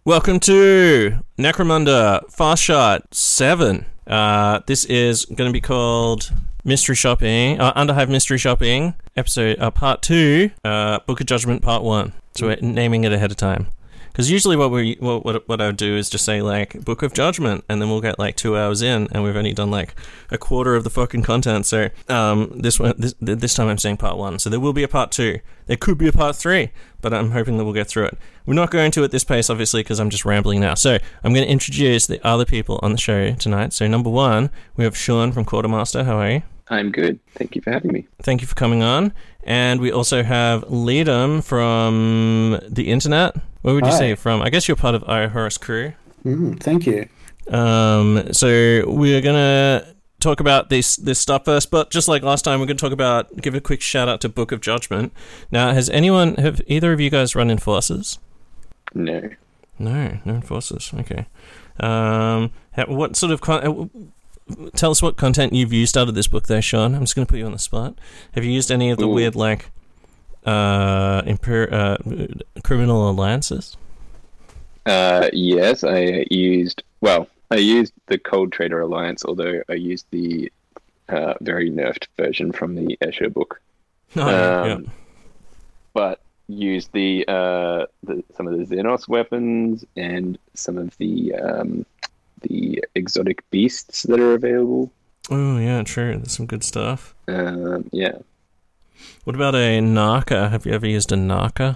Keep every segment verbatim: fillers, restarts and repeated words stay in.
Welcome to Necromunda Fast Shot seven. Uh, this is going to be called Mystery Shopping, uh, Underhive Mystery Shopping, episode uh, part two, uh, Book of Judgment part one. So we're naming it ahead of time. Because usually what we what, what what I would do is just say like Book of Judgment, and then we'll get like two hours in, and we've only done like a quarter of the fucking content. So um, this one this this time I'm saying part one. So there will be a part two. There could be a part three, but I'm hoping that we'll get through it. We're not going to at this pace, obviously, because I'm just rambling now. So I'm going to introduce the other people on the show tonight. So number one, we have Sean from Quartermaster. How are you? I'm good. Thank you for having me. Thank you for coming on. And we also have Liam from the internet. Where would you Hi. say you're from? I guess you're part of iHorus crew. Mm, thank you. Um, so we're going to talk about this this stuff first, but just like last time, we're going to talk about, give a quick shout out to Book of Judgment. Now, has anyone, have either of you guys run Enforcers? No. No, no Enforcers. Okay. Um, ha- what sort of con- tell us what content you've used out of this book there, Sean. I'm just going to put you on the spot. Have you used any of the Ooh. weird, like, uh, imper- uh, criminal alliances? Uh, yes, I used, well, I used the Cold Trader Alliance, although I used the uh, very nerfed version from the Escher book. Oh, Um, yeah. But used the, uh, the some of the Xenos weapons and some of the um, the exotic beasts that are available. Oh, yeah, true. There's some good stuff. Um, yeah. What about a Narca? Have you ever used a Narca?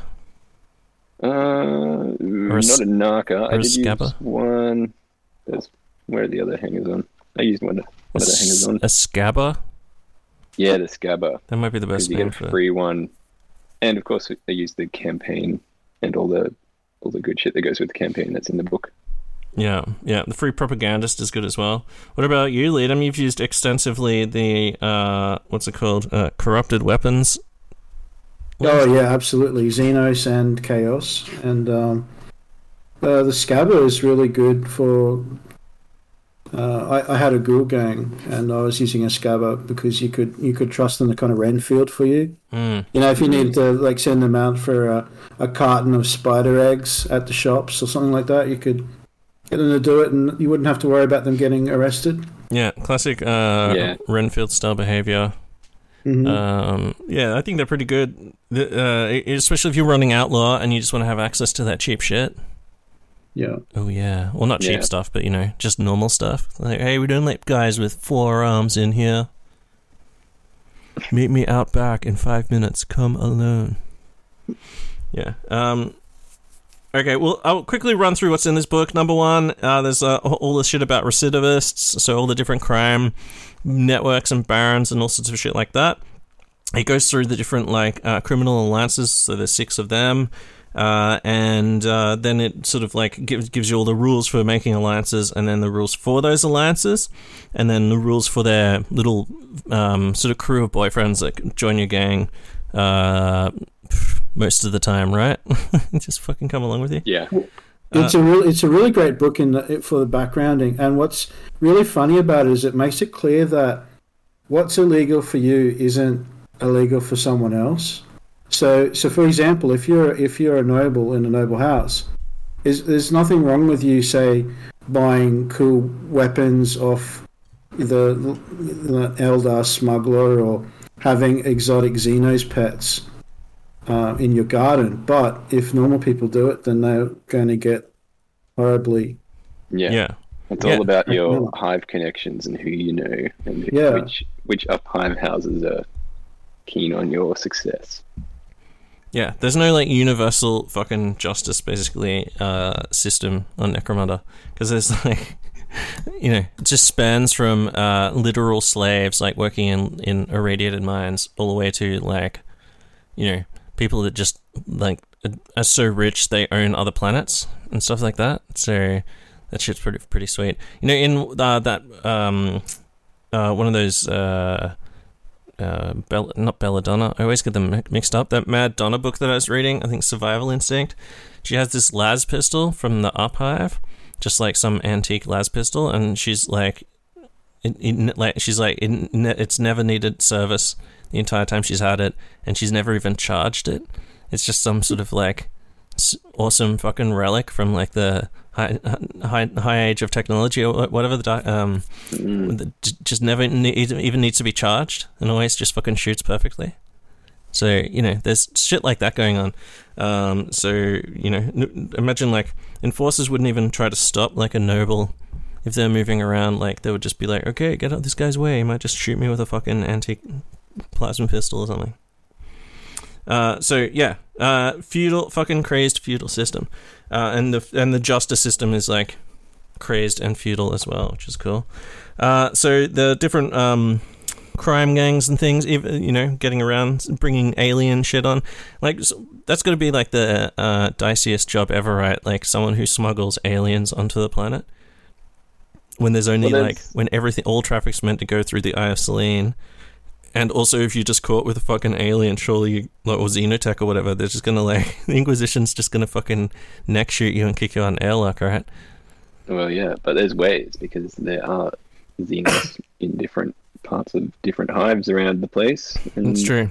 Uh, a not s- a Narca. or I a did Scabba? use one. There's, where are the other hangers on? I used one, one A, of the hangers s- on. a Scabba? Yeah, the Scabba. That might be the Because best you name get for a it. free one, and of course I used the campaign and all the all the good shit that goes with the campaign that's in the book. Yeah, yeah. The Free Propagandist is good as well. What about you, Liam? You've used extensively the, uh, what's it called? Uh, corrupted weapons. Oh yeah, absolutely. Xenos and Chaos, and um, uh, the Scabba is really good for. Uh, I, I had a ghoul gang, and I was using a Scabba because you could you could trust them to kind of Renfield for you. Mm. You know, if you needed to like send them out for a, a carton of spider eggs at the shops or something like that, you could get them to do it, and you wouldn't have to worry about them getting arrested. Yeah, classic uh, Yeah. Renfield-style behavior. Mhm. Um, yeah, I think they're pretty good, The- uh, especially if you're running Outlaw and you just want to have access to that cheap shit. Yeah. Oh, yeah. Well, not cheap Yeah. stuff, but, you know, just normal stuff. Like, hey, we don't let guys with four arms in here. Meet me out back in five minutes. Come alone. Yeah. Um, okay, well, I'll quickly run through what's in this book. Number one, uh, there's uh, all this shit about recidivists, so all the different crime networks and barons and all sorts of shit like that. It goes through the different, like, uh, criminal alliances, so there's six of them. Uh, and uh, then it sort of like gives gives you all the rules for making alliances, and then the rules for those alliances, and then the rules for their little um, sort of crew of boyfriends that join your gang uh, most of the time, right? Just fucking come along with you. Yeah. It's a really, it's a really great book in the, for the backgrounding, and what's really funny about it is it makes it clear that what's illegal for you isn't illegal for someone else. So, so for example, if you're if you're a noble in a noble house, is there's nothing wrong with you, say, buying cool weapons off the, the Eldar smuggler or having exotic Xenos pets uh, in your garden. But if normal people do it, then they're going to get horribly. Yeah. Yeah. It's Yeah. all about your Yeah. hive connections and who you know and who, Yeah. which which up hive houses are keen on your success. Yeah, there's no like universal fucking justice basically uh, system on Necromunda, because there's like, you know, it just spans from uh, literal slaves like working in, in irradiated mines all the way to like, you know, people that just like are so rich they own other planets and stuff like that. So that shit's pretty pretty sweet. You know, in uh, that um, uh, one of those. Uh, Uh, Bell- not Belladonna. I always get them mi- mixed up. That Mad Donna book that I was reading, I think Survival Instinct. She has this las pistol from the Up Hive, just like some antique las pistol, and she's like, it, it, like she's like, it, ne- it's never needed service the entire time she's had it, and she's never even charged it. It's just some sort of like awesome fucking relic from like the high high, high age of technology or whatever the di- um Mm. the, just never ne- even needs to be charged and always just fucking shoots perfectly. So, you know, there's shit like that going on. Um, so, you know, n- imagine like enforcers wouldn't even try to stop like a noble if they're moving around. Like they would just be like, okay, get out this guy's way. He might just shoot me with a fucking antique plasma pistol or something. Uh, so yeah, uh, feudal, fucking crazed feudal system, uh, and the and the justice system is like crazed and feudal as well, which is cool. Uh, so the different um, crime gangs and things, even, you know, getting around, bringing alien shit on, like so that's going to be like the uh, diciest job ever, right? Like someone who smuggles aliens onto the planet when there's only Well, like there's- when everything, all traffic's meant to go through the Eye of Selene. And also, if you're just caught with a fucking alien, surely, like, or xenotech or whatever, they're just gonna, like, the Inquisition's just gonna fucking neck shoot you and kick you on airlock, right? Well, yeah, but there's ways because there are xenos in different parts of different hives around the place. And That's true.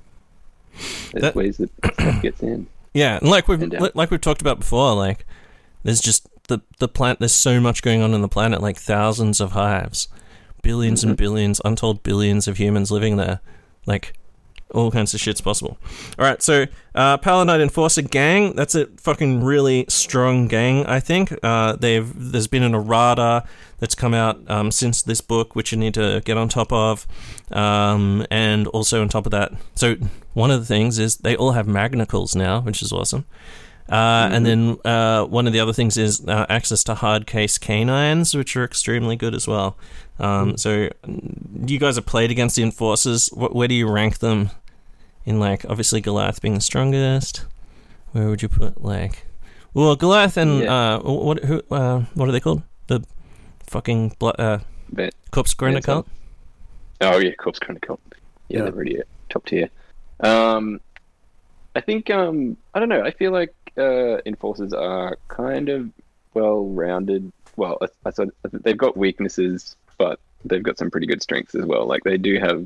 There's That- ways that stuff gets in. Yeah, and like we've And, uh, li- like we've talked about before, like, there's just the the planet. There's so much going on in the planet, like thousands of hives, billions and Mhm. billions, untold billions of humans living there, like. All kinds of shit's possible. Alright, so uh, Paladin Enforcer Gang, that's a fucking really strong gang, I think. Uh, they've There's been an errata that's come out um, since this book, which you need to get on top of. Um, and also on top of that, so one of the things is they all have magnicles now, which is awesome. Uh, Mhm. And then uh, one of the other things is uh, access to hard case canines, which are extremely good as well. Um, so you guys have played against the Enforcers. Wh- where do you rank them? In like, obviously Goliath being the strongest. Where would you put like? Well, Goliath and Yeah. uh, what who uh, what are they called? The fucking blo- uh, But, Corpse Grinder Yeah, so- cult. oh, yeah, Corpse Chronicle. Yeah, Yeah. they're already top tier. Um, I think, um, I don't know, I feel like uh, Enforcers are kind of well-rounded. Well, I, I thought they've got weaknesses, but they've got some pretty good strengths as well. Like, they do have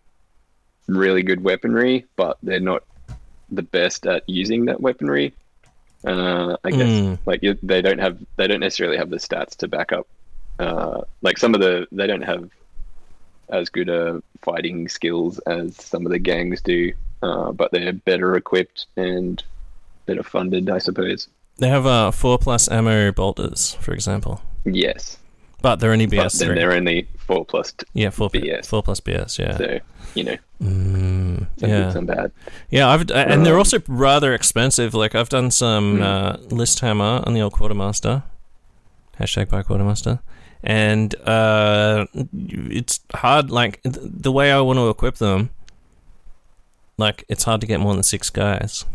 really good weaponry, but they're not the best at using that weaponry. Uh, I guess Mm. like you, they don't have they don't necessarily have the stats to back up. Uh, like some of the they don't have as good uh, fighting skills as some of the gangs do, uh, but they're better equipped and better funded, I suppose. They have uh, four plus ammo bolters, for example, Yes, but they're only B but S then three. they're only four plus, t- Yeah, four B S. four plus B S. Yeah. so you know Mm, some yeah. good, some bad. Yeah, I've and they're Um, also rather expensive. Like I've done some Mm. uh, list hammer on the old Quartermaster, hashtag by Quartermaster, and uh, it's hard. Like th- the way I want to equip them, like it's hard to get more than six guys.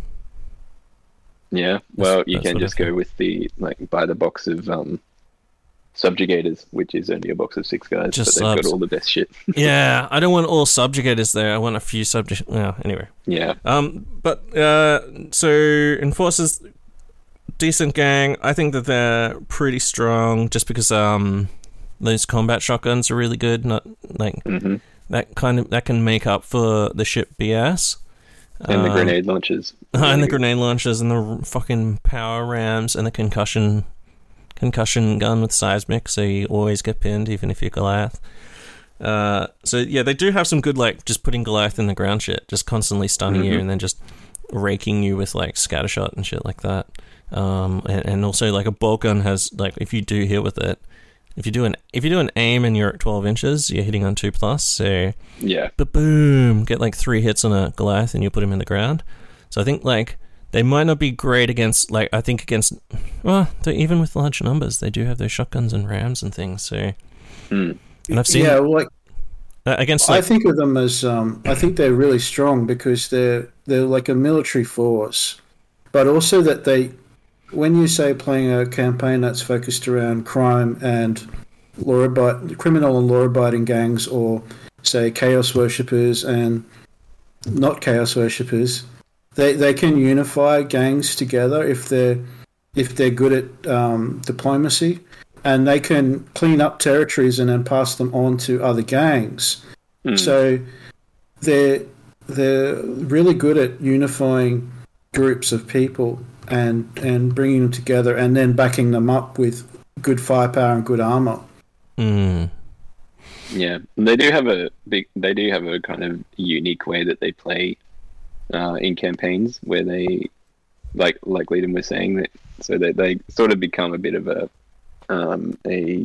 Yeah, well, you that's can what I just go think. with the like buy the box of um subjugators, which is only a box of six guys, Just but they've subs. got all the best shit. Yeah, I don't want all subjugators there. I want a few subject. Well, anyway. Yeah, Um, but uh, so Enforcers, decent gang. I think that they're pretty strong, just because um, those combat shotguns are really good. Not like hmm that kind of that can make up for the ship B S. and the Um, grenade launchers, and the Really good. grenade launchers and the r- fucking power rams and the concussion concussion gun with seismic, so you always get pinned even if you're Goliath. Uh, so yeah, they do have some good like just putting Goliath in the ground shit, just constantly stunning you Mhm. and then just raking you with like scattershot and shit like that. Um, and, and also like a bolt gun has like if you do hit with it, if you do an if you do an aim and you're at twelve inches, you're hitting on two plus. So Yeah, but boom, get like three hits on a Goliath and you put him in the ground. So I think like they might not be great against like I think against well they- even with large numbers they do have those shotguns and rams and things. So Mm. and I've seen Yeah, like uh, against I like think of them as um, I think they're really strong because they're they're like a military force, but also that they, when you say playing a campaign that's focused around crime and law abiding, criminal and law abiding gangs, or say chaos worshippers and not chaos worshippers, they they can unify gangs together if they're if they're good at um, diplomacy. And they can clean up territories and then pass them on to other gangs. Mm. So they're they're really good at unifying groups of people and and bringing them together and then backing them up with good firepower and good armor. Mm. Yeah, they do have a big. They do have a kind of unique way that they play uh, in campaigns, where they, like like Leiden was saying, that so that they sort of become a bit of a um, a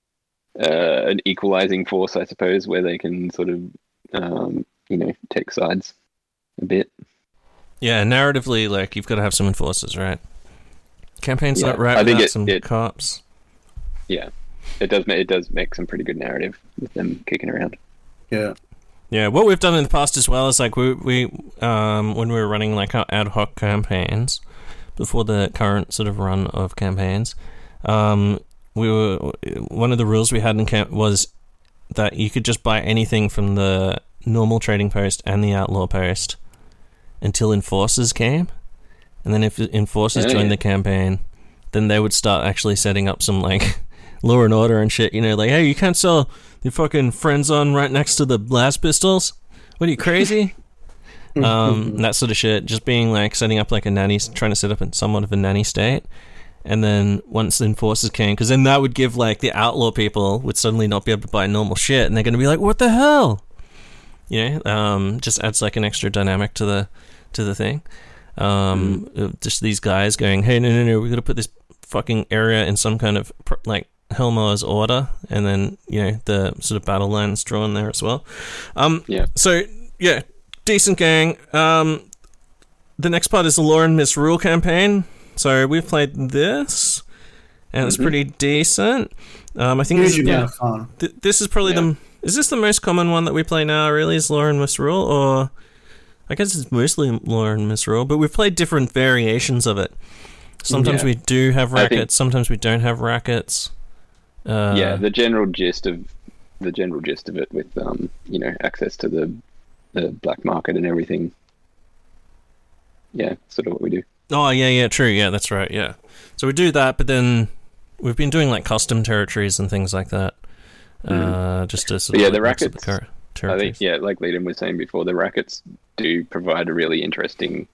uh, an equalizing force, I suppose, where they can sort of um, you know take sides a bit. Yeah, narratively, like you've got to have some enforcers, right? Campaign's Yeah, not right I think without it- some it- cops. Yeah, it does. ma- It does make some pretty good narrative with them kicking around. Yeah. Yeah, what we've done in the past as well is like we we um when we were running like our ad hoc campaigns before the current sort of run of campaigns, um we were one of the rules we had in camp was that you could just buy anything from the normal trading post and the outlaw post until enforcers came, and then if enforcers Oh, joined yeah. the campaign, then they would start actually setting up some like law and order and shit, you know, like, hey, you can't sell your fucking friends on right next to the blast pistols. What are you, crazy? um, that sort of shit. Just being like setting up like a nanny, trying to set up in somewhat of a nanny state. And then once the enforcers came, because then that would give like the outlaw people would suddenly not be able to buy normal shit, and they're going to be like, what the hell? You know, um, just adds like an extra dynamic to the to the thing. Um, mm. Just these guys going, hey, no, no, no, we got to put this fucking area in some kind of like Helmar's order, and then you know the sort of battle lines drawn there as well. Um, Yeah. So yeah, decent gang. Um, the next part is the Law and Misrule campaign. So we've played this, and it's Mhm. pretty decent. Um, I think Huge this is, amount yeah, of fun. th- this is probably Yeah. the is this the most common one that we play now? Really, is Law and Misrule, or I guess it's mostly Law and Misrule, but we've played different variations of it. Sometimes Yeah. we do have I think- rackets, sometimes we don't have rackets. Uh, yeah, the general gist of the general gist of it, with um, you know, access to the the black market and everything. Yeah, sort of what we do. Oh, yeah, yeah, true. Yeah, that's right. Yeah. So we do that, but then we've been doing like custom territories and things like that. Uh, just to sort But of yeah, like, the mix up rackets- car- I territories. think, yeah, like Leiden was saying before, the rackets do provide a really interesting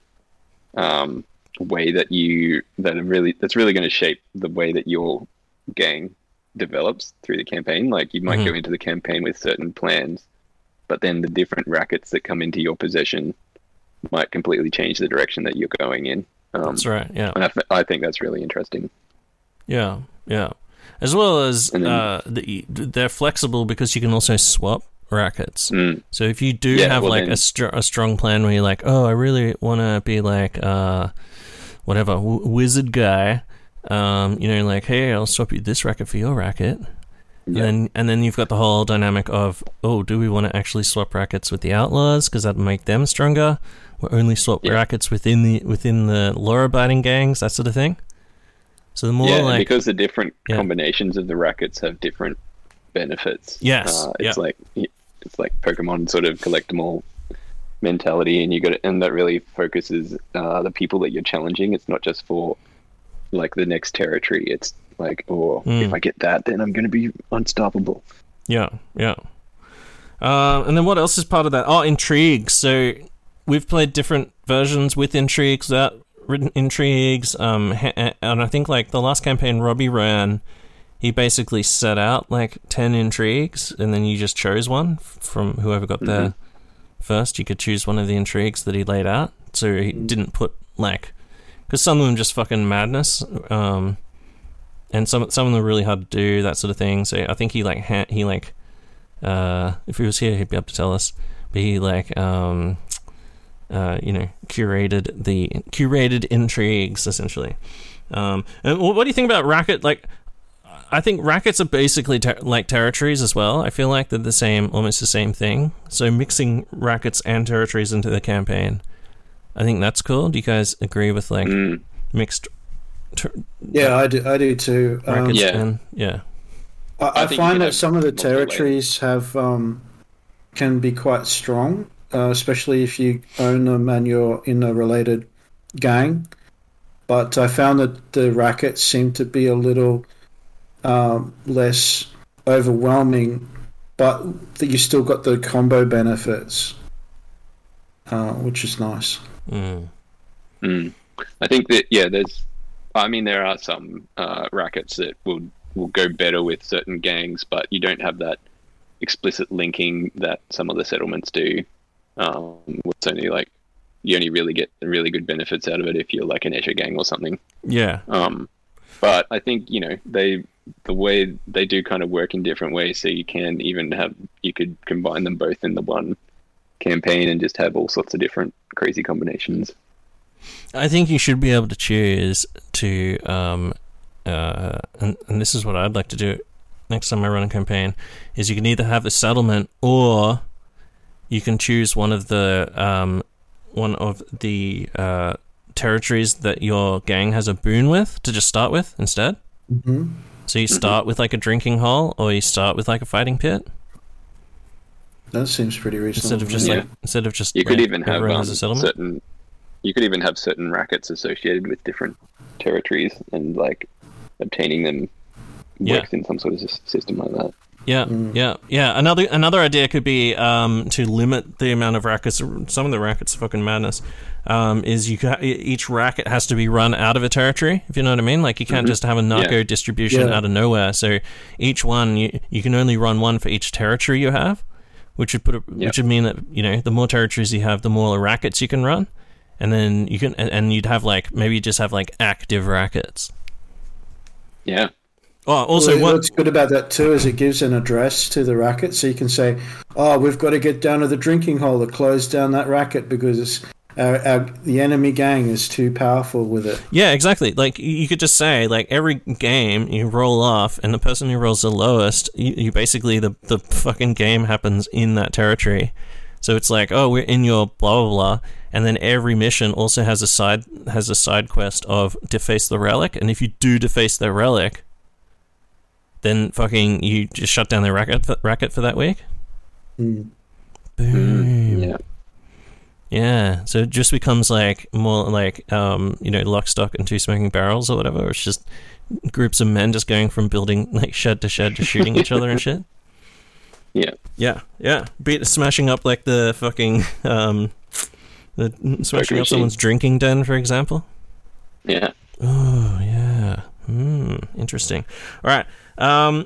um, way that you that are really that's really going to shape the way that your gang develops through the campaign. Like you might Mhm. go into the campaign with certain plans, but then the different rackets that come into your possession might completely change the direction that you're going in. Um, That's right. Yeah. and I, th- I think that's really interesting. Yeah. Yeah. As well as And then- uh, the, they're flexible because you can also swap rackets. Mm. So if you do Yeah, have well like then- a, str- a strong plan where you're like, oh, I really want to be like, uh, whatever, w- wizard guy, um, you know, like, hey, I'll swap you this racket for your racket. And Yeah. then, and then you've got the whole dynamic of, oh, do we want to actually swap rackets with the outlaws because that'll make them stronger? Or only swap Yeah. rackets within the within the law-abiding gangs, that sort of thing. So the more yeah, like, because the different Yeah. combinations of the rackets have different benefits. Yes, uh, it's yeah. like it's like Pokemon sort of collect them all mentality, and you got and that really focuses uh, the people that you're challenging. It's not just for like the next territory. It's like, oh, Mm. if I get that, then I'm going to be unstoppable. yeah, yeah. Uh, and then what else is part of that? Oh, intrigues. So we've played different versions with intrigues, that written intrigues. Um, ha- and I think like the last campaign Robbie ran, he basically set out like ten intrigues, and then you just chose one from whoever got there Mhm. first. You could choose one of the intrigues that he laid out. So he didn't put like, because some of them just fucking madness. Um, and some some of them are really hard to do, that sort of thing. So I think he like ha- he like. Uh, if he was here, he'd be able to tell us. But he like, um, uh, you know, curated the curated intrigues essentially. Um, and wh- what do you think about racket? Like, I think rackets are basically ter- like territories as well. I feel like they're the same, almost the same thing. So mixing rackets and territories into the campaign, I think that's cool. Do you guys agree with like Mm. mixed ter- Yeah, I do. I do too. Um, rackets? Yeah. And, yeah. I, I I think you find could that have some of the multiple territories have um, can be quite strong, uh, especially if you own them and you're in a related gang. But I found that the rackets seem to be a little um, less overwhelming, but that you still got the combo benefits, uh, which is nice. Mm. Mm. I think that yeah, there's. I mean, there are some uh, rackets that will will go better with certain gangs, but you don't have that explicit linking that some of the settlements do. Um, it's only like you only really get really good benefits out of it if you're like an Escher gang or something. Yeah. Um, but I think you know they the way they do kind of work in different ways, so you can even have you could combine them both in the one campaign and just have all sorts of different crazy combinations. I think you should be able to choose to, um, uh, and, and this is what I'd like to do next time I run a campaign, is you can either have the settlement or you can choose one of the um, one of the uh, territories that your gang has a boon with to just start with instead. Mm-hmm. So you start with like a drinking hole, or you start with like a fighting pit. That seems pretty reasonable. Instead of just Yeah. like instead of just You could like, even have everyone um, has a settlement. certain. You could even have certain rackets associated with different territories, and like obtaining them Yeah. works in some sort of s- system like that. Yeah, Mm. yeah, yeah. Another another idea could be um, to limit the amount of rackets. Some of the rackets are fucking madness. Um, is you ca- each racket has to be run out of a territory, if you know what I mean. Like you can't Mhm. just have a narco Yeah. distribution Yeah. out of nowhere. So each one you you can only run one for each territory you have, which would put a, Yep. which would mean that you know the more territories you have, the more rackets you can run, and then you can and, and you'd have like maybe you just have like active rackets. Yeah, Oh, also well, what? what's good about that too is it gives an address to the racket, so you can say, "Oh, we've got to get down to the drinking hole to close down that racket because it's, our, our, the enemy gang is too powerful with it." Yeah, exactly. Like you could just say, like every game you roll off, and the person who rolls the lowest, you, you basically the the fucking game happens in that territory. So it's like, oh, we're in your blah blah blah, and then every mission also has a side has a side quest of deface the relic, and if you do deface the relic, then fucking you just shut down the racket for, racket for that week. Mm. Boom. Mm, yeah, Yeah, so it just becomes like more like um, you know, lock, stock, and two smoking barrels or whatever. It's just groups of men just going from building like shed to shed to shooting each other and shit. yeah. Yeah, yeah, Beat smashing up like the fucking um, the smashing up machine. someone's drinking den, for example. Yeah. Oh yeah, hmm, interesting. All right, um,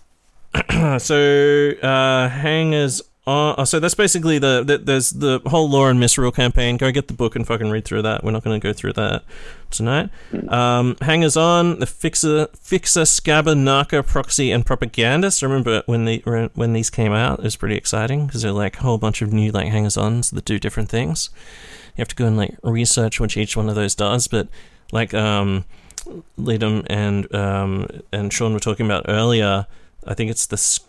so uh, hangers. Uh, so that's basically the, the there's the whole Law and Misrule campaign. Go get the book and fucking read through that. We're not going to go through that tonight. Um, hangers on, the fixer, fixer, scabber, narco, proxy, and propagandist. Remember when the when these came out, it was pretty exciting because they're like a whole bunch of new like hangers ons that do different things. You have to go and like research what each one of those does, but like um, Liam and um, and Sean were talking about earlier. I think it's the. Sc-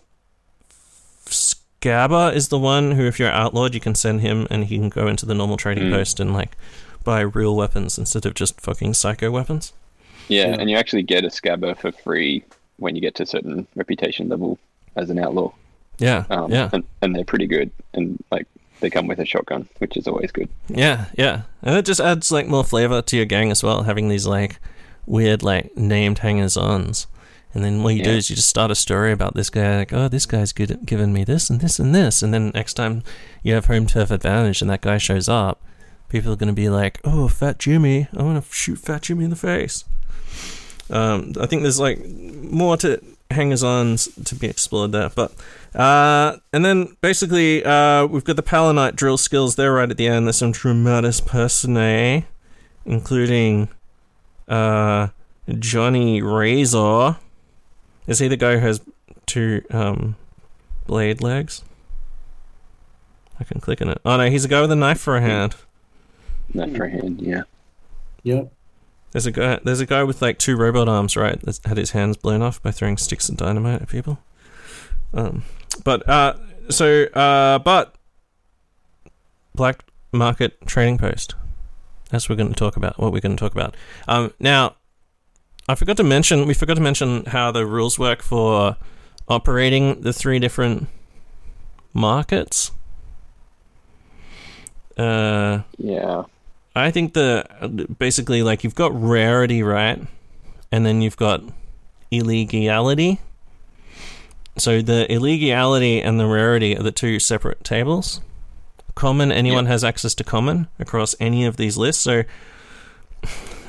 Scabber is the one who, if you're outlawed, you can send him and he can go into the normal trading Mm. post and like buy real weapons instead of just fucking psycho weapons. Yeah, Yeah. and you actually get a scabber for free when you get to a certain reputation level as an outlaw. Yeah, Um, yeah, and, and they're pretty good, and like they come with a shotgun, which is always good. yeah, yeah. And it just adds like more flavor to your gang as well, having these like weird like named hangers-ons. And then what you do Yeah. is you just start a story about this guy, like, oh, this guy's good at giving me this and this and this. And then next time you have home turf advantage and that guy shows up, people are going to be like, oh, Fat Jimmy, I want to shoot Fat Jimmy in the face. Um, I think there's like more to hangers-ons to be explored there. But uh, and then basically uh, we've got the Palanite drill skills there right at the end. There's some Dramatis Personae, including uh, Johnny Razor. Is he the guy who has two um, blade legs? I can click on it. Oh no, he's a guy with a knife for a hand. Knife for a hand, yeah. Yep. There's a guy. There's a guy with like two robot arms, right? That's had his hands blown off by throwing sticks of dynamite at people. Um, but uh, so uh, but black market trading post. That's what we're going to talk about. What we're going to talk about. Um, now. I forgot to mention, we forgot to mention how the rules work for operating the three different markets. Uh, Yeah. I think the, basically, like, you've got rarity, right? And then you've got illegality. So the illegality and the rarity are the two separate tables. Common, anyone Yeah. has access to common across any of these lists. So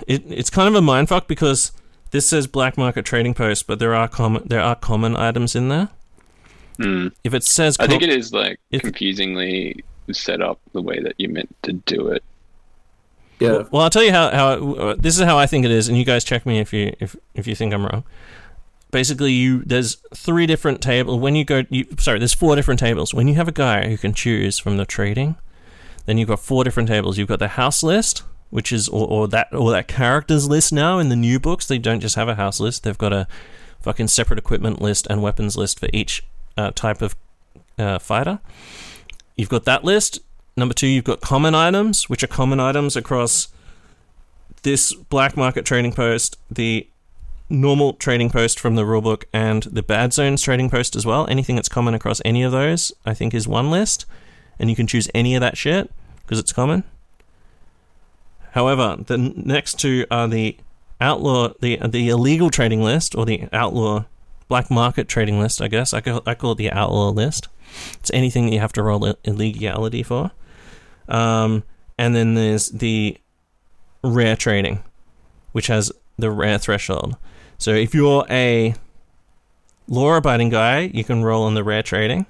it, it's kind of a mindfuck because this says black market trading post, but there are common there are common items in there. Mm. If it says, I think it is like if, confusingly set up the way that you meant to do it. Yeah. Well, well, I'll tell you how how uh, this is how I think it is, and you guys check me if you if if you think I'm wrong. Basically, you there's three different tables. When you go, you, sorry, there's four different tables. When you have a guy who can choose from the trading, then you've got four different tables. You've got the house list, which is or, or that or that characters list now in the new books. They don't just have a house list; they've got a fucking separate equipment list and weapons list for each uh, type of uh, fighter. You've got that list. Number two, you've got common items, which are common items across this black market trading post, the normal trading post from the rulebook, and the bad zones trading post as well. Anything that's common across any of those, I think, is one list, and you can choose any of that shit because it's common. However, the next two are the outlaw, the the illegal trading list, or the outlaw black market trading list. I guess I call, I call it the outlaw list. It's anything that you have to roll illegality for. Um, and then there's the rare trading, which has the rare threshold. So if you're a law-abiding guy, you can roll on the rare trading.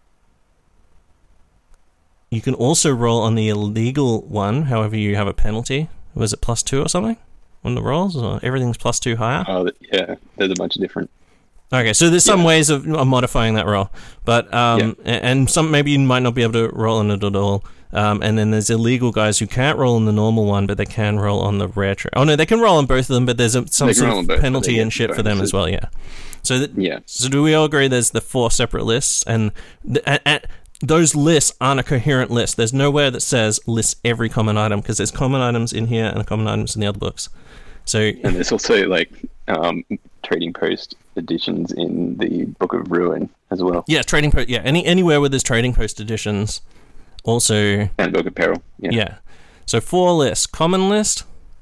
You can also roll on the illegal one, however you have a penalty. Was it plus two or something on the rolls? Or everything's plus two higher? Oh, yeah. There's a bunch of different... Okay, so there's some yeah. ways of, of modifying that roll. But um, yeah. And some maybe you might not be able to roll on it at all. Um, and then there's illegal guys who can't roll on the normal one, but they can roll on the rare trade. Oh no, they can roll on both of them, but there's a, some sort of both, penalty and shit for them as well. Yeah. So th- yeah. So do we all agree? There's the four separate lists, and, th- and, and those lists aren't a coherent list. There's nowhere that says list every common item because there's common items in here and common items in the other books. So and there's also like um, trading post editions in the Book of Ruin as well. Yeah, trading post. Yeah, any anywhere where there's trading post editions. Also, and Book of Peril. Yeah. Yeah. So four lists: common list,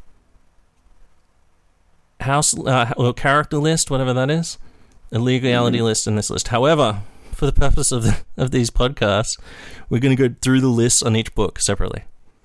house uh, or character list, whatever that is, illegality mm-hmm. list, and this list. However, for the purpose of the, of these podcasts, we're going to go through the lists on each book separately.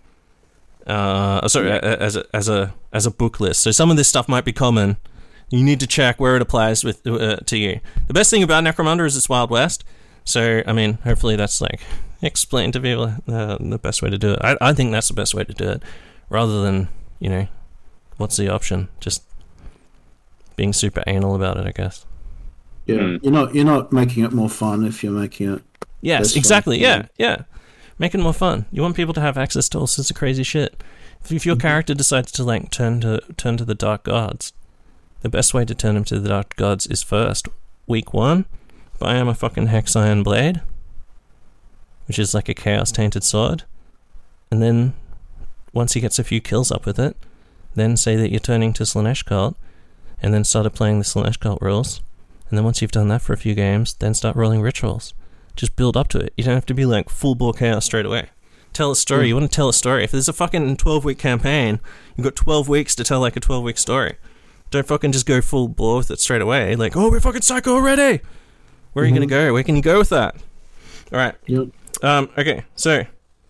Uh, sorry, yeah. as a as a as a book list. So some of this stuff might be common. You need to check where it applies with uh, to you. The best thing about Necromunda is it's Wild West. So I mean, hopefully that's like. Explain to people uh, the best way to do it. I, I think that's the best way to do it, rather than, you know, what's the option? Just being super anal about it, I guess. Yeah, mm. you're not you're not making it more fun if you're making it. Yes, exactly. Fun. Yeah, yeah. Make it more fun. You want people to have access to all sorts of crazy shit. If, if your mm-hmm. character decides to like turn to turn to the dark gods, the best way to turn him to the dark gods is first week one, buy him a fucking hex iron blade, which is like a chaos-tainted sword. And then, once he gets a few kills up with it, then say that you're turning to Slaanesh Cult, and then started playing the Slaanesh Cult rules. And then once you've done that for a few games, then start rolling rituals. Just build up to it. You don't have to be like full-bore chaos straight away. Tell a story. Mm. You want to tell a story. If there's a fucking twelve-week campaign, you've got twelve weeks to tell like a twelve-week story. Don't fucking just go full-bore with it straight away. Like, oh, we're fucking psycho already! Where are mm-hmm. you going to go? Where can you go with that? Alright. Yep. Um, okay, so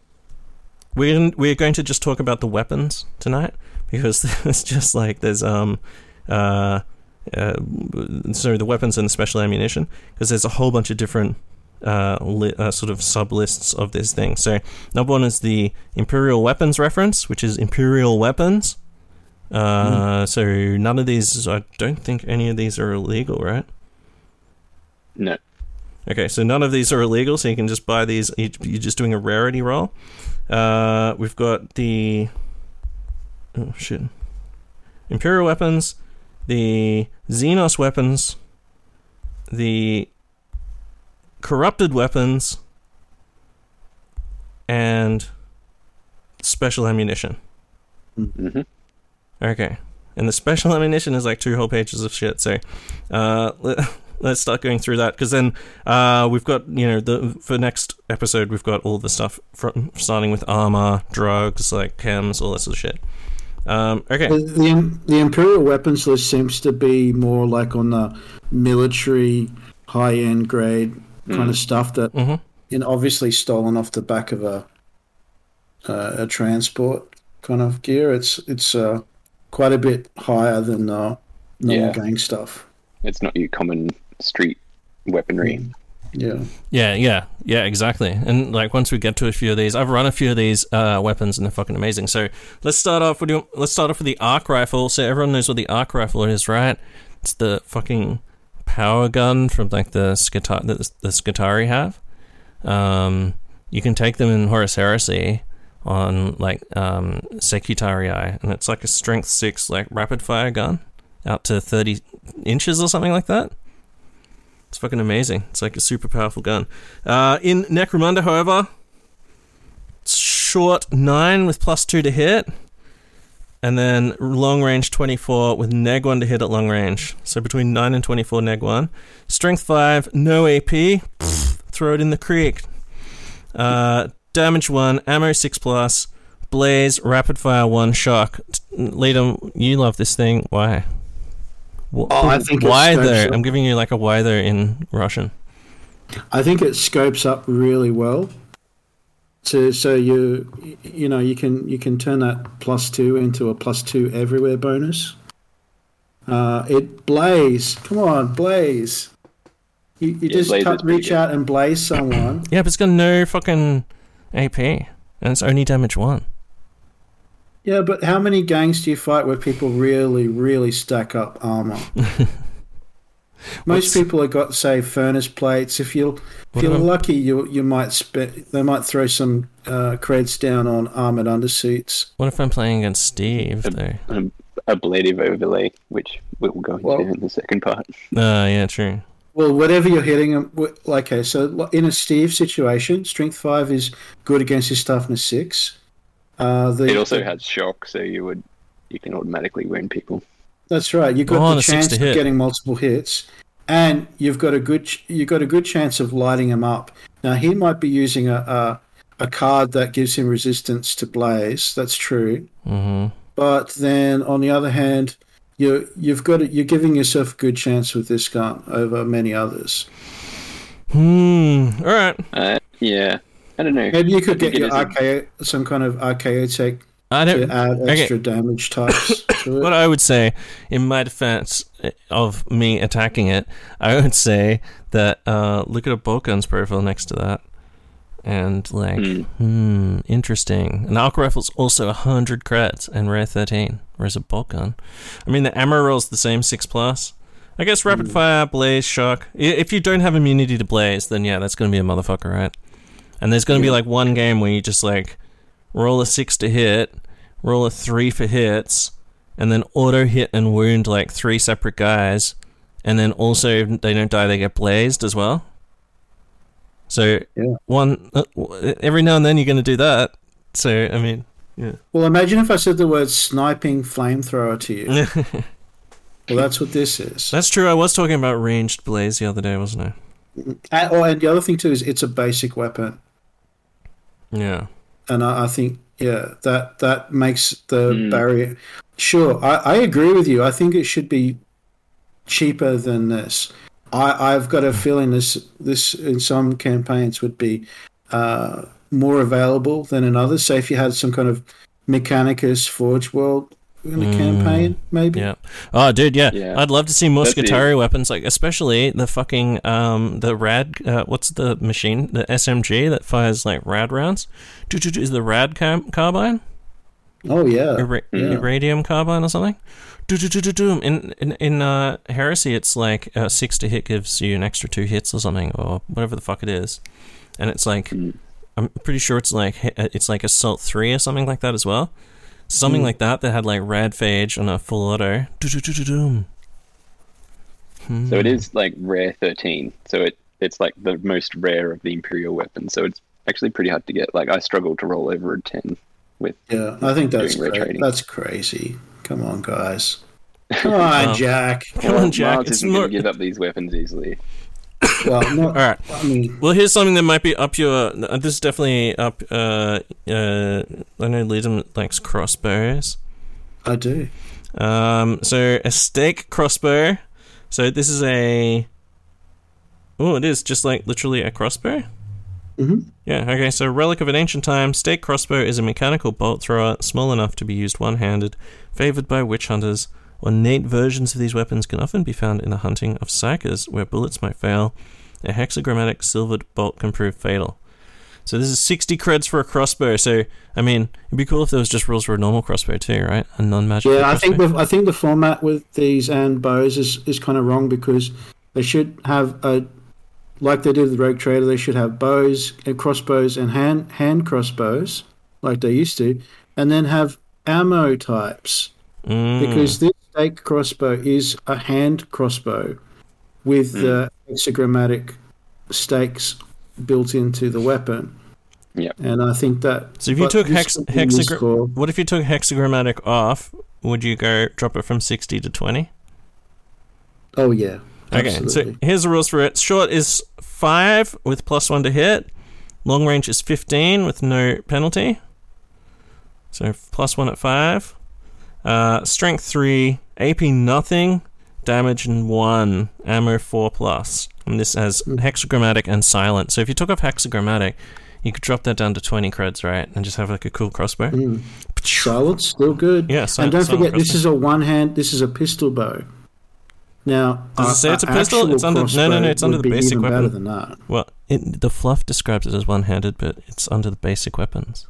we're we're going to just talk about the weapons tonight because it's just like there's um uh, uh so the weapons and the special ammunition because there's a whole bunch of different uh, li- uh sort of sub lists of this thing. So number one is the Imperial weapons reference, which is Imperial weapons. Uh, mm. So none of these, I don't think any of these are illegal, right? No. Okay, so none of these are illegal, so you can just buy these. You're just doing a rarity roll. Uh, we've got the... Oh, shit. Imperial weapons, the Xenos weapons, the corrupted weapons, and special ammunition. Mm-hmm. Okay. And the special ammunition is like two whole pages of shit, so... Uh, let's start going through that because then uh, we've got, you know, the for next episode we've got all the stuff from starting with armor, drugs, like chems, all that sort of shit. Um, okay. The, the the Imperial weapons list seems to be more like on the military high end grade mm. kind of stuff that, mm-hmm. you know, obviously stolen off the back of a uh, a transport kind of gear. It's it's uh quite a bit higher than uh, normal Yeah. gang stuff. It's not your common street weaponry. Yeah. Yeah, yeah, yeah, exactly. And like once we get to a few of these, I've run a few of these uh, weapons and they're fucking amazing. So let's start off with let's start off with the arc rifle. So everyone knows what the arc rifle is, right? It's the fucking power gun from like the Skita- the, the Skitari have. Um, you can take them in Horus Heresy on like um, Sekitarii, and it's like a strength six like rapid fire gun out to thirty inches or something like that. It's fucking amazing. It's like a super powerful gun. Uh, in Necromunda, however, it's short nine with plus two to hit, and then long range twenty-four with neg one to hit at long range. So between nine and twenty-four neg one. Strength five, no A P. Pfft, throw it in the creek. Uh, damage one, ammo six plus, blaze, rapid fire one, shock. Liam, you love this thing. Why? Oh, I think why it though? scopes up- I'm giving you like a why though in Russian. I think it scopes up really well. So, so you you know you can you can turn that plus two into a plus two everywhere bonus. Uh, it blaze. Come on, blaze. You, you Yeah, just blaze cut, is pretty reach good. out and blaze someone. Yeah, but it's got no fucking A P, and it's only damage one. Yeah, but how many gangs do you fight where people really, really stack up armor? Most What's- people have got, say, furnace plates. If you're if What you're about- lucky, you you might spe- they might throw some uh, creds down on armored undersuits. What if I'm playing against Steve though? Um, ablative overlay, which we'll go into Well- in the second part. Uh, yeah, true. Well, whatever you're hitting them, like, okay, so in a Steve situation, strength five is good against his toughness six. Uh, the, It also has shock, so you would you can automatically wound people. That's right. You've got Oh, and the a six chance to of hit. getting multiple hits, and you've got a good ch- you've got a good chance of lighting him up. Now he might be using a a, a card that gives him resistance to blaze. That's true. Mm-hmm. But then on the other hand, you you've got it, you're giving yourself a good chance with this gun over many others. Hmm. All right. Uh, yeah, I don't know. Maybe you could I think get it your is a- R K O, some kind of R K O tech I to don't. add okay. extra damage types to it. What I would say, in my defense of me attacking it, I would say that uh, look at a bolt gun's profile next to that, and like, Hmm. hmm, interesting. An arc rifle's also a hundred creds and rare thirteen, whereas a bolt gun, I mean, the ammo roll's the same six plus. I guess rapid fire, blaze, shock. I- If you don't have immunity to blaze, then yeah, that's gonna be a motherfucker, right? And there's gonna be like one game where you just like roll a six to hit, roll a three for hits, and then auto hit and wound like three separate guys, and then also if they don't die, they get blazed as well. So Yeah. one uh, w- every now and then you're going to do that. So I mean, yeah. Well, imagine if I said the word sniping flamethrower to you. Well, that's what this is. That's true. I was talking about ranged blaze the other day, wasn't I? And, oh, and the other thing too is it's a basic weapon, Yeah. and I, I think yeah that that makes the Mm. barrier. Sure, I, I agree with you. I think it should be cheaper than this. I, I've got a feeling this this in some campaigns would be uh, more available than in others. Say if you had some kind of Mechanicus Forge World in a Mm. campaign, maybe. Yeah. Oh, dude, yeah. Yeah. I'd love to see more That's the- Skitari weapons, like especially the fucking um the rad. Uh, what's the machine? The S M G that fires like rad rounds. Do- do- do- Is the rad cam- carbine? Oh yeah. Ira- yeah. Irradium carbine or something? Do, do, do, do, do. In in in uh, Heresy, it's like uh, six to hit gives you an extra two hits or something, or whatever the fuck it is, and it's like Mm. I'm pretty sure it's like he- it's like Assault three or something like that as well, something Mm. like that that had like rad phage on a full auto. Do, do, do, do, do. Hmm. So it is like rare thirteen. So it it's like the most rare of the Imperial weapons. So it's actually pretty hard to get. Like I struggled to roll over a ten with. Yeah, I think that's Doing red cra- trading. that's crazy. Come on, guys. Come on, Wow. Jack. Come on, Jack. Mars It's isn't more. going to give up these weapons easily. Well, not, All right. I mean, Well, here's something that might be up your. Uh, this is definitely up. Uh, uh, I know Liam likes crossbows. I do. Um, so a stake crossbow. So this is a. Oh, it is just like literally a crossbow. Mm-hmm. Yeah, okay, so Relic of an Ancient Time. Stake crossbow is a mechanical bolt thrower, small enough to be used one-handed, favoured by witch hunters. Ornate versions of these weapons can often be found in the hunting of psykers, where bullets might fail. A hexagrammatic silvered bolt can prove fatal. So this is sixty creds for a crossbow, so, I mean, it'd be cool if there was just rules for a normal crossbow too, right? A non-magical Yeah, I crossbow. think the, I think the format with these and bows is, is kind of wrong because they should have a... Like they did with the Rogue Trader, they should have bows and crossbows and hand hand crossbows, like they used to, and then have ammo types. Mm. Because this stake crossbow is a hand crossbow with Mm. the hexagrammatic stakes built into the weapon. Yeah. And I think that... So if you but took this hex, would be useful. hexagram, what if you took hexagrammatic off? Would you go drop it from sixty to twenty? Oh, yeah. Okay, Absolutely. so here's the rules for it. Short is five with plus one to hit. Long range is fifteen with no penalty. So plus one at five. Uh, strength three. A P nothing. Damage one. Ammo four plus. And this has hexagrammatic and silent. So if you took off hexagrammatic, you could drop that down to twenty creds, right? And just have like a cool crossbow. Mm. Silence, still good. Yeah, si- and don't silent forget, this crossbow. is a one-hand, this is a pistol bow. Now, Does it say it's a pistol? actual It's under- no, no, no, crossbow it's under would the be basic even weapon. better than that. Well, it, the fluff describes it as one-handed, but it's under the basic weapons.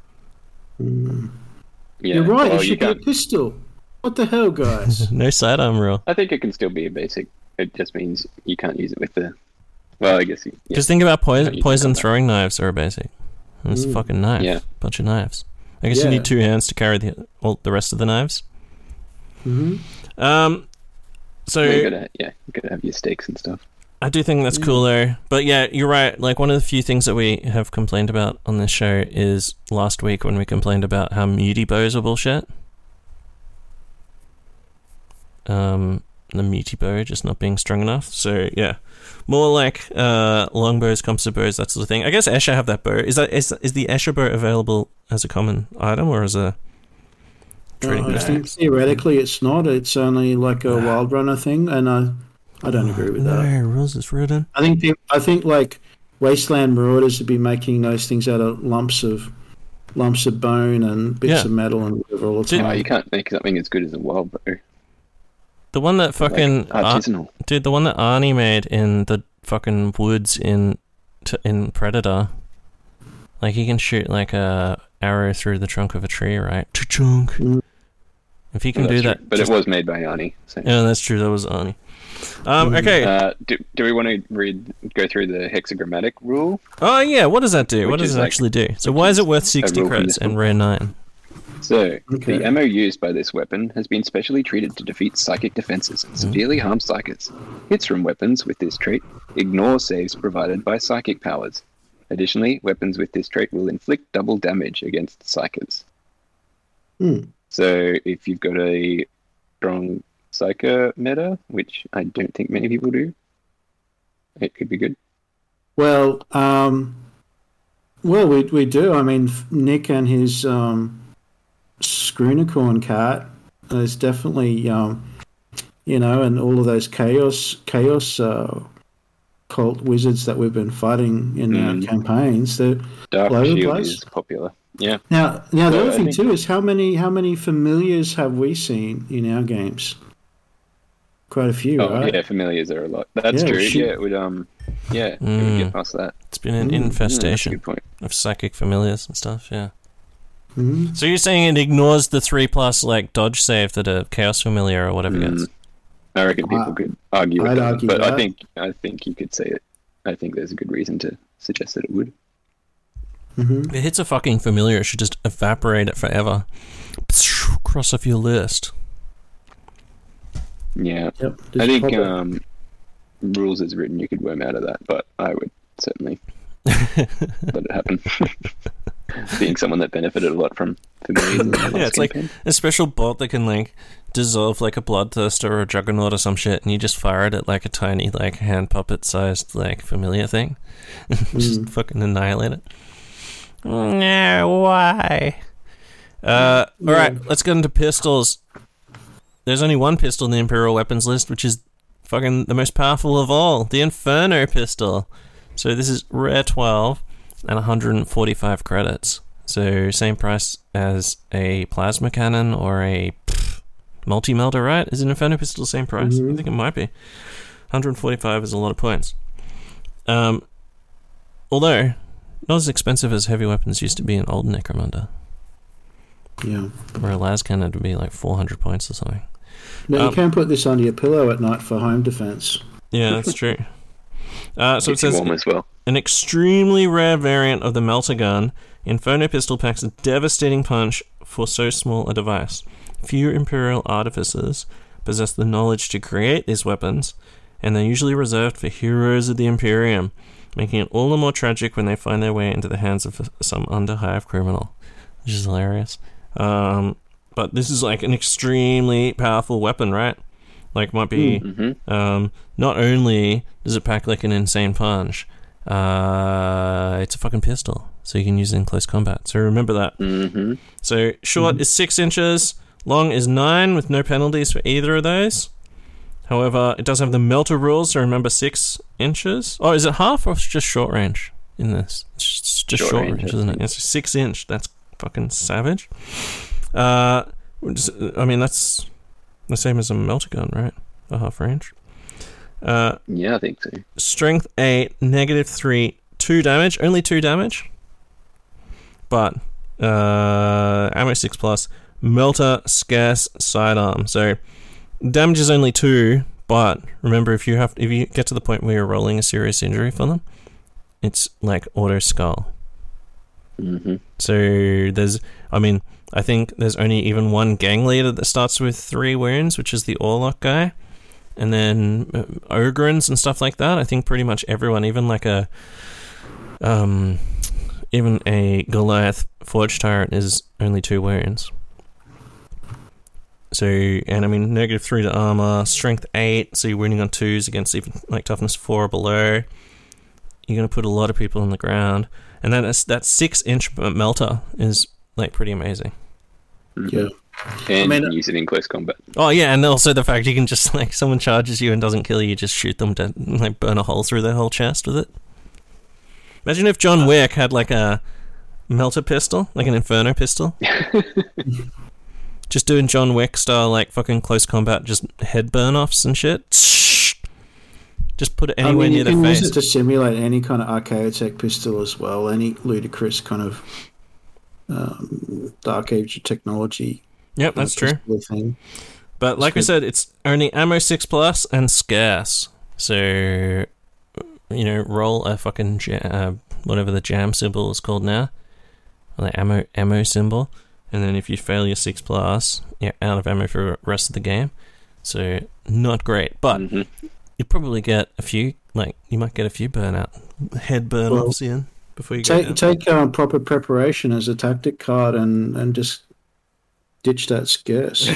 Mm. Yeah, You're right, well, it you should be a can't- pistol. What the hell, guys? No sidearm rule. I think it can still be a basic. It just means you can't use it with the. Well, I guess you. Yeah. Just think about No, poison. you Poison can come throwing knives are a basic. And it's a Mm. fucking knife. Yeah. Bunch of knives. I guess you Yeah. need two hands to carry the all the rest of the knives. hmm Well, Um, so you gotta, yeah, you gotta have your stakes and stuff. I do think that's cool though. But yeah, you're right. Like one of the few things that we have complained about on this show is last week when we complained about how muty bows are bullshit. Um, the muty bow just not being strong enough. So yeah, more like uh longbows, composite bows, that sort of thing. I guess Escher have that bow. Is that is is the Escher bow available as a common item or as a trading I bow? think theoretically it's not. It's only like a wild runner thing, and I, I don't agree with that. No, rules is written. I think peop- I think like Wasteland Marauders would be making those things out of lumps of lumps of bone and bits Yeah. of metal and whatever all the Did- No, time. you can't make something as good as a wild bow. The one that fucking like, Ar- artisanal. dude, the one that Arnie made in the fucking woods in t- in Predator. Like he can shoot like a arrow through the trunk of a tree, right? Chunk. Mm. If he can Well, do that's that, true. But just- it was made by Arnie. So. yeah, that's true. That was Arnie. Um, okay. Uh, do, do we want to read go through the hexagrammatic rule? Oh yeah, what does that do? Which What does is it like- actually do? So why is it worth sixty rule from creds this and book. rare nine? So, Okay. the ammo used by this weapon has been specially treated to defeat psychic defenses and severely harm psykers. Hits from weapons with this trait ignore saves provided by psychic powers. Additionally, weapons with this trait will inflict double damage against psykers. Hmm. So, if you've got a strong psyker meta, which I don't think many people do, it could be good. Well, um, well, we we do. I mean, Nick and his um, Scroonicorn cat is definitely, um, you know, and all of those chaos chaos uh, cult wizards that we've been fighting in Mm. our campaigns. They're, Dark All over the Shield place. is popular. Yeah. now, now the So other I thing think- too is how many how many familiars have we seen in our games? Quite a few, Oh, right? yeah, familiars are a lot. That's Yeah, true. shit. Yeah, it would, um, yeah, it would Mm. get past that. It's been an Mm, Yeah, that's a infestation good point. of psychic familiars and stuff. Yeah. Mhm. So you're saying it ignores the three plus like dodge save that a chaos familiar or whatever Mm. gets? I reckon people I- could argue with I'd that, argue but I that. think I think you could say it. I think there's a good reason to suggest that it would. Mhm. If it hits a fucking familiar, it should just evaporate it forever. Cross off your list. Yeah, Yep. I just think pop it. um, rules as written, you could worm out of that, but I would certainly let it happen. Being someone that benefited a lot from familiars. in the last Yeah, it's like campaign. a special bolt that can like dissolve like a bloodthirster or a juggernaut or some shit, and you just fire it at like a tiny like hand puppet sized like familiar thing, just Mm. fucking annihilate it. No, why? Uh, all right, let's get into pistols. There's only one pistol in the Imperial weapons list, which is fucking the most powerful of all, the Inferno pistol. So this is rare twelve. and one hundred forty-five credits. So same price as a plasma cannon or a pff, multi-melter, right? Is an Inferno Pistol the same price? Mm-hmm. I think it might be. one hundred forty-five is a lot of points. Um, although, not as expensive as heavy weapons used to be in old Necromunda. Yeah. Or a las cannon would be like four hundred points or something. Now, um, you can put this under your pillow at night for home defense. Yeah, that's true. Uh, so it says, warm as well. An extremely rare variant of the melter gun, Inferno Pistol packs a devastating punch for so small a device. Few Imperial artificers possess the knowledge to create these weapons, and they're usually reserved for heroes of the Imperium, making it all the more tragic when they find their way into the hands of some underhive criminal, which is hilarious. Um, but this is like an extremely powerful weapon, right? Like, might be, mm-hmm. um, not only does it pack like an insane punch, uh, it's a fucking pistol, so you can use it in close combat. So remember that. Mm-hmm. So short mm-hmm. is six inches, long is nine, with no penalties for either of those. However, it does have the melter rules, so remember six inches. Oh, is it half or just short range in this? It's just, just short, short range, range isn't it? It's six inch. That's fucking savage. Uh, I mean, that's the same as a melter gun, right? A half range. Uh, yeah, I think so. Strength eight, negative three, two damage. Only two damage. But uh, ammo six plus, melter, scarce, sidearm. So damage is only two, but remember, if you have if you get to the point where you're rolling a serious injury for them, it's like auto skull. Mm-hmm. So there's, I mean, I think there's only even one gang leader that starts with three wounds, which is the Orlok guy. And then uh, Ogrins and stuff like that. I think pretty much everyone, even like a, um, even a Goliath Forge Tyrant is only two wounds. So, and I mean, negative three to armor, strength eight, so you're winning on twos against even like toughness four or below. You're going to put a lot of people on the ground. And then that's, that six inch melter is like pretty amazing. Yeah. And I mean, use it in close combat. Oh yeah, and also the fact you can just, like, someone charges you and doesn't kill you, just shoot them to, like, burn a hole through their whole chest with it. Imagine if John Wick had, like, a melter pistol, like an Inferno pistol. Just doing John Wick style, like, fucking close combat, just head burn-offs and shit. Just put it anywhere I mean, near their face. You can use it to simulate any kind of Archaeotech pistol as well, any ludicrous kind of um, Dark Age technology. Yep, that's true. Thing. But like we said, it's only ammo six plus and scarce. So, you know, roll a fucking ja- uh, whatever the jam symbol is called now, or the ammo ammo symbol, and then if you fail your six plus, you're out of ammo for the rest of the game. So not great, but mm-hmm. you probably get a few. Like you might get a few burnout head burn offs well, in before you take go take um, proper preparation as a tactic card and and just. Ditch that scarce.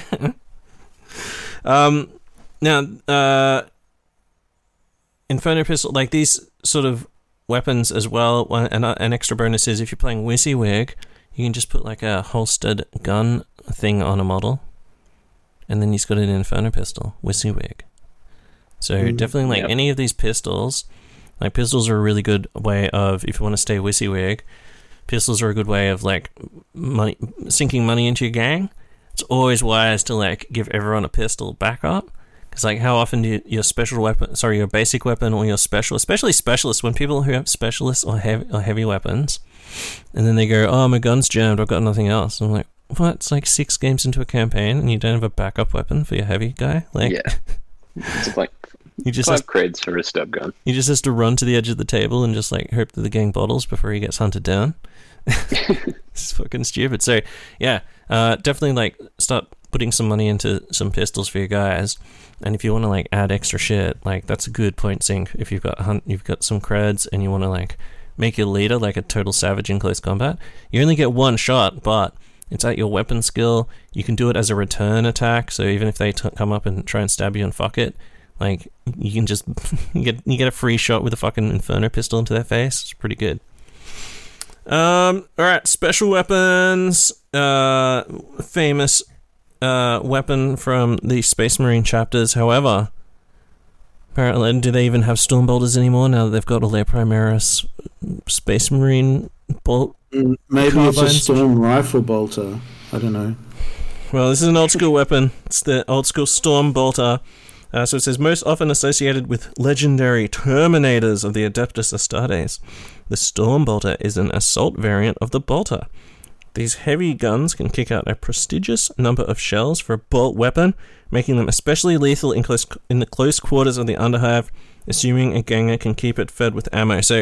um, now, uh, Inferno Pistol, like these sort of weapons as well, and an extra bonus is if you're playing WYSIWYG, you can just put like a holstered gun thing on a model, and then you've got an Inferno Pistol, WYSIWYG. So mm, definitely like yep. any of these pistols, like pistols are a really good way of, if you want to stay WYSIWYG, pistols are a good way of like money, sinking money into your gang. It's always wise to like give everyone a pistol backup, because like how often do you, your special weapon, sorry, your basic weapon or your special, especially specialists, when people who have specialists or heavy or heavy weapons, and then they go, oh, my gun's jammed, I've got nothing else. I'm like, what? It's like six games into a campaign and you don't have a backup weapon for your heavy guy? Like, yeah, it's like you just five has, creds for a stub gun. He just has to run to the edge of the table and just like hope that the gang bottles before he gets hunted down. It's fucking stupid. So yeah, uh, definitely like start putting some money into some pistols for your guys, and if you want to like add extra shit, like that's a good point sink. If you've got hunt, you've got some creds, and you want to like make your leader like a total savage in close combat, you only get one shot, but it's at your weapon skill. You can do it as a return attack, so even if they t- come up and try and stab you and fuck it, like you can just you get you get a free shot with a fucking Inferno pistol into their face. It's pretty good. Um, alright, special weapons, uh, famous, uh, weapon from the Space Marine chapters, however, Apparently, do they even have storm bolters anymore now that they've got all their Primaris Space Marine bolt? Mm, Maybe carbines? it's a storm rifle bolter. I don't know. Well, this is an old school weapon. It's the old school storm bolter. Uh, so it says, most often associated with legendary Terminators of the Adeptus Astartes. The Storm Bolter is an assault variant of the Bolter. These heavy guns can kick out a prestigious number of shells for a bolt weapon, making them especially lethal in close in the close quarters of the Underhive, assuming a ganger can keep it fed with ammo. So,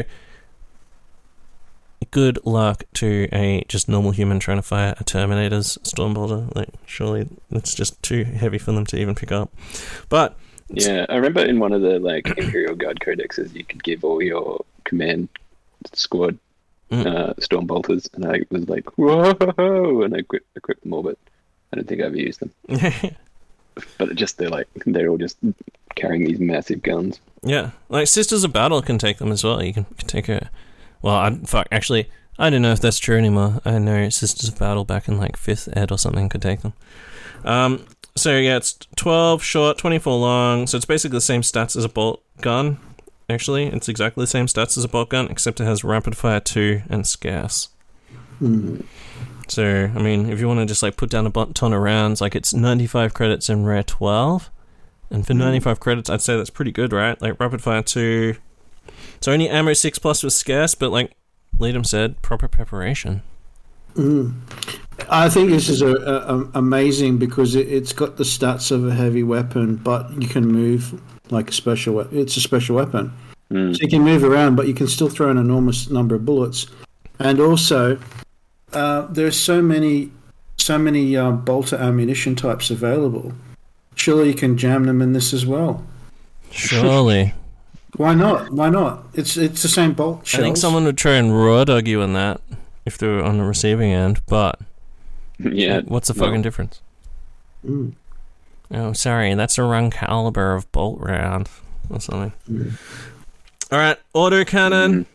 good luck to a just normal human trying to fire a Terminator's Storm Bolter. Like, surely it's just too heavy for them to even pick up. But yeah, I remember in one of the like Imperial Guard codexes, you could give all your command squad mm. uh, Storm Bolters, and I was like, whoa, and I equipped, equipped them all, but I don't think I ever used them. But it just they're like they're all just carrying these massive guns. Yeah, like Sisters of Battle can take them as well. You can, can take a. Well, I fuck. Actually, I don't know if that's true anymore. I know Sisters of Battle back in like fifth ed or something could take them. Um. So yeah, it's twelve short, twenty-four long. So it's basically the same stats as a bolt gun. Actually, it's exactly the same stats as a bolt gun, except it has rapid fire two and scarce. Mm. So I mean, if you want to just like put down a ton of rounds, like it's ninety-five credits in rare twelve, and for mm. ninety-five credits, I'd say that's pretty good, right? Like rapid fire two. So only ammo six plus was scarce, but like Liam said, proper preparation. Mm. I think this is a, a, a amazing because it, it's got the stats of a heavy weapon, but you can move like a special weapon. It's a special weapon. Mm. So you can move around, but you can still throw an enormous number of bullets. And also, uh, there's so many, so many uh, bolter ammunition types available. Surely you can jam them in this as well. Surely. Why not? Why not? It's it's the same bolt shells. I think someone would try and raw dog you in that if they were on the receiving end, but yeah, what's the well. fucking difference? Mm. Oh, sorry, that's the wrong caliber of bolt round or something. Mm. All right, autocannon. Mm.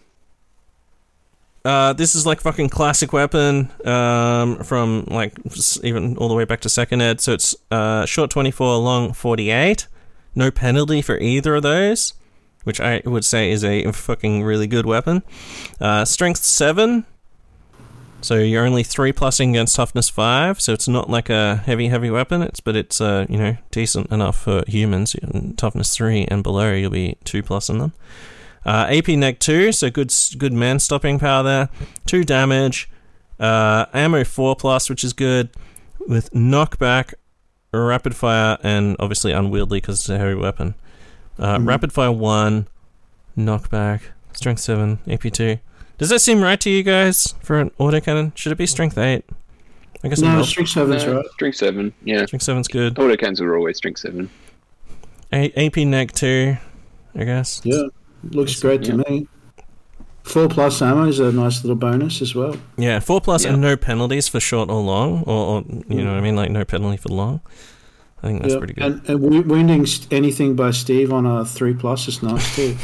Uh, this is like fucking classic weapon um, from like even all the way back to second ed. So it's uh, short twenty-four, long forty-eight. No penalty for either of those, which I would say is a fucking really good weapon. Uh, strength seven. So you're only three plussing against toughness five, so it's not like a heavy, heavy weapon. It's but it's uh, you know decent enough for humans. Toughness three and below, you'll be two plussing them. Uh, A P neg two, so good, good man stopping power there. Two damage. Uh, ammo four plus, which is good. With knockback, rapid fire, and obviously unwieldy because it's a heavy weapon. Uh, mm-hmm. Rapid fire one, knockback, strength seven, A P two. Does that seem right to you guys for an autocannon? Should it be strength eight? I guess no, it strength seven's no, right. Strength seven, yeah. Strength seven's good. Autocannons are always strength seven. A- AP neg two, I guess. Yeah, looks great to yeah. me. Four plus ammo is a nice little bonus as well. Yeah, four plus yeah. and no penalties for short or long, or, or you know what I mean, like no penalty for long. I think that's yeah. pretty good. And, and wo- wounding anything by Steve on a three plus is nice too.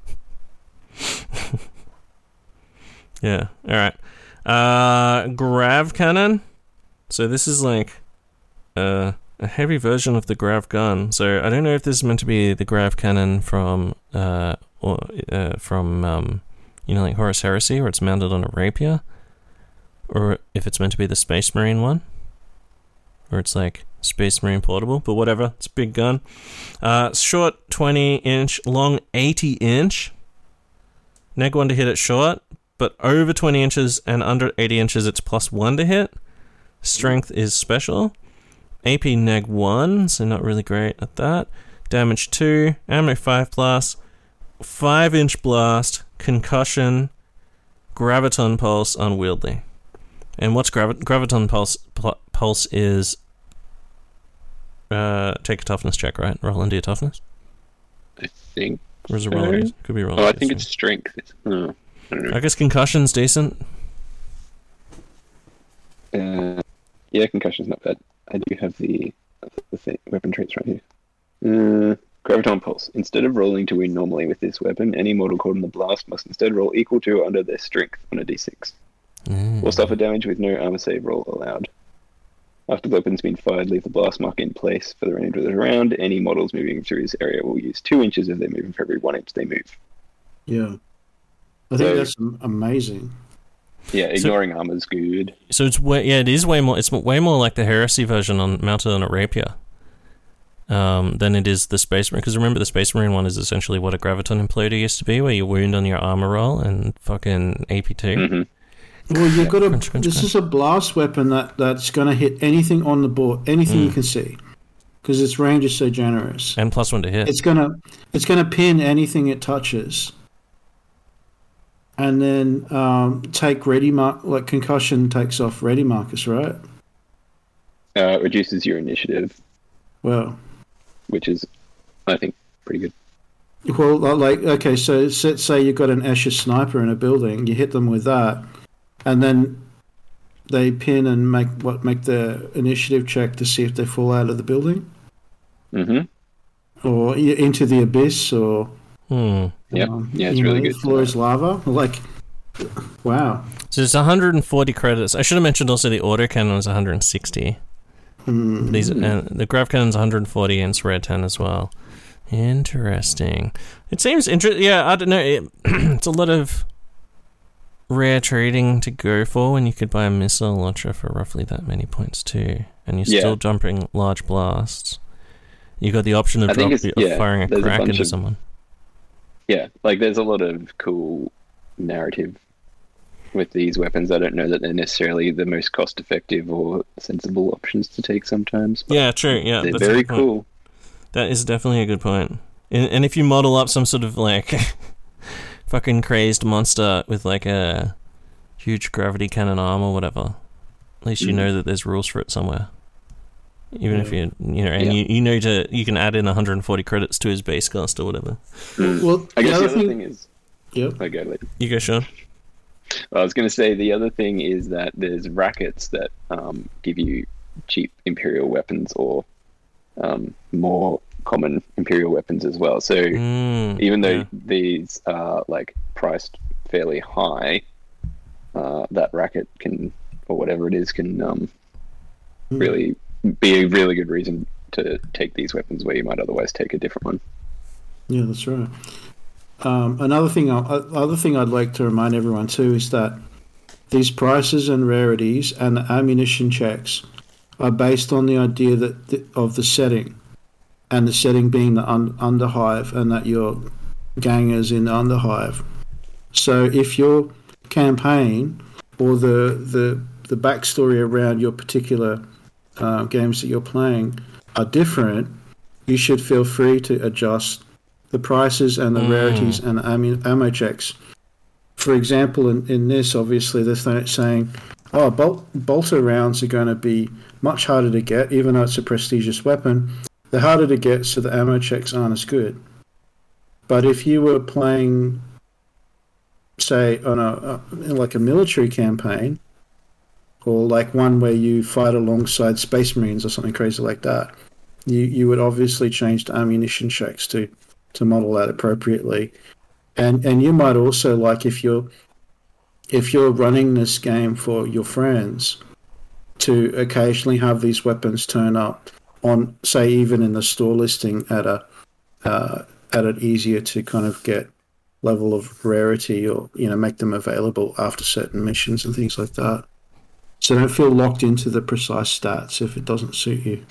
Yeah. All right. Uh, grav cannon. So this is like uh, a heavy version of the grav gun. So I don't know if this is meant to be the grav cannon from uh, or uh, from um, you know, like Horus Heresy, where it's mounted on a rapier, or if it's meant to be the Space Marine one, or it's like Space Marine portable. But whatever, it's a big gun. Uh, short twenty inch, long eighty inch. Neg one to hit it short. But over twenty inches and under eighty inches, it's plus one to hit. Strength is special. A P neg one, so not really great at that. Damage two. Ammo five plus. five inch blast. Concussion. Graviton pulse, unwieldy. And what's gravi- Graviton pulse? Pl- pulse is... Uh, take a toughness check, right? Roll and do your toughness. I think Or is it so. roll and, could be roll. Oh, I think it's strength. Oh. I guess concussion's decent. Uh, yeah, concussion's not bad. I do have the, the thing, weapon traits right here. Uh, Graviton Pulse. Instead of rolling to win normally with this weapon, any mortal caught in the blast must instead roll equal to or under their strength on a d six. Mm. Or suffer damage with no armor save roll allowed. After the weapon's been fired, leave the blast mark in place for the remainder of the round. Any models moving through this area will use two inches of their movement for every one inch they move. Yeah. I think So- that's am- amazing. Yeah, ignoring armor's good. So it's way, yeah, it is way more. It's way more like the Heresy version on mounted on a rapier, um, than it is the Space Marine. Because remember, the Space Marine one is essentially what a graviton imploder used to be, where you wound on your armor roll and fucking A P two. hmm Well, you've got a. Crunch, crunch, this crunch. is a blast weapon that, that's going to hit anything on the board, anything Mm. you can see, because its range is so generous. And plus one to hit. It's gonna it's gonna pin anything it touches, and then um, take ready mark like concussion takes off ready markers, right? Uh, it reduces your initiative, Well, which is, I think, pretty good. well, like okay, so let's say you've got an Escher sniper in a building, you hit them with that, and then they pin and make what make the initiative check to see if they fall out of the building hmm or i- into the abyss or Hmm. Yep. um, Yeah, it's you really know, good. floor is lava. Like, wow. So it's one hundred forty credits. I should have mentioned also the autocannon is one hundred sixty. Hmm. These uh, the grav cannon's one hundred forty and it's red ten as well. Interesting. It seems interesting. Yeah, I don't know. It, it's a lot of rare trading to go for when you could buy a missile launcher for roughly that many points too, and you're Yeah. still jumping large blasts. You got the option of, I think drop, it's- of yeah, firing a there's a crack bunch into of- someone. Yeah, like there's a lot of cool narrative with these weapons. I don't know that they're necessarily the most cost-effective or sensible options to take sometimes. But Yeah, true. Yeah, they're that's a very good point. cool. That is definitely a good point. And, and if you model up some sort of like fucking crazed monster with like a huge gravity cannon arm or whatever, at least you Mhm. know that there's rules for it somewhere. Even if Yeah. you you know, and Yeah. you, you know to you can add in one hundred forty credits to his base cost or whatever. Mm. Well, I the guess other the other thing, thing is, yep. I go later. You go, Sean. I was going to say the other thing is that there's rackets that um, give you cheap Imperial weapons or um, more common Imperial weapons as well. So Mm, even though yeah. these are like priced fairly high, uh, that racket can, or whatever it is, can um, Hmm. really be a really good reason to take these weapons where you might otherwise take a different one. Yeah, that's right. Um, another thing, I, other thing I'd like to remind everyone too is that these prices and rarities and the ammunition checks are based on the idea that the, of the setting, and the setting being the un, underhive, and that your gang is in the underhive. So if your campaign or the the the backstory around your particular uh, games that you're playing are different, you should feel free to adjust the prices and the Mm. rarities and ammo, ammo checks. For example, in, in this, obviously, they're th- saying, oh, bolt, bolter rounds are going to be much harder to get, even though it's a prestigious weapon. They're harder to get, so the ammo checks aren't as good. But if you were playing, say, on a, a like a military campaign, or like one where you fight alongside Space Marines or something crazy like that, you, you would obviously change the ammunition checks to, to model that appropriately. And and you might also, like, if you're if you're running this game for your friends, to occasionally have these weapons turn up on, say, even in the store listing at a uh, at an easier to kind of get level of rarity, or you know, make them available after certain missions and things like that. So don't feel locked into the precise stats if it doesn't suit you.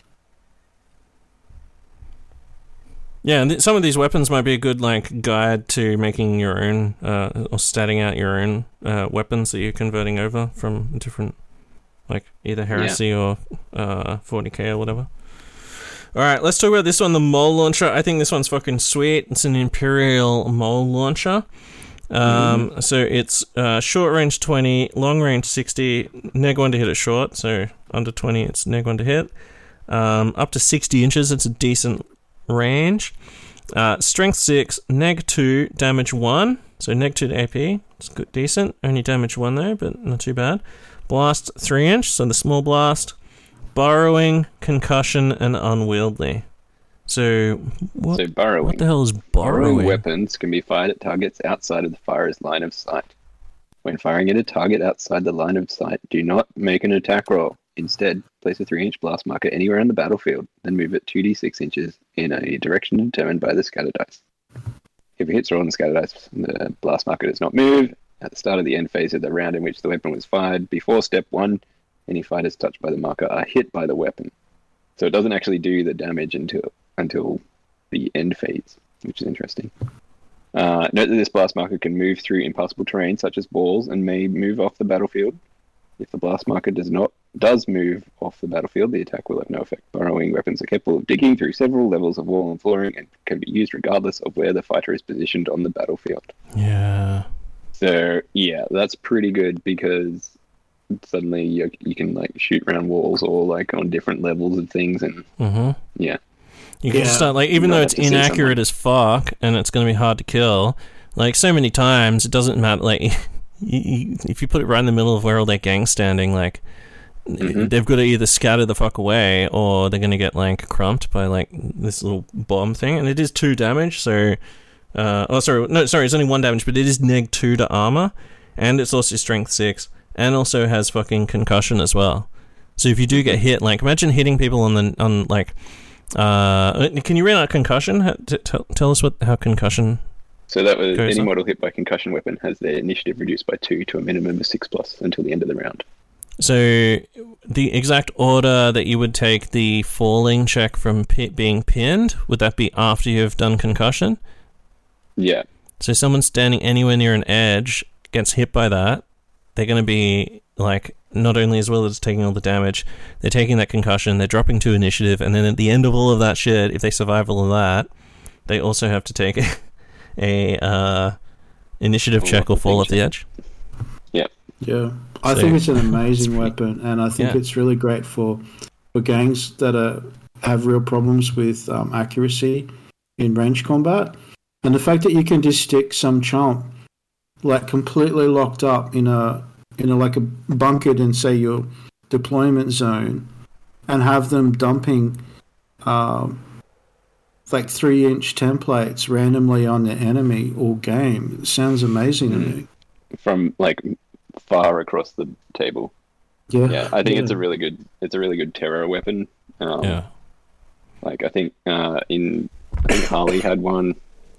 Yeah, and th- some of these weapons might be a good like guide to making your own uh, or statting out your own uh, weapons that you're converting over from different, like either Heresy or uh, forty K or whatever. All right, let's talk about this one, the Mole Launcher. I think this one's fucking sweet. It's an Imperial Mole Launcher. Um, mm. So it's uh, short range twenty, long range sixty, neg one to hit it short, so under twenty it's neg one to hit. Um, up to sixty inches, it's a decent range. Uh, strength six, neg two, damage one, so neg two to A P, it's good, decent. Only damage one though, but not too bad. Blast three inch, so the small blast. Burrowing, concussion, and unwieldy. So what, so burrowing. What the hell is burrowing? Burrowing weapons can be fired at targets outside of the firer's line of sight. When firing at a target outside the line of sight, do not make an attack roll. Instead, place a three inch blast marker anywhere on the battlefield, then move it two d six inches in a direction determined by the scatter dice. If it hits roll on the scatter dice, the blast marker does not move. At the start of the end phase of the round in which the weapon was fired, before step one, any fighters touched by the marker are hit by the weapon. So it doesn't actually do the damage until until the end phase, which is interesting. Uh, note that this blast marker can move through impassable terrain such as walls and may move off the battlefield. If the blast marker does not does move off the battlefield, the attack will have no effect. Burrowing weapons are capable of digging through several levels of wall and flooring and can be used regardless of where the fighter is positioned on the battlefield. Yeah. So yeah, that's pretty good because suddenly you, you can like shoot around walls or like on different levels of things, and mm-hmm. yeah. You can Yeah. start, like, even You though might it's have to see inaccurate as fuck and it's going to be hard to kill, like, so many times, it doesn't matter, like, you, you, if you put it right in the middle of where all their gang's standing, like, Mm-hmm. they've got to either scatter the fuck away or they're going to get, like, crumped by, like, this little bomb thing. And it is two damage, so, uh, oh, sorry, no, sorry, it's only one damage, but it is neg two to armor, and it's also strength six, and also has fucking concussion as well. So if you do get hit, like, imagine hitting people on the, on, like, Uh, can you read out concussion? How, t- t- tell us what how concussion. So that was goes any on. model hit by concussion weapon has their initiative reduced by two to a minimum of six plus until the end of the round. So the exact order that you would take the falling check from pi- being pinned, would that be after you've done concussion? Yeah. So someone standing anywhere near an edge gets hit by that, they're going to be like, not only as well as taking all the damage, they're taking that concussion, they're dropping to initiative, and then at the end of all of that shit, if they survive all of that, they also have to take a, a uh, initiative Fall check off or the fall thing off the check. edge. Yeah. Yeah, I So- think it's an amazing It's pretty- weapon, and I think yeah. it's really great for for gangs that are have real problems with um, accuracy in range combat. And the fact that you can just stick some chump like completely locked up in a in a like a bunkered in, say, your deployment zone, and have them dumping um, like three inch templates randomly on the enemy all game. It sounds amazing to me. From like far across the table. Yeah, Yeah, I think yeah. it's a really good it's a really good terror weapon. Um, Yeah. Like I think uh, in I think Harley had one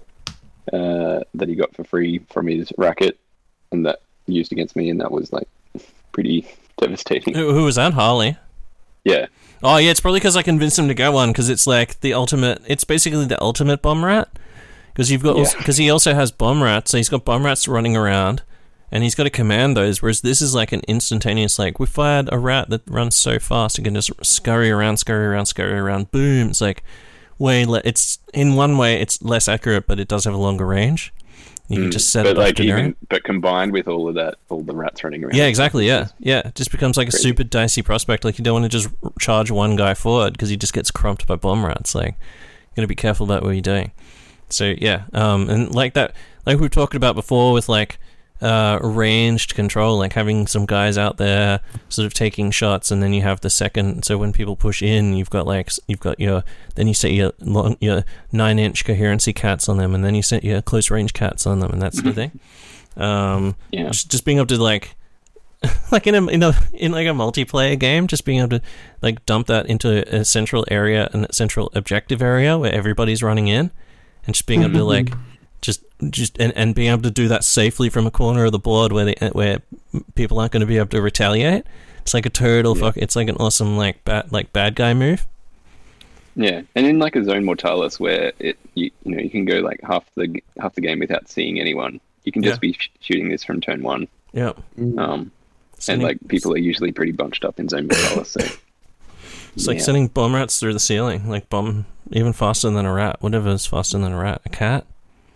uh, that he got for free from his racket, and that used against me, and that was like pretty devastating. Who, who was that? Harley? Yeah, Oh, yeah, it's probably because I convinced him to get one, because it's like the ultimate, it's basically the ultimate bomb rat. Because you've got, Yeah. because he also has bomb rats, so he's got bomb rats running around, and he's got to command those, whereas this is like an instantaneous, like, we fired a rat that runs so fast, it can just scurry around, scurry around, scurry around, boom. It's like, way, le- it's, in one way, it's less accurate, but it does have a longer range. You can Mm, just set but it off like generic. even but combined with all of that, all the rats running around. Yeah, exactly, yeah. Yeah, it just becomes like a Crazy. super dicey prospect. Like, you don't want to just r- charge one guy forward because he just gets crumped by bomb rats. Like, you got to be careful about what you're doing. So, yeah, um, and like that, like we were talking about before with, like, uh, ranged control, like having some guys out there sort of taking shots, and then you have the second, so when people push in, you've got, like, s- you've got your, then you set your long, your nine-inch coherency cats on them, and then you set your close-range cats on them, and that sort of thing. Um, Yeah. just, just being able to, like, like in a in a in like a multiplayer game, just being able to like dump that into a central area and a central objective area where everybody's running in, and just being able to like just just and, and being able to do that safely from a corner of the board where they where people aren't going to be able to retaliate. It's like a total Yeah. fuck. It's like an awesome like bad like bad guy move. Yeah, and in like a zone mortalis where it you, you know you can go like half the half the game without seeing anyone. You can just Yeah. be sh- shooting this from turn one. Yeah, Um, and Sending- like people are usually pretty bunched up in zone mortalis. So it's like yeah. sending bomb rats through the ceiling, like bomb even faster than a rat. Whatever's faster than a rat, a cat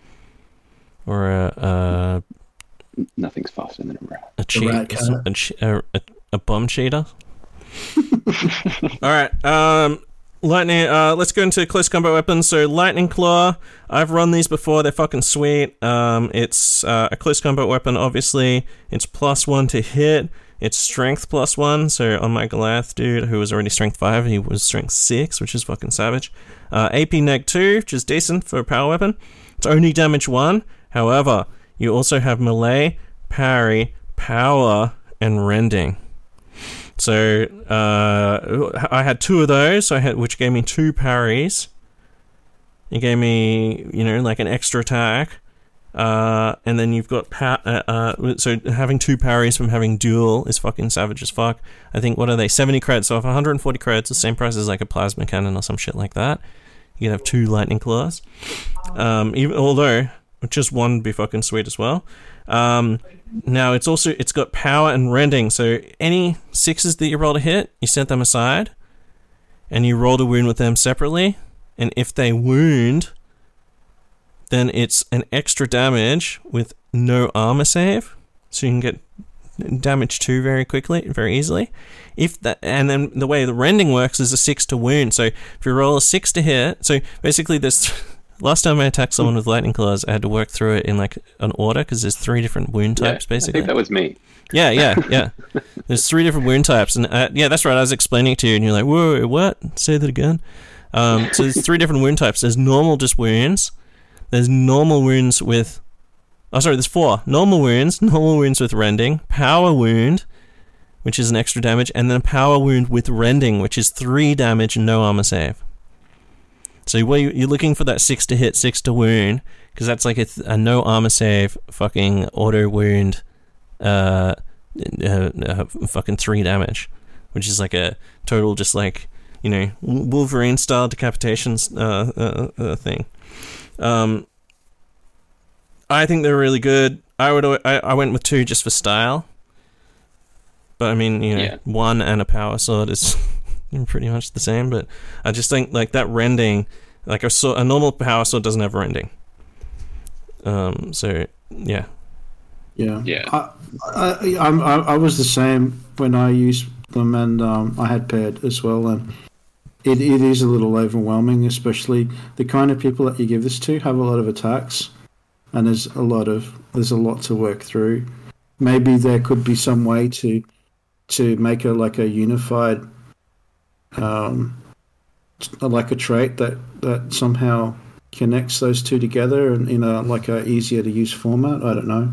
or a. a nothing's faster than a rat. A cheat, rat cat. a, che- a, a, a bum cheater. All right, um, lightning. Uh, let's go into close combat weapons. So, lightning claw. I've run these before. They're fucking sweet. Um, it's uh, a close combat weapon. Obviously, it's plus one to hit. It's strength plus one. So on my Goliath dude, who was already strength five, he was strength six, which is fucking savage. Uh, A P neg two, which is decent for a power weapon. It's only damage one. However, you also have melee, parry, power, and rending. So uh, I had two of those, so I had, which gave me two parries. It gave me, you know, like an extra attack. Uh, and then you've got pa- uh, uh, so having two parries from having dual is fucking savage as fuck. I think, what are they, seventy creds? So if one hundred forty creds, the same price as like a plasma cannon or some shit like that, you can have two lightning claws. Um, even although just one would be fucking sweet as well. Um, now it's also it's got power and rending. So any sixes that you roll to hit, you set them aside, and you roll to wound with them separately. And if they wound, then it's an extra damage with no armor save, so you can get damage two very quickly, very easily. If that, and then the way the rending works is a six to wound. So if you roll a six to hit, so basically this. Last time I attacked someone with lightning claws, I had to work through it in like an order because there's three different wound types. Yeah, basically, I think that was me. Yeah, yeah, yeah. There's three different wound types, and uh, yeah, that's right. I was explaining it to you, and you're like, "Whoa, what? Say that again." Um, so there's three different wound types. There's normal, just wounds. There's normal wounds with... Oh, sorry, there's four. Normal wounds, normal wounds with rending, power wound, which is an extra damage, and then a power wound with rending, which is three damage and no armor save. So you're looking for that six to hit, six to wound, because that's like a, th- a no armor save, fucking auto wound, uh, uh, uh, fucking three damage, which is like a total just like, you know, Wolverine style decapitation uh, uh, uh, thing. Um, I think they're really good. I would I, I went with two just for style, but I mean, you know, yeah. one and a power sword is pretty much the same. But I just think like that rending, like a sword, a normal power sword doesn't have rending. Um, so yeah, yeah, yeah. I I, I I was the same when I used them, and um, I had paired as well, and. It it is a little overwhelming, especially the kind of people that you give this to have a lot of attacks, and there's a lot of there's a lot to work through. Maybe there could be some way to to make a like a unified, um, like a trait that, that somehow connects those two together and in a like a easier to use format. I don't know.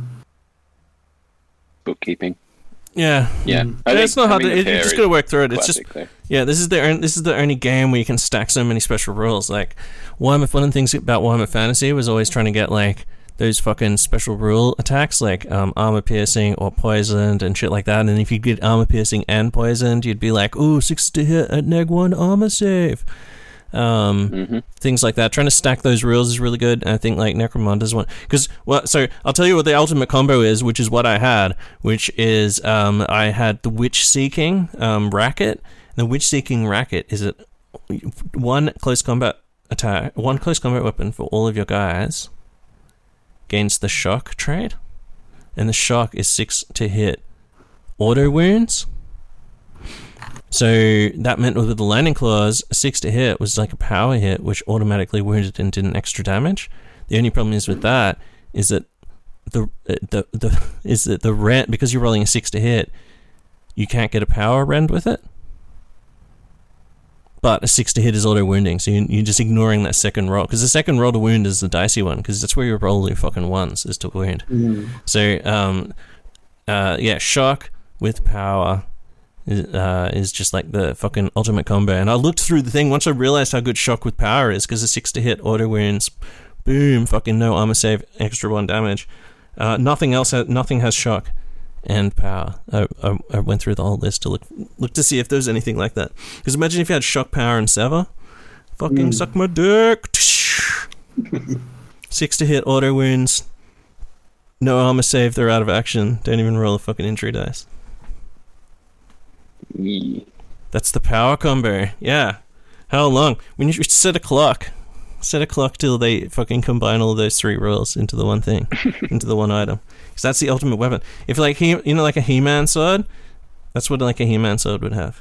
Bookkeeping. Yeah, yeah. Mm. It's not hard. To, it, you just got to work through it. It's just though. yeah. This is the only, this is the only game where you can stack so many special rules. Like Warhammer. One of the things about Warhammer Fantasy was always trying to get like those fucking special rule attacks, like um, armor piercing or poisoned and shit like that. And if you get armor piercing and poisoned, you'd be like, "Ooh, six to hit at neg one armor save." Um, mm-hmm. Things like that. Trying to stack those rules is really good. And I think like Necromonda's one, because well, so I'll tell you what the ultimate combo is, which is what I had, which is um, I had the Witch Seeking um, Racket. And the Witch Seeking Racket is a one close combat attack, one close combat weapon for all of your guys, gains the shock trait, and the shock is six to hit auto wounds. So that meant with the landing claws, six to hit was like a power hit, which automatically wounded and did an extra damage. The only problem is with that is that the the the is that the rend, because you're rolling a six to hit, you can't get a power rend with it. But a six to hit is auto wounding, so you, you're just ignoring that second roll, because the second roll to wound is the dicey one, because that's where you roll your fucking ones is to wound. Mm. So um, uh, yeah, shock with power. Uh, is just like the fucking ultimate combo. And I looked through the thing once I realized how good shock with power is, because the six to hit auto wounds, boom, fucking no armor save, extra one damage. Uh, nothing else, ha- nothing has shock and power. I, I, I went through the whole list to look look to see if there's anything like that. Because imagine if you had shock, power, and sever. Fucking mm. suck my dick. Six to hit auto wounds, no armor save, they're out of action. Don't even roll a fucking injury dice. Yeah. That's the power combo. Yeah. How long? We need to set a clock. Set a clock till they fucking combine all of those three rules into the one thing, into the one item. Because that's the ultimate weapon. If like he, you know, like a He-Man sword, that's what like a He-Man sword would have.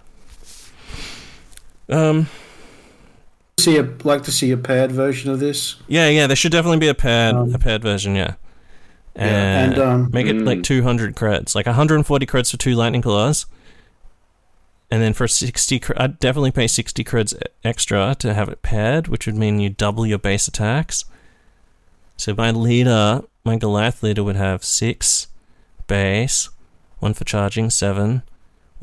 Um. See, a, like to see a paired version of this. Yeah, yeah. There should definitely be a paired, um, a paired version. Yeah. And, yeah, and um, make it like two hundred creds, like one hundred forty creds for two lightning claws. And then for sixty, I'd definitely pay sixty creds extra to have it paired, which would mean you double your base attacks. So my leader, my Goliath leader, would have six base, one for charging, seven,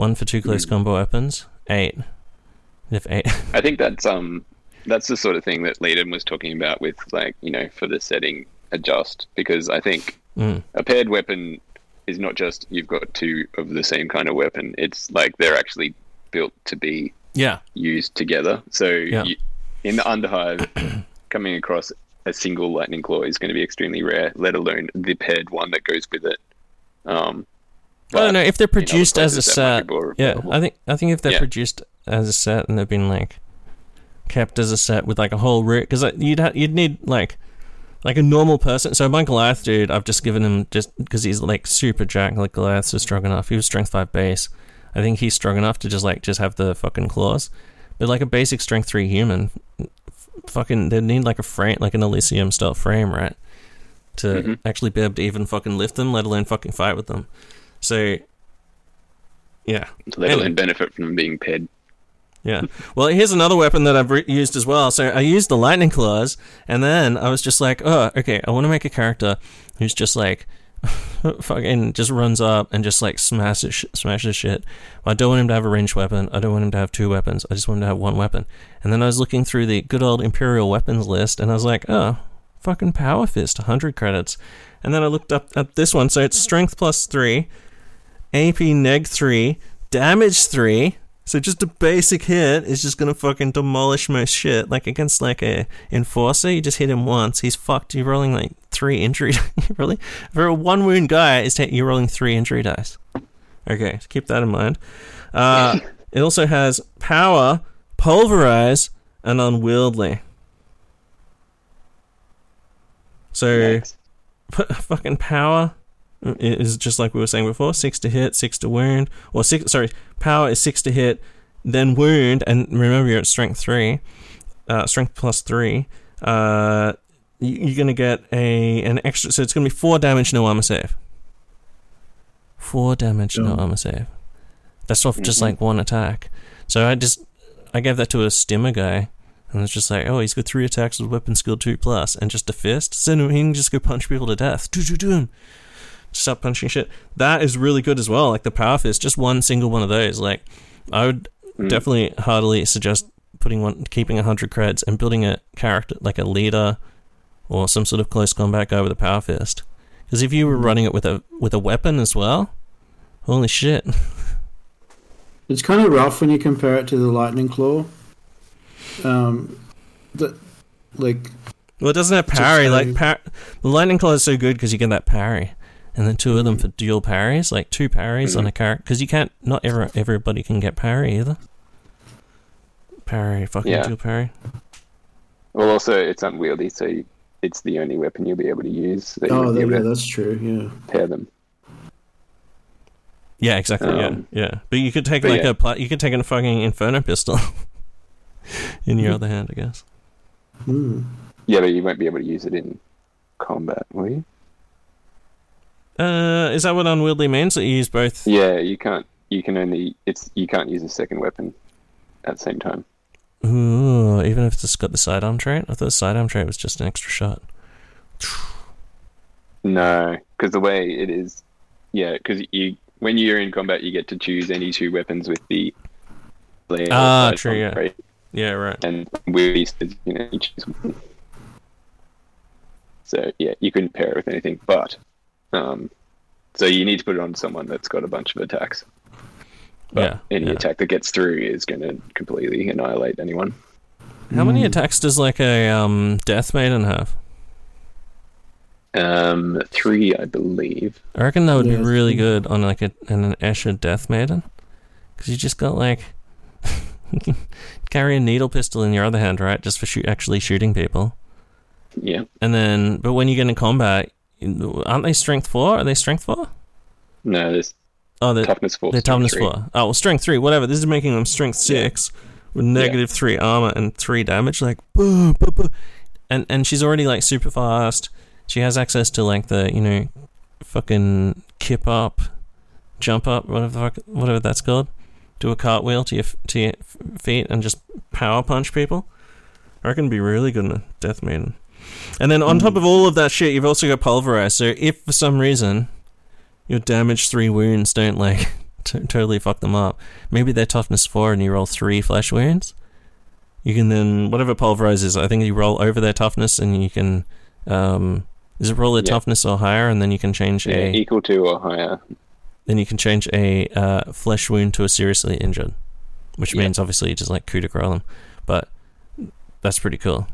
one for two close combo weapons, eight. If eight. I think that's um that's the sort of thing that Leiden was talking about with, like, you know, for the setting adjust, because I think mm. a paired weapon is not just you've got two of the same kind of weapon. It's like they're actually built to be yeah used together. So yeah. you, in the Underhive, coming across a single lightning claw is going to be extremely rare, let alone the paired one that goes with it. Um, I don't know if they're produced as a set. Yeah, available. I think I think if they're Yeah. produced as a set and they've been like kept as a set with like a whole root, because like, you'd ha- you'd need like like a normal person. So my Goliath dude, I've just given him just because he's like super jacked. Like Goliath's is strong enough. He was strength five base. I think he's strong enough to just like just have the fucking claws. But like a basic strength three human, f- fucking they need like a frame, like an Elysium style frame, right? To Mm-hmm. actually be able to even fucking lift them, let alone fucking fight with them. So, yeah. Let And- alone benefit from being paired. Yeah. Well, here's another weapon that I've re- used as well. So I used the lightning claws, and then I was just like, oh, okay, I want to make a character who's just like, fucking just runs up and just like smashes, sh- smashes shit. I don't want him to have a ranged weapon. I don't want him to have two weapons. I just want him to have one weapon. And then I was looking through the good old Imperial weapons list, and I was like, oh, fucking Power Fist, one hundred credits. And then I looked up at this one. So it's strength plus three, A P neg three, damage three. So just a basic hit is just gonna fucking demolish most shit. Like against like a enforcer, you just hit him once, he's fucked. You're rolling like three injury. Really, for a one wound guy, is ta- you're rolling three injury dice. Okay, so keep that in mind. Uh, it also has power, pulverize, and unwieldy. So Nice. p- fucking power is just like we were saying before, six to hit, six to wound, or six. Sorry, power is six to hit, then wound, and remember you're at strength three, uh, strength plus three. Uh, you, you're gonna get a an extra, so it's gonna be four damage, no armor save. Four damage, no Yeah. armor save. That's off just Mhm. like one attack. So I just I gave that to a stimmer guy. And it's just like, oh, he's got three attacks with weapon skill two plus, and just a fist. Send him, he can just go punch people to death. Do do do him. Stop punching shit. That is really good as well. Like the power fist, just one single one of those. Like, I would Mm. definitely heartily suggest putting one, keeping a hundred creds, and building a character like a leader or some sort of close combat guy with a power fist. Because if you were running it with a with a weapon as well, holy shit. It's kind of rough when you compare it to the lightning claw. Um, that like Well, it doesn't have Just parry. so- Like par- the lightning claw is so good because you get that parry, and then two of them Mhm. for dual parries, like two parries on a character. Because you can't, not ever everybody can get parry either. Parry, fucking Yeah. dual parry. Well, also it's unwieldy, so you, it's the only weapon you'll be able to use. So you oh, won't be that, able yeah, to that's true. Yeah, pair them. Yeah, exactly. Um, yeah, yeah. But you could take but like yeah. a pla- you could take a fucking inferno pistol in your other hand, I guess. mm. Yeah, but you won't be able to use it in combat, will you? Uh, is that what unwieldy means? That you use both? Yeah, you can't. You can only. It's you can't use a second weapon at the same time. Ooh, even if it's got the sidearm trait. I thought the sidearm trait was just an extra shot. No, because the way it is, yeah, because you when you're in combat, you get to choose any two weapons with the. layer Ah, size true, on yeah. trait, Yeah, right. And we said, you know, you choose one. So yeah, you couldn't pair it with anything, but um, so you need to put it on someone that's got a bunch of attacks. But Yeah, any yeah. attack that gets through is going to completely annihilate anyone. How many Mm. attacks does like a um Death Maiden have? Um, three, I believe. I reckon that would Yeah, be really three. good on like a an, an Escher Death Maiden, because you just got like you can carry a needle pistol in your other hand, right? Just for shoot actually shooting people. Yeah. And then, but when you get in combat, aren't they strength four? Are they strength four? No, there's Oh, they're toughness four. they're strength toughness three. four. Oh, well, strength three, whatever. This is making them strength six with negative three armor and three damage. Like, boom, boom, boom. And and she's already like super fast. She has access to like the, you know, fucking kip up, jump up, whatever the fuck, whatever that's called. Do a cartwheel to your f- to your f- feet and just power punch people. I reckon it'd be really good in a Death Maiden. And then on top of all of that shit, you've also got Pulverize. So if for some reason your damage three wounds don't like t- totally fuck them up. Maybe they're toughness four and you roll three flesh wounds. You can then, whatever pulverize is, I think you roll over their toughness and you can, um, is it roll their Yeah. toughness or higher, and then you can change Yeah, a, equal to or higher. then you can change a uh, flesh wound to a seriously injured, which Yeah. means obviously you just like coup de grace them. But that's pretty cool.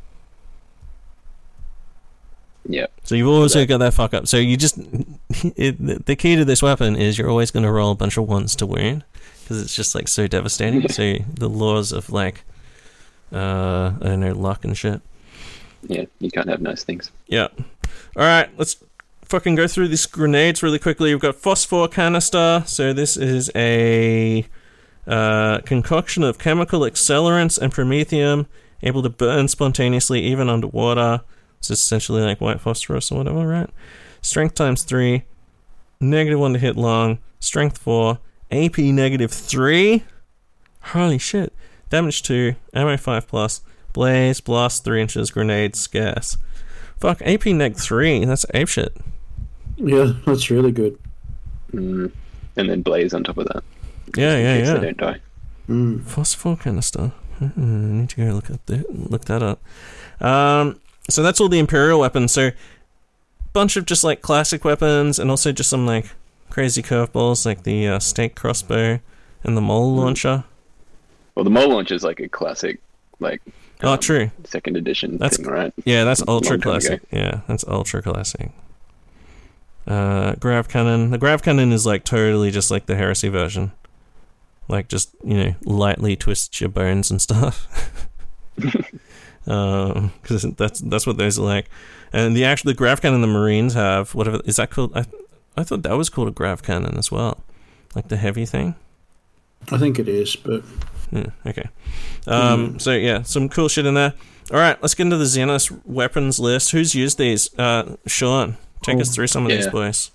Yeah. So you've also That- got that fuck up. So you just, it, the key to this weapon is you're always going to roll a bunch of ones to wound, because it's just like so devastating. So the laws of like, uh, I don't know, luck and shit. Yeah, you can't have nice things. Yeah. All right, let's fucking go through these grenades really quickly. We've got phosphor canister. So this is a uh, concoction of chemical accelerants and promethium, able to burn spontaneously even underwater. It's essentially like white phosphorus or whatever, right? Strength times three, negative one to hit long, strength four, A P negative three. Holy shit. Damage two, ammo five plus, blaze, blast three inches, grenade, scarce. Fuck, A P neg three, that's ape shit. Yeah, that's really good. Mm. And then blaze on top of that. Yeah, in yeah, case yeah. They don't die. Mm. Phosphor canister. Mm, I need to go look up the, look that up. Um, so that's all the Imperial weapons. So bunch of just like classic weapons, and also just some like crazy curveballs, like the uh, stake crossbow and the mole launcher. Well, the mole launcher is like a classic, like Oh, um, true. second edition That's- thing, right? Yeah, that's Long ultra time classic. Yeah, that's ultra classic. Uh, grav cannon. The grav cannon is like totally just like the heresy version. Like just, you know, lightly twist your bones and stuff. Um, because that's that's what those are like. And the actual the grav cannon the Marines have, whatever is that called? I I thought that was called a grav cannon as well, like the heavy thing. I think it is, but Yeah, okay. Um, Mm. So yeah, some cool shit in there. All right, let's get into the Xenos weapons list. Who's used these? Uh, Sean, take us Oh, through some of these yeah. boys.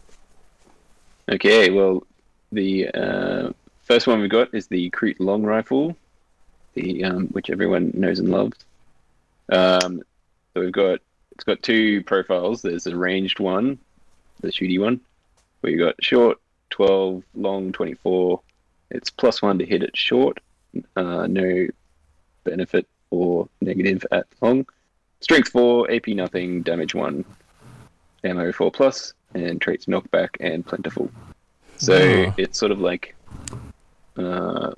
Okay, well, the uh, first one we got is the Crete long rifle, the um, which everyone knows and loves. Um, so we've got it's got two profiles. There's a ranged one, the shooty one, where you got short twelve, long twenty-four. It's plus one to hit at short, uh, no benefit or negative at long. Strength four, A P nothing, damage one, ammo four plus, and traits knockback and plentiful. So Oh. it's sort of like, uh,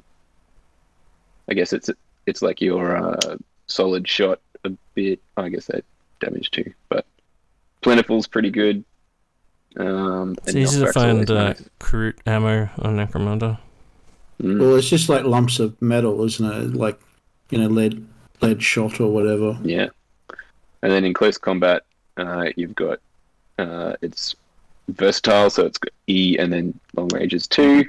I guess it's it's like your uh, solid shot a bit. I guess that damage too, but plentiful's pretty good. Um, It's and easy to knockback's find always uh, nice. Crute ammo on Necromunda. Mm. well, it's just like lumps of metal, isn't it? Like, you know, lead lead shot or whatever. Yeah, and then in close combat, uh, you've got uh, it's versatile, so it's got E and then long range is two,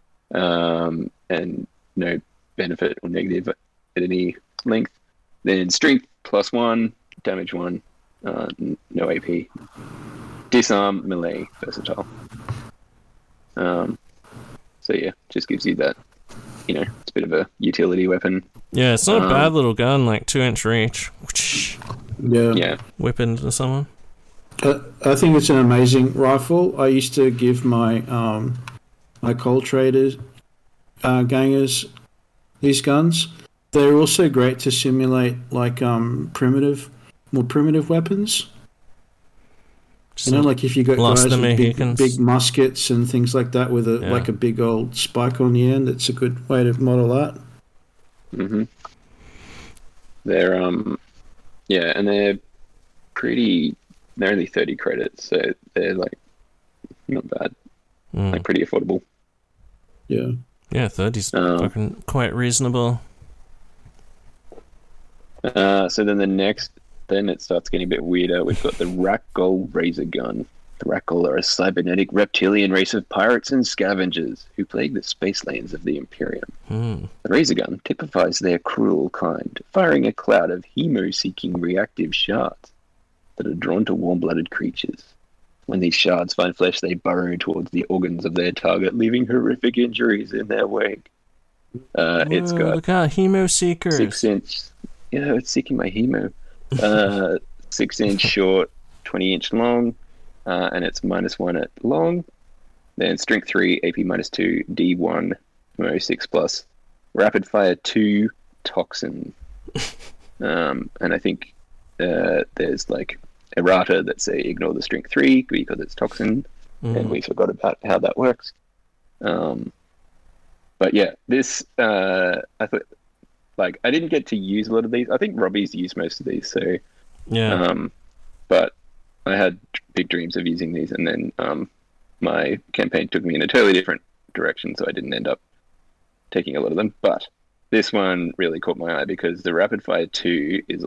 um, and no benefit or negative at any length. Then strength plus one, damage one, uh, n- no A P. Disarm, melee, versatile. Um, so yeah, just gives you that, you know, it's a bit of a utility weapon. Yeah, it's not a Um, bad little gun, like two inch reach. Yeah. Yeah, Whip into someone. Uh, I think it's an amazing rifle. I used to give my um, my coal traders uh, gangers these guns. They're also great to simulate like um, primitive, more primitive weapons. You know, like if you got Lost guys the with big, Mohicans. big muskets and things like that with a Yeah. like a big old spike on the end. It's a good way to model that. hmm They're um, yeah, and they're pretty. They're only thirty credits, so they're like not bad, Mm. like pretty affordable. Yeah. Yeah, thirty's Um, fucking quite reasonable. Uh, so then the next, then it starts getting a bit weirder. We've got the Rakgol Razor Gun. The Rakgol are a cybernetic reptilian race of pirates and scavengers who plague the space lanes of the Imperium. Hmm. The Razor Gun typifies their cruel kind, firing a cloud of hemo-seeking reactive shards that are drawn to warm-blooded creatures. When these shards find flesh, they burrow towards the organs of their target, leaving horrific injuries in their wake. Uh, it's Whoa, got look out, Hemo Seekers. six inch. Yeah, it's seeking my hemo. Uh, six inch short, twenty inch long, uh, and it's minus one at long, Then Strength three, A P minus two, D one, ammo six plus, Rapid Fire two, Toxin. um, and I think uh, there's like errata that say ignore the Strength three because it's Toxin, mm. and we forgot about how that works. Um, but yeah, this uh, I thought like I didn't get to use a lot of these. I think Robbie's used most of these, so yeah. Um, but I had big dreams of using these, and then um. my campaign took me in a totally different direction, so I didn't end up taking a lot of them. But this one really caught my eye because the Rapid Fire two is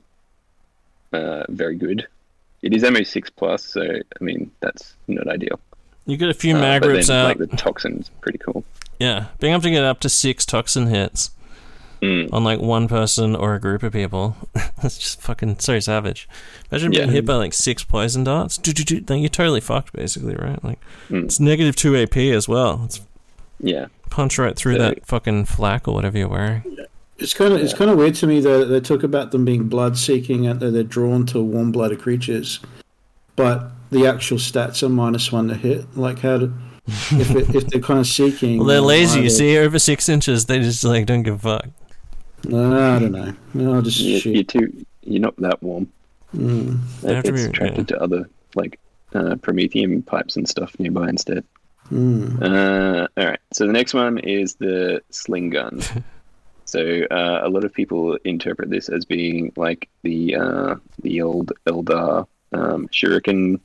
uh, very good. It is M O six plus, so I mean that's not ideal. You get a few uh, mag but rips then, out. Like the Toxin's pretty cool. Yeah, being able to get up to six Toxin hits mm. on like one person or a group of people, that's just fucking so savage. Imagine being yeah. hit by like six poison darts. Then you're totally fucked, basically, right? Like mm. it's negative two A P as well. It's yeah, punch right through so, that fucking flak or whatever you're wearing. It's kind of yeah. it's kind of weird to me that they talk about them being blood seeking and that they're drawn to warm blooded creatures, but the actual stats are minus one to hit. Like how do if it, if they're kind of seeking? Well, they're lazy. You see, over six inches, they just like don't give a fuck. No, I don't know. No, I'll just you're, shoot. you're too. You're not that warm. Mm. They have It's to be- attracted yeah. to other like uh, Prometheum pipes and stuff nearby instead. Mm. Uh, all right. So the next one is the sling gun. so uh, a lot of people interpret this as being like the uh, the old Eldar um, shuriken.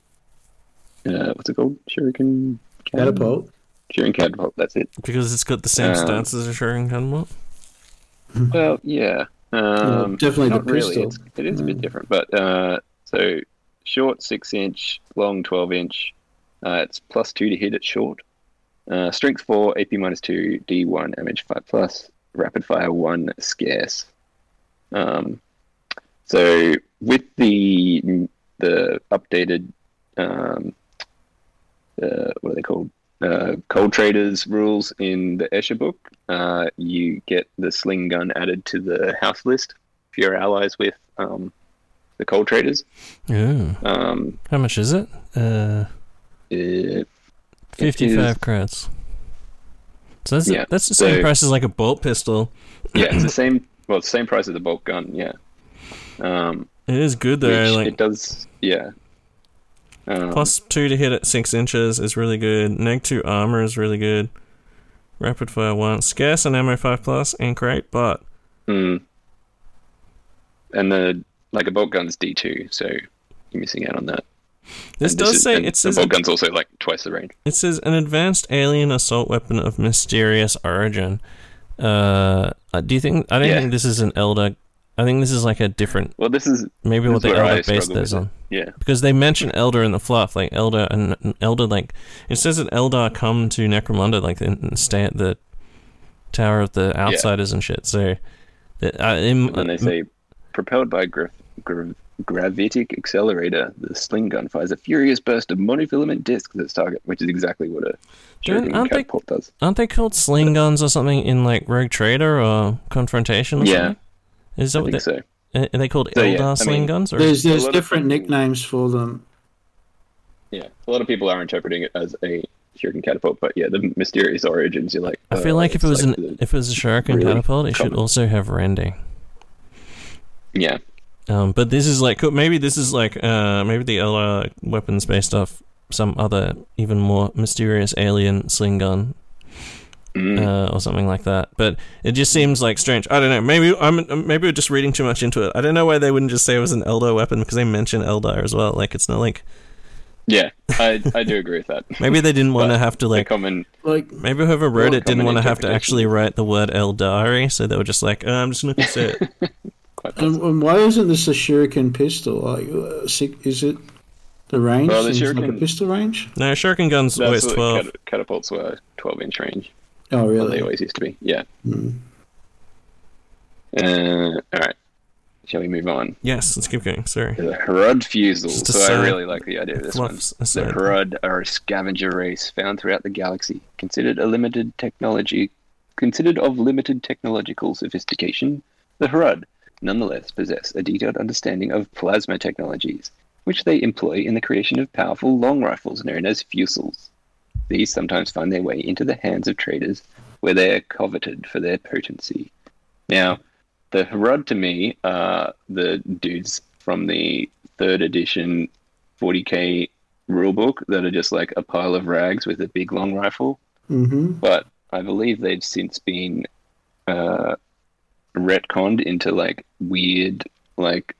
Uh, what's it called? Shuriken cannon? Catapult. Shuriken catapult. That's it. Because it's got the same Um, stats as a Shuriken Catapult. Well, yeah. Um, definitely not the really. pistol. It's, it is a bit Mm. different, but uh, so short six inch, long twelve inch. Uh, it's plus two to hit at short. Uh, strength four, A P minus two, D one, damage five plus, rapid fire one, scarce. Um, so with the the updated, um, uh, what are they called? Uh, Cold Traders rules in the Escher book, uh, you get the sling gun added to the house list if you're allies with um, the Cold Traders. Yeah. Um, How much is it? Uh, it, fifty-five is- creds. So that's, Yeah, that's the same so- price as like a bolt pistol. yeah, it's the same. Well, it's the same price as the bolt gun. Yeah, um, It is good though. which Like it does. Yeah. Um, plus two to hit at six inches is really good. Neg two armor is really good. Rapid fire one, scarce and ammo five plus ain't great, but mm. and the like a bolt gun's D two, so you're missing out on that. this And does is- say and it says the bolt gun's also like twice the range. it says an advanced alien assault weapon of mysterious origin. Uh, uh, do you think? I don't Yeah. think this is an Elder. I think this is like a different, Well, this is maybe this what is the where I Elder based struggle this with it. on. Yeah. Because they mention Elder in the fluff, like Elder and and Elder, like it says that Eldar come to Necromunda, like and and stay at the Tower of the Outsiders and shit. So, that- uh, in, And then they say, propelled by gra- gra- gravitic accelerator, the sling gun fires a furious burst of monofilament discs at its target, which is exactly what a Don't- shuriken aren't they- catapult does. aren't they called sling guns or something in like Rogue Trader or Confrontation or Yeah. something? Is that I what think they, so. are they called? So, Eldar yeah, I sling mean, guns? Or There's A there's lot of different people- nicknames for them. Yeah, a lot of people are interpreting it as a shuriken catapult, but yeah, the mysterious origins. You're like, I feel uh, like if it it's was like an the- if it was a Shuriken really catapult, it should common. also have rending. yeah, Um, but this is like maybe this is like uh, maybe the Eldar weapons based off some other even more mysterious alien sling gun mm, uh, or something like that. But it just seems like strange. I don't know. Maybe I'm maybe we're just reading too much into it. I don't know why they wouldn't just say it was an Eldar weapon because they mention Eldar as well. Like it's not like yeah. I I do agree with that. maybe they didn't want to But have to the like. common, Like Maybe whoever wrote Well, it didn't common want to have to interpretation. actually write the word Eldari, so they were just like, oh, I'm just not gonna say it. quite and, possible. and why isn't this a shuriken pistol? Like, uh, six- is it the range? Well, the Seems like a shuriken- pistol range. No, Shuriken guns That's always what twelve. cat- catapults were twelve inch range. Oh, Well, really? they always used to be. Yeah. Mm. Uh, all right. Shall we move on? Yes, let's keep going. Sorry. The Harad Fusel. Just a So I sad really like the idea of this one. Fluffs The aside. Harad are a scavenger race found throughout the galaxy, considered a limited technology, considered of limited technological sophistication. The Harad, nonetheless, possess a detailed understanding of plasma technologies, which they employ in the creation of powerful long rifles known as fusels. these sometimes find their way into the hands of traders where they are coveted for their potency. Now, the Harad to me are the dudes from the third edition forty K rulebook that are just like a pile of rags with a big long rifle. Mm-hmm. But I believe they've since been uh, retconned into like weird, like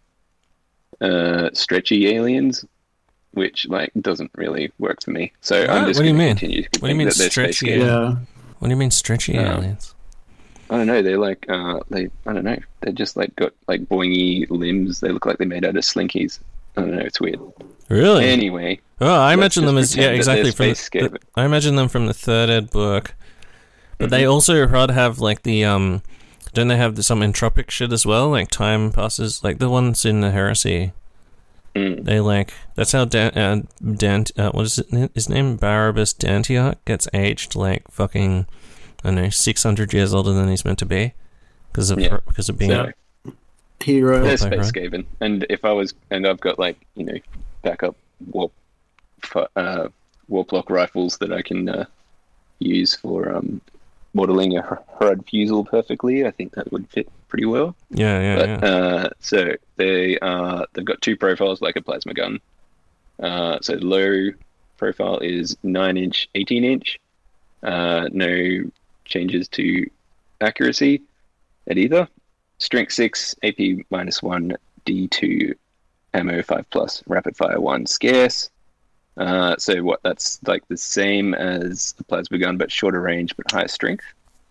uh, stretchy aliens, which like doesn't really work for me. So What? I'm just What do you gonna mean? continue to What do you think mean that they're space stretchy? cadet. Yeah. What do you mean stretchy Yeah. aliens? I don't know. They're like uh, they. I don't know. They're just like got like boingy limbs. They look like they're made out of slinkies. I don't know. It's weird. Really? Anyway, Oh, I let's imagine just them as yeah, pretend that they're exactly. From space the, cadet. I imagine them from the third ed book, but Mm-hmm. they also rather have like the um. Don't they have the, some entropic shit as well? Like time passes, like the ones in the Heresy. Mm. They like that's how Dan, uh, Dant uh, what is it, his name? Barabbas Dantiarch gets aged like fucking I don't know six hundred years older than he's meant to be because of Yeah. because of being So, Hero. they're Okay, space right. Skaven, and if I was, and I've got like you know backup warp, fu- uh, warp lock rifles that I can uh, use for um, modeling a Harad fusel perfectly. I think that would fit pretty well. yeah yeah But yeah. uh, so they uh, they've got two profiles like a plasma gun. Uh, so the low profile is nine inch, eighteen inch. Uh, no changes to accuracy at either. Strength six, A P minus one, D two, ammo five plus, rapid fire one, scarce. Uh, so what? That's like the same as the plasma gun, but shorter range, but higher strength.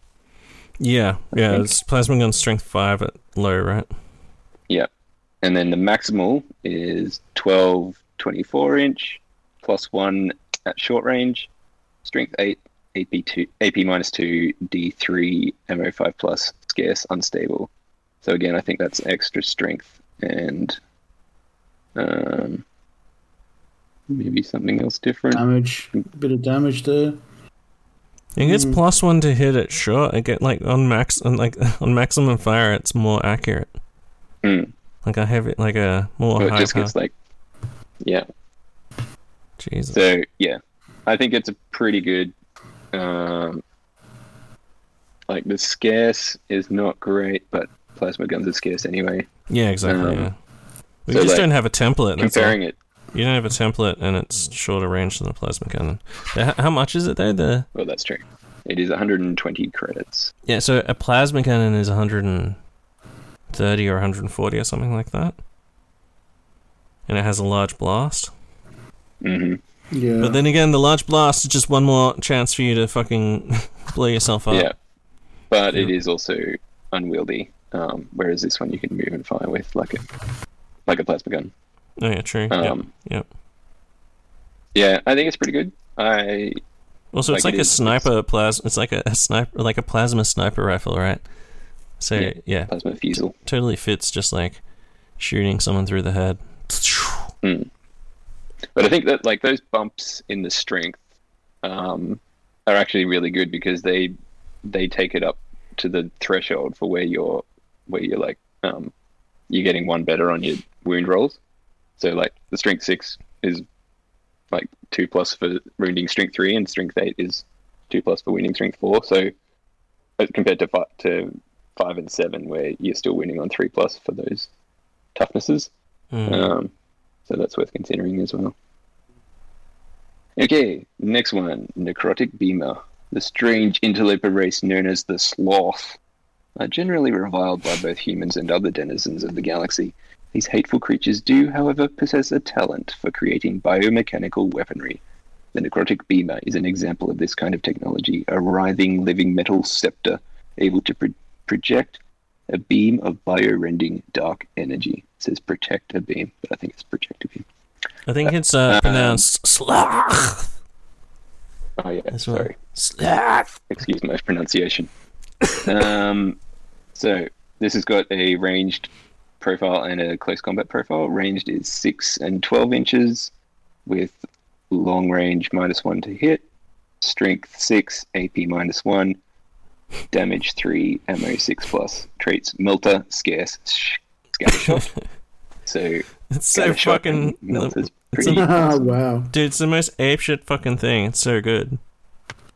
Yeah, yeah, think- it's plasma gun strength five at low, right? Yeah. And then the maximal is twelve, twenty-four inch, plus one at short range, strength eight, A P two, A P minus two, D three, ammo five plus, scarce, unstable. So again, I think that's extra strength and um, maybe something else different. Damage. Bit of damage there. It gets Mm. plus one to hit it short. I get like on max on like on maximum fire, it's more accurate. Mm. Like I have it like a more So it high just power. gets like, yeah. Jesus. So yeah, I think it's a pretty good. Um, like the scarce is not great, but plasma guns are scarce anyway. Yeah, exactly. um, yeah. We so, just like, don't have a template. That's all. Comparing it, You don't have a template, and it's shorter range than the plasma cannon. But h- How much is it though? The well, that's true. It is one hundred twenty credits. yeah, so a plasma cannon is one hundred thirty or one hundred forty or something like that, and it has a large blast. hmm Yeah. But then again, the large blast is just one more chance for you to fucking blow yourself up. Yeah, but it Yeah. is also unwieldy. Um, whereas this one you can move and fire with like a like a plasma gun. Oh yeah, true. Um, Yep. Yep. Yeah, I think it's pretty good. I Also, it's like like it a is- sniper plasma. It's like a, a sniper, like a plasma sniper rifle, right? So Yeah. yeah, plasma fusel. totally fits. Just like shooting someone through the head. Mm. But I think that like those bumps in the strength um, are actually really good because they they take it up to the threshold for where you're where you're like um, you're getting one better on your wound rolls. So like the strength six is like two plus for wounding strength three, and strength eight is two plus for wounding strength four. So uh, compared to five, to five and seven, where you're still winning on three plus for those toughnesses. Mm. Um, so that's worth considering as well. Okay, next one, Necrotic Beamer. The strange interloper race known as the Sloth are generally reviled by both humans and other denizens of the galaxy. These hateful creatures do, however, possess a talent for creating biomechanical weaponry. The Necrotic Beamer is an example of this kind of technology, a writhing living metal scepter able to pro- project a beam of bio-rending dark energy. It says protect a beam, but I think it's project a beam. I think it's uh, Um, pronounced sloth. Oh yeah, As well. sorry. Sloth. Excuse my pronunciation. um, so this has got a ranged profile and a close combat profile. Ranged is six and twelve inches, with long range minus one to hit, strength six, A P minus one, damage three, ammo six plus. Traits Melter, Scarce, sh- Scattershot. So It's so Scattershot fucking. and Melter's it's pretty Oh, awesome. wow. Dude, it's the most apeshit fucking thing. It's so good.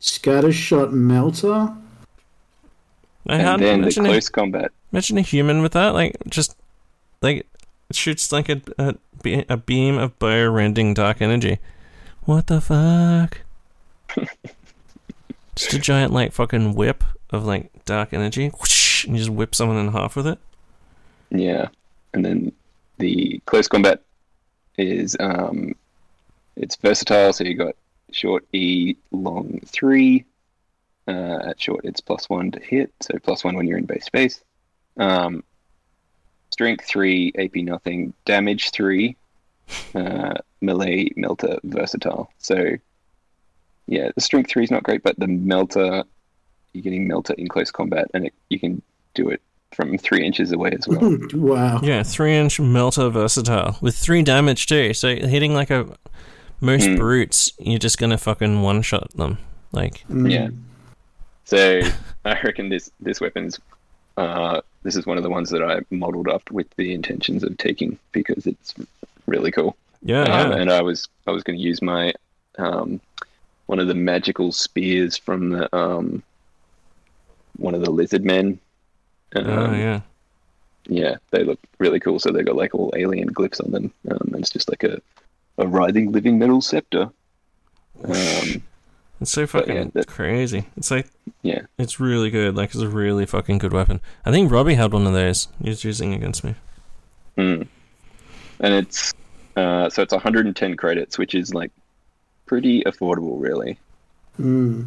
Scattershot Melter. I And had then the imagine, a, close combat. imagine a human with that, like just like it shoots like a a, be- a beam of bio-rending dark energy. What the fuck? Just a giant like fucking whip of like dark energy, whoosh, and you just whip someone in half with it. Yeah. And then the close combat is um, it's versatile. So you got short E, long three. Uh, at short, it's plus one to hit, so plus one when you're in base space. Um, strength three, A P nothing, damage three, uh, melee, melter, versatile. So, yeah, the strength three is not great, but the melter, you're getting melter in close combat, and it, you can do it from three inches away as well. Wow. Yeah, three inch melter versatile with three damage too. So hitting like a most Mm. brutes, you're just gonna fucking one shot them. Like Mm. Yeah. So I reckon this this weapon's uh, this is one of the ones that I modelled up with the intentions of taking because it's really cool. yeah, Um, yeah. and I was I was going to use my um, one of the magical spears from the um, one of the lizard men. Um, oh yeah. yeah, they look really cool. So they got like all alien glyphs on them, um, and it's just like a a writhing living metal scepter. Um, It's so fucking yeah, that- crazy. It's like yeah, it's really good. Like it's a really fucking good weapon. I think Robbie had one of those. He was using against me. mm. and it's uh, so it's one hundred ten credits, which is like pretty affordable, really. Mm.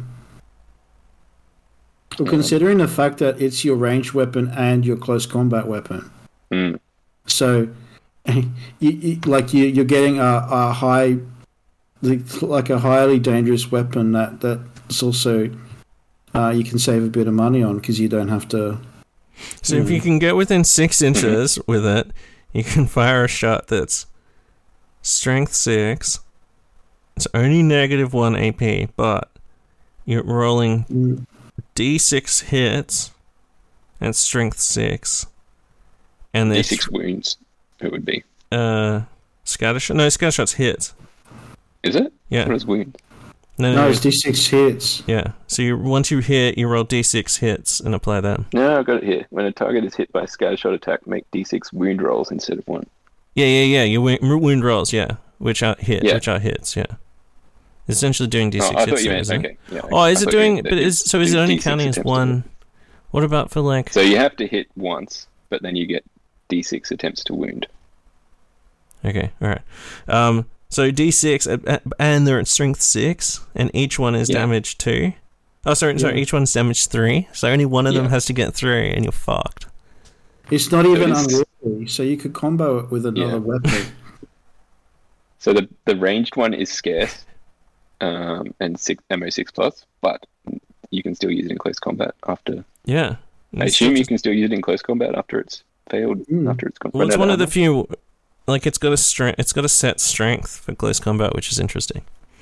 Well, considering the fact that it's your ranged weapon and your close combat weapon, Mm. so you, you, like you, you're getting a, a high, like a highly dangerous weapon that that's also uh, you can save a bit of money on because you don't have to. So if you can get within six inches with it, you can fire a shot that's strength six. It's only negative one A P, but you're rolling Mm. D six hits and strength six. And D there's six wounds, it would be. uh scattershot. No, scattershot's hits. Is it? Yeah. What is wound? No, no, No, no. it's D six hits. Yeah. So you once you hit, you roll D six hits and apply that. No, I've got it here. When a target is hit by a scattershot attack, make D six wound rolls instead of one. Yeah, yeah, yeah. You wound, wound rolls, yeah, which are hit, Yeah. which are hits, yeah. It's essentially doing D Oh, six I hits. thought you though, meant isn't it? okay. Yeah, Oh, is I it thought doing? you- But is so is it do only D six counting as attempts to one? wound. What about for like? So you have to hit once, but then you get D six attempts to wound. Okay, all right. Um, so D six, uh, uh, and they're at strength six, and each one is Yeah. damage two. Oh, sorry, sorry. Yeah. Each one's damage three. So only one of them Yeah. has to get through, and you're fucked. It's not even it is- unwieldy, so you could combo it with another Yeah. weapon. So the the ranged one is scarce, um, and six M O six plus, but you can still use it in close combat after. Yeah. I It's assume you just- can still use it in close combat after it's failed. Mm. After it's gone. Well, it's run one out of the ammo. few. Like it's got a strength. It's got a set strength for close combat, which is interesting.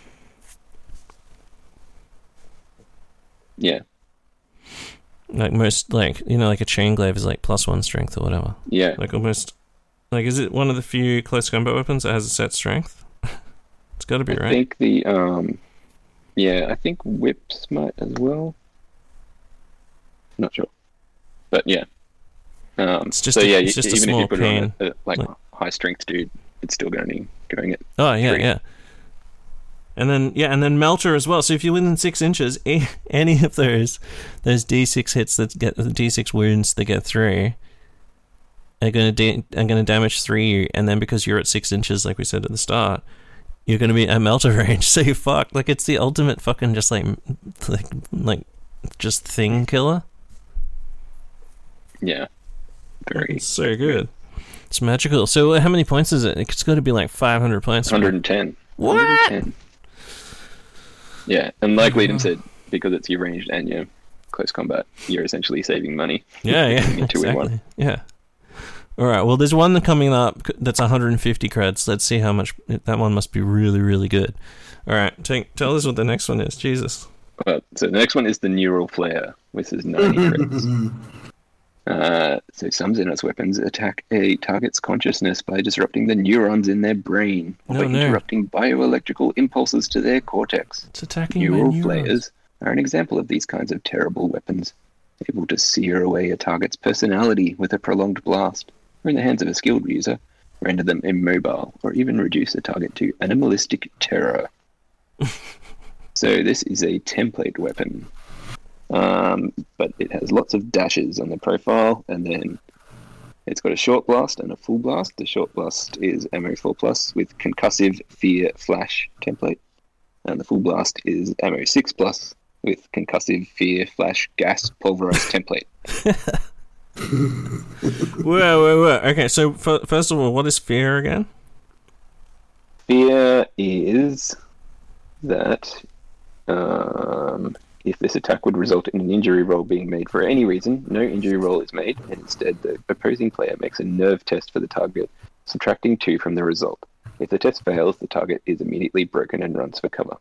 Yeah, Like most, like you know, like a chain glaive is like plus one strength or whatever. yeah. Like almost, like is it one of the few close combat weapons that has a set strength? It's got to be I right. think the um, yeah, I think whips might as well. Not sure, but yeah. Um, It's just so a- yeah, it's you- just a even if small you put pain. it on a, a like Like- high strength dude, it's still going to going at Oh yeah, three. yeah. And then yeah, and then melter as well. So if you're within six inches, a- any of those those D six hits that get D six wounds that get through are gonna da- are gonna damage three you, and then because you're at six inches, like we said at the start, you're gonna be at melter range. So you fuck. Like it's the ultimate fucking just like like like just thing killer. Yeah, very It's so good. It's magical. So uh, how many points is it? It's got to be like five hundred points. one hundred ten. What? one hundred ten. Yeah, and like Liam said, because it's your ranged and your close combat, you're essentially saving money. Yeah, yeah, Getting into it one. exactly. Yeah. All right. Well, there's one coming up that's one hundred fifty creds. Let's see how much that one must be. Really, really good. All right. Take, tell us what the next one is. Jesus. Well, so the next one is the Neural Flare, which is ninety credits. Uh, so some Xenos weapons attack a target's consciousness by disrupting the neurons in their brain, or No, by no. interrupting bioelectrical impulses to their cortex. It's attacking my Neural neurons. flares are an example of these kinds of terrible weapons, able to sear away a target's personality with a prolonged blast, or in the hands of a skilled user, render them immobile, or even reduce a target to animalistic terror. So this is a template weapon, um, but it has lots of dashes on the profile, and then it's got a short blast and a full blast. The short blast is ammo four plus with concussive fear flash template, and the full blast is ammo six plus with concussive fear flash gas pulverized template. whoa, whoa, whoa. Okay, so f- first of all, what is fear again? Fear is that um, if this attack would result in an injury roll being made for any reason, no injury roll is made, and instead the opposing player makes a nerve test for the target, subtracting two from the result. If the test fails, the target is immediately broken and runs for cover.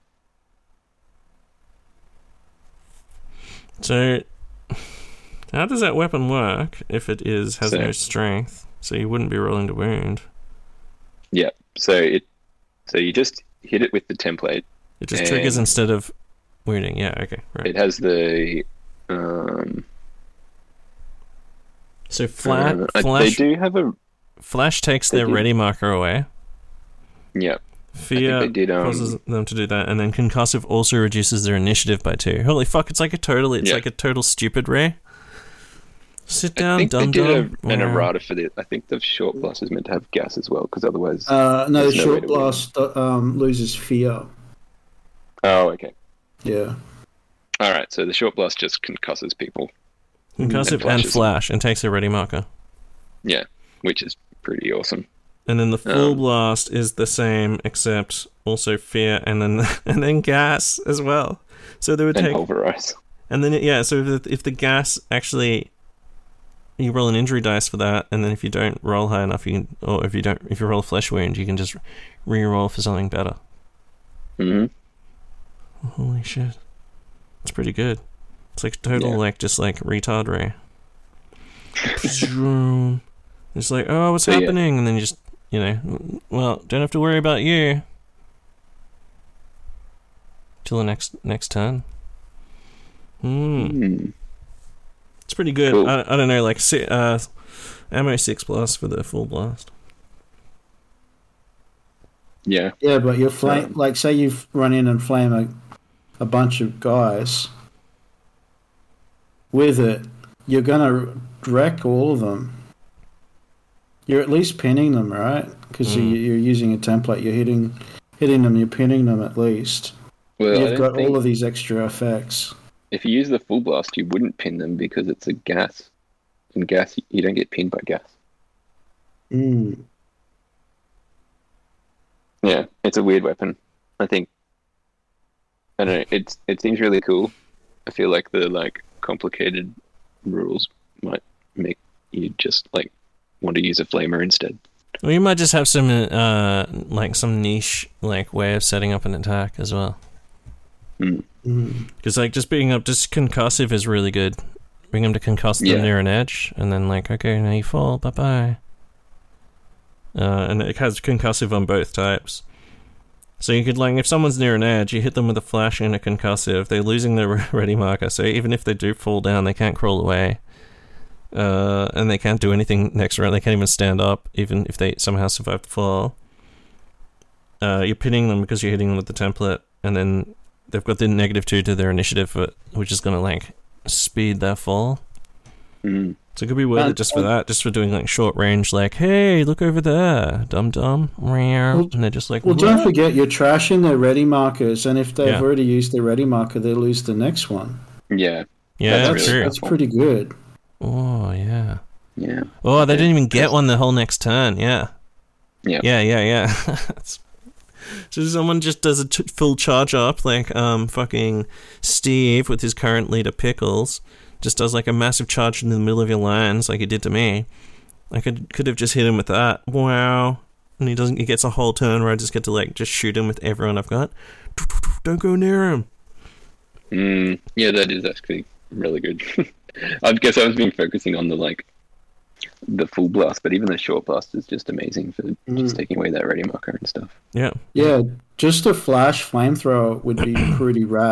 So, how does that weapon work if it is has So- no strength? So you wouldn't be rolling to wound. Yeah, so it so you just hit it with the template. It just triggers And- instead of wounding. Yeah, okay, right. It has the um, So flat, uh, they flash, do have a flash takes they their do- ready marker away. yeah. Fear they did, um, causes them to do that, and then concussive also reduces their initiative by two. Holy fuck! It's like a total. It's Yeah. like a total stupid ray. Sit I down, think dum they did dum. a, an errata for the. I think the short blast is meant to have gas as well, because otherwise. Uh, no, the There's no way short to win. blast uh, um, loses fear. Oh, okay. Yeah. All right. So the short blast just concusses people. Concussive and and flashes. flash, and takes their ready marker. Yeah, which is pretty awesome. And then the full Um, blast is the same, except also fear, and then and then gas as well. So they would And take, pulverize. and then it, yeah. So if the, if the gas actually, you roll an injury dice for that, and then if you don't roll high enough, you can, or if you don't, if you roll a flesh wound, you can just re-roll for something better. hmm Holy shit, it's pretty good. It's like total Yeah. like just like retard ray. It's like, oh, what's So, yeah. happening? And then you just, you know, well, don't have to worry about you. Till the next next turn. Hmm. Hmm. It's pretty good. Cool. I, I don't know, like si- uh, ammo six plus for the full blast. Yeah. Yeah, but you're flame. Um, like, say you've run in and flame a, a bunch of guys with it, you're gonna wreck all of them. You're at least pinning them, right? Because Mm. you, you're using a template. You're hitting, hitting them. You're pinning them at least. Well, I You've don't got think all of these extra effects. if you use the full blast, you wouldn't pin them because it's a gas. And gas, you don't get pinned by gas. Mm. Yeah, it's a weird weapon. I think. I don't know. It's it seems really cool. I feel like the like complicated rules might make you just like want to use a flamer instead. Well, you might just have some, uh, like some niche, like way of setting up an attack as well. Mm. Mm. Because like just being up, just concussive is really good. Bring them to concuss them Yeah. near an edge, and then like, okay, now you fall, bye bye. Uh, and it has concussive on both types. So you could like, if someone's near an edge, you hit them with a flash and a concussive. They're losing their ready marker, so even if they do fall down, they can't crawl away. Uh, and they can't do anything next round. They can't even stand up, even if they somehow survive the fall. Uh, you're pinning them because you're hitting them with the template, and then they've got the negative two to their initiative, which is going to like speed their fall. Mm. So it could be worth it And- just for that, just for doing like short range, like, hey, look over there, dum dum, and they're just like, Well, "What?" don't forget you're trashing their ready markers, and if they've Yeah. already used their ready marker, they lose the next one. Yeah. yeah, that's that's, really true. that's pretty good. Oh yeah. Yeah. Oh, they Okay. didn't even get one the whole next turn. Yeah. Yeah. Yeah, yeah, yeah. It's- so someone just does a t- full charge up, like um, fucking Steve with his current leader Pickles, just does like a massive charge in the middle of your lines, like he did to me. I could could have just hit him with that. Wow. And he doesn't. He gets a whole turn where I just get to like just shoot him with everyone I've got. Don't go near him. Mm. Yeah, that is actually really good. I guess I was been focusing on the like the full blast, but even the short blast is just amazing for just Mm. taking away that ready marker and stuff. Yeah. Yeah, just a flash flamethrower would be pretty rad.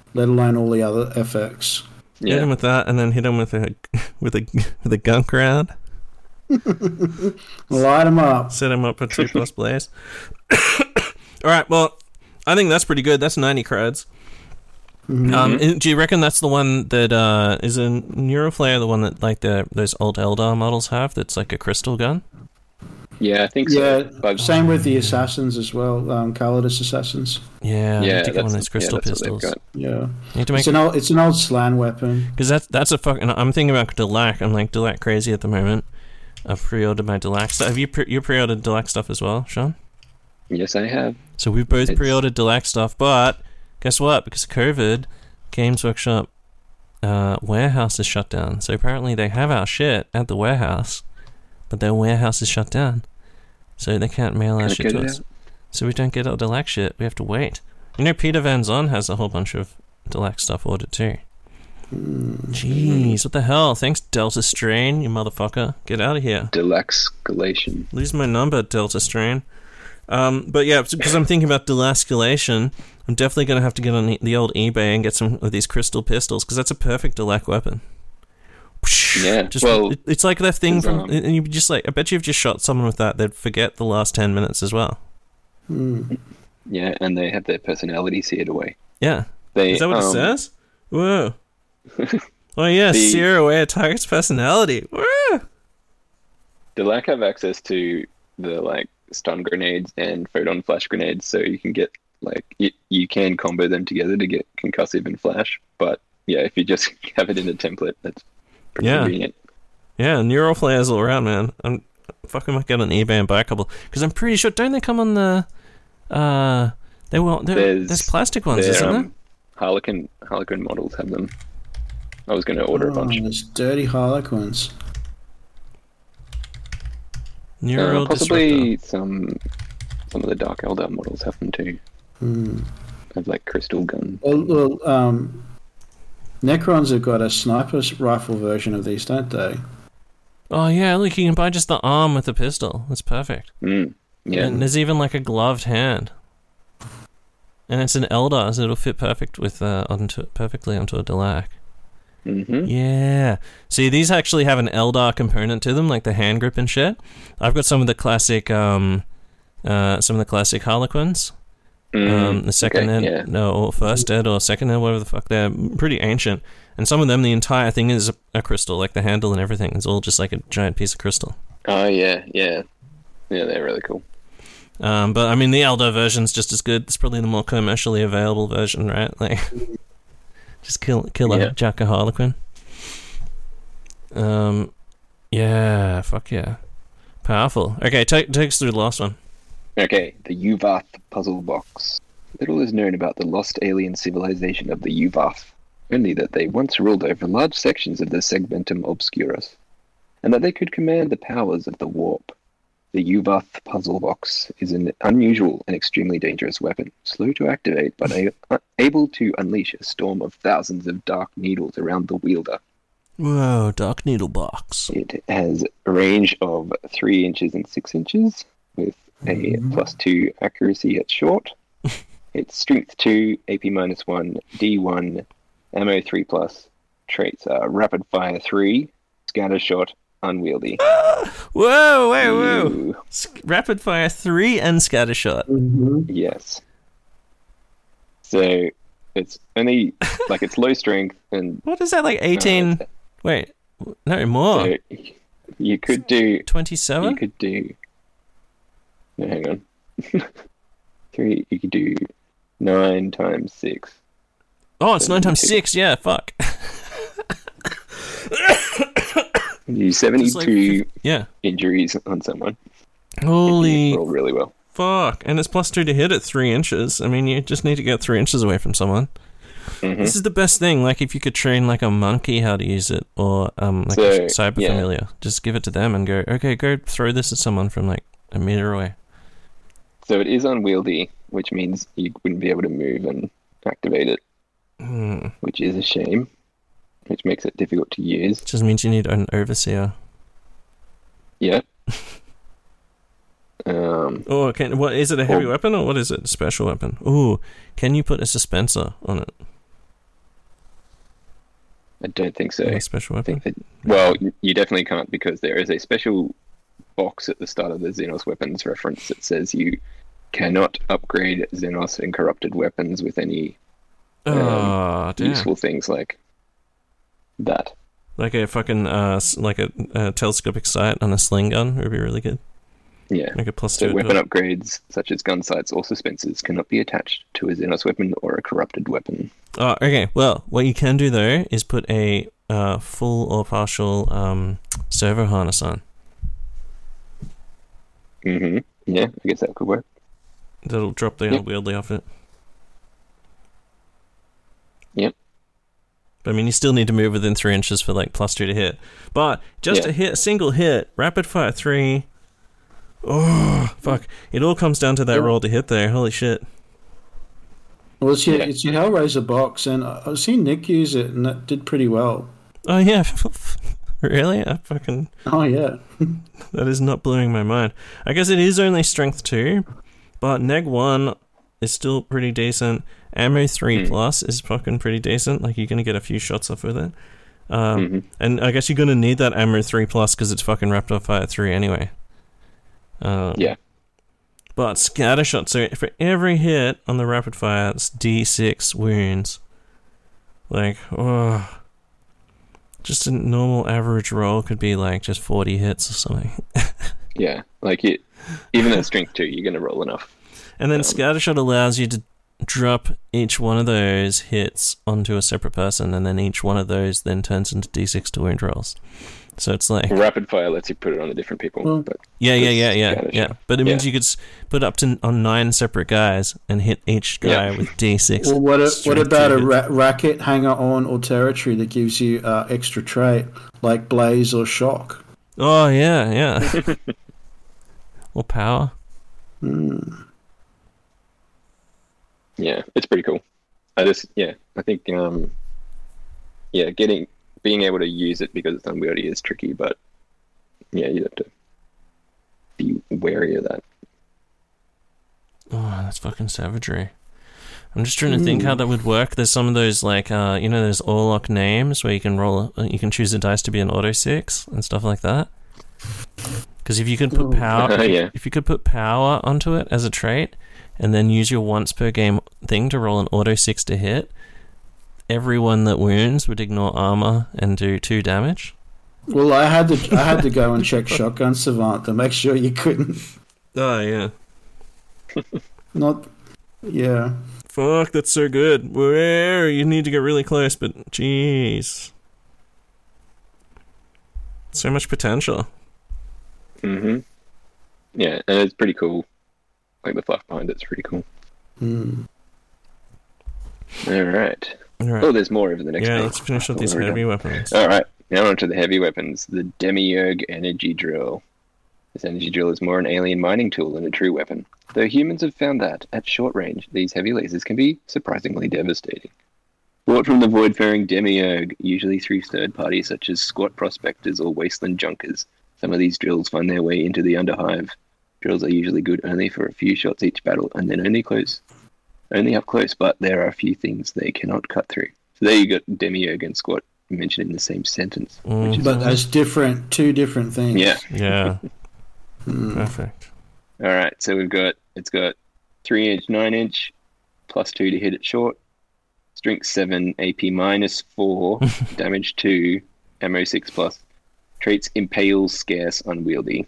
let alone all the other effects. Yeah. Hit him with that, and then hit him with a with a with a gunk round. Light him up. Set him up for two plus blaze. All right. Well, I think that's pretty good. That's ninety creds. Mm-hmm. Um, do you reckon that's the one that uh, is a Neuroflare, the one that like the those old Eldar models have? That's like a crystal gun. Yeah, I think so. Yeah, but same with the assassins as well. Um, Calidus assassins. Yeah, yeah, to get one of those crystal yeah, pistols. Yeah, you to make it's an old, it's an old slan weapon. Because that's that's a fucking. I'm thinking about Delac. I'm like Delac crazy at the moment. I've pre-ordered my Delac stuff. Have you pre- you pre-ordered Delac stuff as well, Sean? Yes, I have. So we've both it's... pre-ordered Delac stuff, but guess what? Because of COVID, Games Workshop uh, warehouse is shut down. So apparently they have our shit at the warehouse, but their warehouse is shut down. So they can't mail our shit to us. Out? So we don't get our Delac shit. We have to wait. You know, Peter Van Zon has a whole bunch of Delac stuff ordered too. Jeez, what the hell? Thanks, Delta Strain, you motherfucker. Get out of here. Delascalation. Lose my number, Delta Strain. Um, but yeah, because I'm thinking about Delascalation, I'm definitely going to have to get on the old eBay and get some of these crystal pistols, because that's a perfect Delac weapon. Yeah, just, well... It, it's like that thing from... Um, and you just like... I bet you if you just shot someone with that, they'd forget the last ten minutes as well. Mm. Yeah, and they have their personality seared away. Yeah. They, Is that what um, it says? Whoa. Oh yeah, the, sear away a target's personality. Woo! Delac have access to the like stun grenades and photon flash grenades, so you can get like you, you can combo them together to get concussive and flash. But yeah, if you just have it in a template, that's pretty yeah. convenient. Yeah, neural flares all around, man. I'm fucking might get on eBay and buy a couple, because I'm pretty sure don't they come on the uh they will there's, there's plastic ones, isn't um, there? Harlequin Harlequin models have them. I was going to order oh, a bunch. There's dirty Harlequins. Neural uh, possibly disruptor. some some of the Dark Eldar models have them too. Hmm. Have like crystal gun. Well, well um, Necrons have got a sniper rifle version of these, don't they? Oh yeah, look, you can buy just the arm with the pistol. That's perfect. Mm, yeah. And there's even like a gloved hand. And it's an Eldar, so it'll fit perfect with uh, onto perfectly onto a Delac. Mm-hmm. Yeah. See, these actually have an Eldar component to them, like the hand grip and shit. I've got some of the classic, um, uh, some of the classic Harlequins. Mm, um, the second okay, ed, yeah. no, or first ed, or second ed, whatever the fuck. They're pretty ancient, and some of them, the entire thing is a, a crystal, like the handle and everything. It's all just like a giant piece of crystal. Oh yeah, yeah, yeah. They're really cool. Um, but I mean, the Eldar version's just as good. It's probably the more commercially available version, right? Like, just kill, kill a yeah. Jack a Harlequin. Um, yeah, fuck yeah, powerful. Okay, take take us through the last one. Okay, the Uvath puzzle box. Little is known about the lost alien civilization of the Uvath, only that they once ruled over large sections of the Segmentum Obscurus, and that they could command the powers of the warp. The Uvath puzzle box is an unusual and extremely dangerous weapon, slow to activate, but a- able to unleash a storm of thousands of dark needles around the wielder. Whoa, Dark Needle Box. It has a range of three inches and six inches, with a mm-hmm. plus two accuracy at short. It's strength two, A P minus one, D one, ammo three plus. Traits are rapid fire three, scatter shot, unwieldy. Whoa, whoa, whoa! Ooh. Rapid fire three and scatter shot. Mm-hmm. Yes. So it's only like it's low strength and. What is that, like eighteen? Uh, Wait, no more. So you could do twenty-seven. You could do. No, hang on. Three. You could do nine times six. Oh, it's nine times six. Yeah, fuck. You seventy-two like, yeah. injuries on someone. Holy roll really well. Fuck! And it's plus two to hit at three inches. I mean, you just need to get three inches away from someone. Mm-hmm. This is the best thing. Like, if you could train like a monkey how to use it, or um, like so, a cyber yeah. familiar, just give it to them and go, okay, go throw this at someone from like a meter away. So it is unwieldy, which means you wouldn't be able to move and activate it, mm. which is a shame. Which makes it difficult to use. Just means you need an overseer. Yeah. um. Oh, can what is it? A heavy or, weapon or what is it? A special weapon? Ooh, can you put a suspensor on it? I don't think so. Any special I weapon? think that, well, you definitely can't because there is a special box at the start of the Xenos weapons reference that says you cannot upgrade Xenos and corrupted weapons with any um, Oh, damn. useful things like that. Like a fucking, uh, s- like a, a telescopic sight on a sling gun would be really good. Yeah. Like a plus So two. weapon upgrades such as gun sights or suspensors cannot be attached to a Xenos weapon or a corrupted weapon. Oh, okay. Well, what you can do though is put a uh, full or partial um, servo harness on. Mm-hmm. Yeah, I guess that could work. That'll drop the Yep. unwieldy off it. Yep. But I mean, you still need to move within three inches for like plus two to hit. But just Yeah. a hit, single hit, rapid fire three. Oh fuck! It all comes down to that Yeah. roll to hit there. Holy shit! Well, it's your, Yeah. it's your Hellraiser box, and I- I've seen Nick use it, and that did pretty well. Oh yeah, really? I fucking Oh, yeah. that is not blowing my mind. I guess it is only strength two, but neg one is still pretty decent. Ammo three Hmm. plus is fucking pretty decent. Like you're gonna get a few shots off with it. Um, Mhm. And I guess you're gonna need that ammo three plus because it's fucking rapid fire three anyway. Um, Yeah. But scatter shot. So for every hit on the rapid fire, it's D six wounds. Like, oh, just a normal average roll could be like just forty hits or something. Yeah, like it. Even at strength two, you're going to roll enough. And then Um, scattershot allows you to drop each one of those hits onto a separate person, and then each one of those then turns into D six to wound rolls. So it's like, Rapid fire lets you put it on the different people. Well, but yeah, yeah, yeah, it's yeah, scattershot. yeah. But it means Yeah. you could s- put up to on nine separate guys and hit each guy Yeah. with D six. Well, what, a, what straight about to a hit. ra- racket, hanger on, or territory that gives you uh, extra trait, like blaze or shock? Oh yeah, yeah. Or power. Hmm. Yeah, it's pretty cool. I just, yeah, I think, um, yeah, getting, being able to use it because it's unwieldy is tricky, but yeah, you have to be wary of that. Oh, that's fucking savagery. I'm just trying to think how that would work. There's some of those like, uh, you know, there's Orlock names where you can roll, uh, you can choose a dice to be an auto six and stuff like that. Because if you could put Ooh. power, Yeah. if you could put power onto it as a trait, and then use your once per game thing to roll an auto six to hit, everyone that wounds would ignore armor and do two damage. Well, I had to I had to go and check Shotgun Savant to make sure you couldn't. Oh yeah. Not, yeah. Fuck, that's so good. Where you need to get really close, but jeez, so much potential. Mm-hmm. Yeah, and it's pretty cool. Like the fluff behind it's pretty cool. Hmm. All right. All right. Oh, there's more over the next Yeah, page. let's finish I up thought these we were heavy done. weapons. All right, now on to the heavy weapons. The Demiurge Energy Drill. This energy drill is more an alien mining tool than a true weapon, though humans have found that, at short range, these heavy lasers can be surprisingly devastating. Bought from the void-faring Demiurge, usually through third parties such as squat prospectors or wasteland junkers, some of these drills find their way into the Underhive. Drills are usually good only for a few shots each battle, and then only close, only up close, but there are a few things they cannot cut through. So there you got Demiurge and squat mentioned in the same sentence. Mm. Which is, But as different, two different things. yeah. Yeah, Hmm. perfect. All right, so we've got it's got three inch, nine inch, plus two to hit it short, strength seven, A P minus four, damage two, ammo six plus, traits impale, scarce, unwieldy.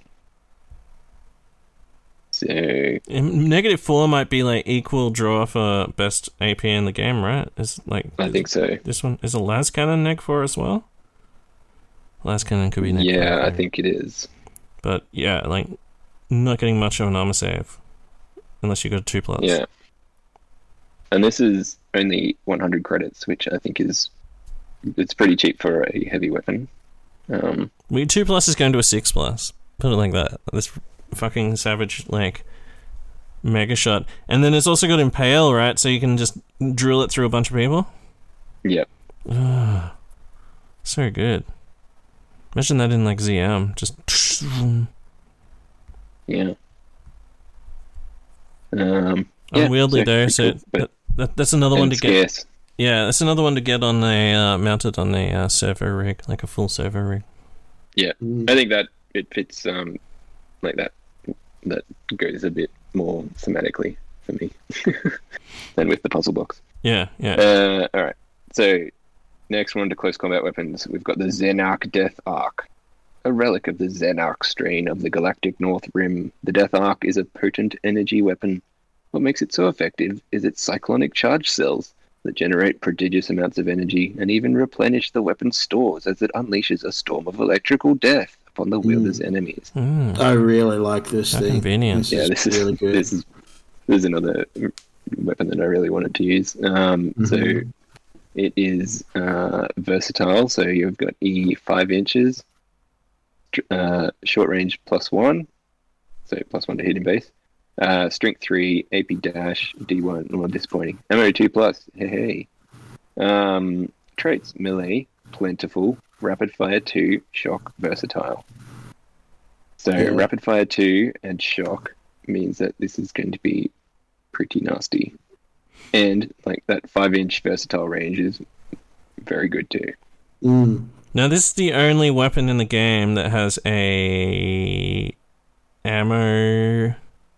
So Um, Negative four might be like equal draw for best A P in the game, right? Is like I think so. this one is a las cannon neg four as well. Las cannon could be neg Yeah, four, I think it is. but yeah, like not getting much of an armor save unless you got a two plus. Yeah, and this is only one hundred credits, which I think is it's pretty cheap for a heavy weapon. Um, we two plus is going to a six plus. Put it like that. This fucking savage like mega shot, and then it's also got impale, right? So you can just drill it through a bunch of people. yep. Ugh. So good. Imagine that in like Z M, just. Yeah. Um, yeah, Unwieldy so though, pretty so cool, but- that, that, that's another one and to get. scarce. Yeah, that's another one to get on a uh, mounted on a uh, servo rig, like a full servo rig. Yeah, I think that it fits um like that. That goes a bit more thematically for me than with the puzzle box. Yeah, yeah. Uh, all right. So next one to close combat weapons, we've got the Zenark Death Arc, a relic of the Zenark strain of the Galactic North Rim. The Death Arc is a potent energy weapon. What makes it so effective is its cyclonic charge cells that generate prodigious amounts of energy and even replenish the weapon's stores as it unleashes a storm of electrical death upon the wielder's mm. enemies. Mm. I really like this How thing. Convenient. This yeah, is this is really good. This is this is another weapon that I really wanted to use. Um, mm-hmm. So it is uh, versatile. So you've got E five inches, uh, short range plus one, so plus one to hit in base. Uh, strength three, A P dash, D one. Well, disappointing. Ammo two plus. Hey, hey. Um, traits: melee, plentiful, rapid fire two, shock, versatile. So yeah. Rapid fire two and shock means that this is going to be pretty nasty, and like that five inch versatile range is very good too. Mm. Now this is the only weapon in the game that has a ammo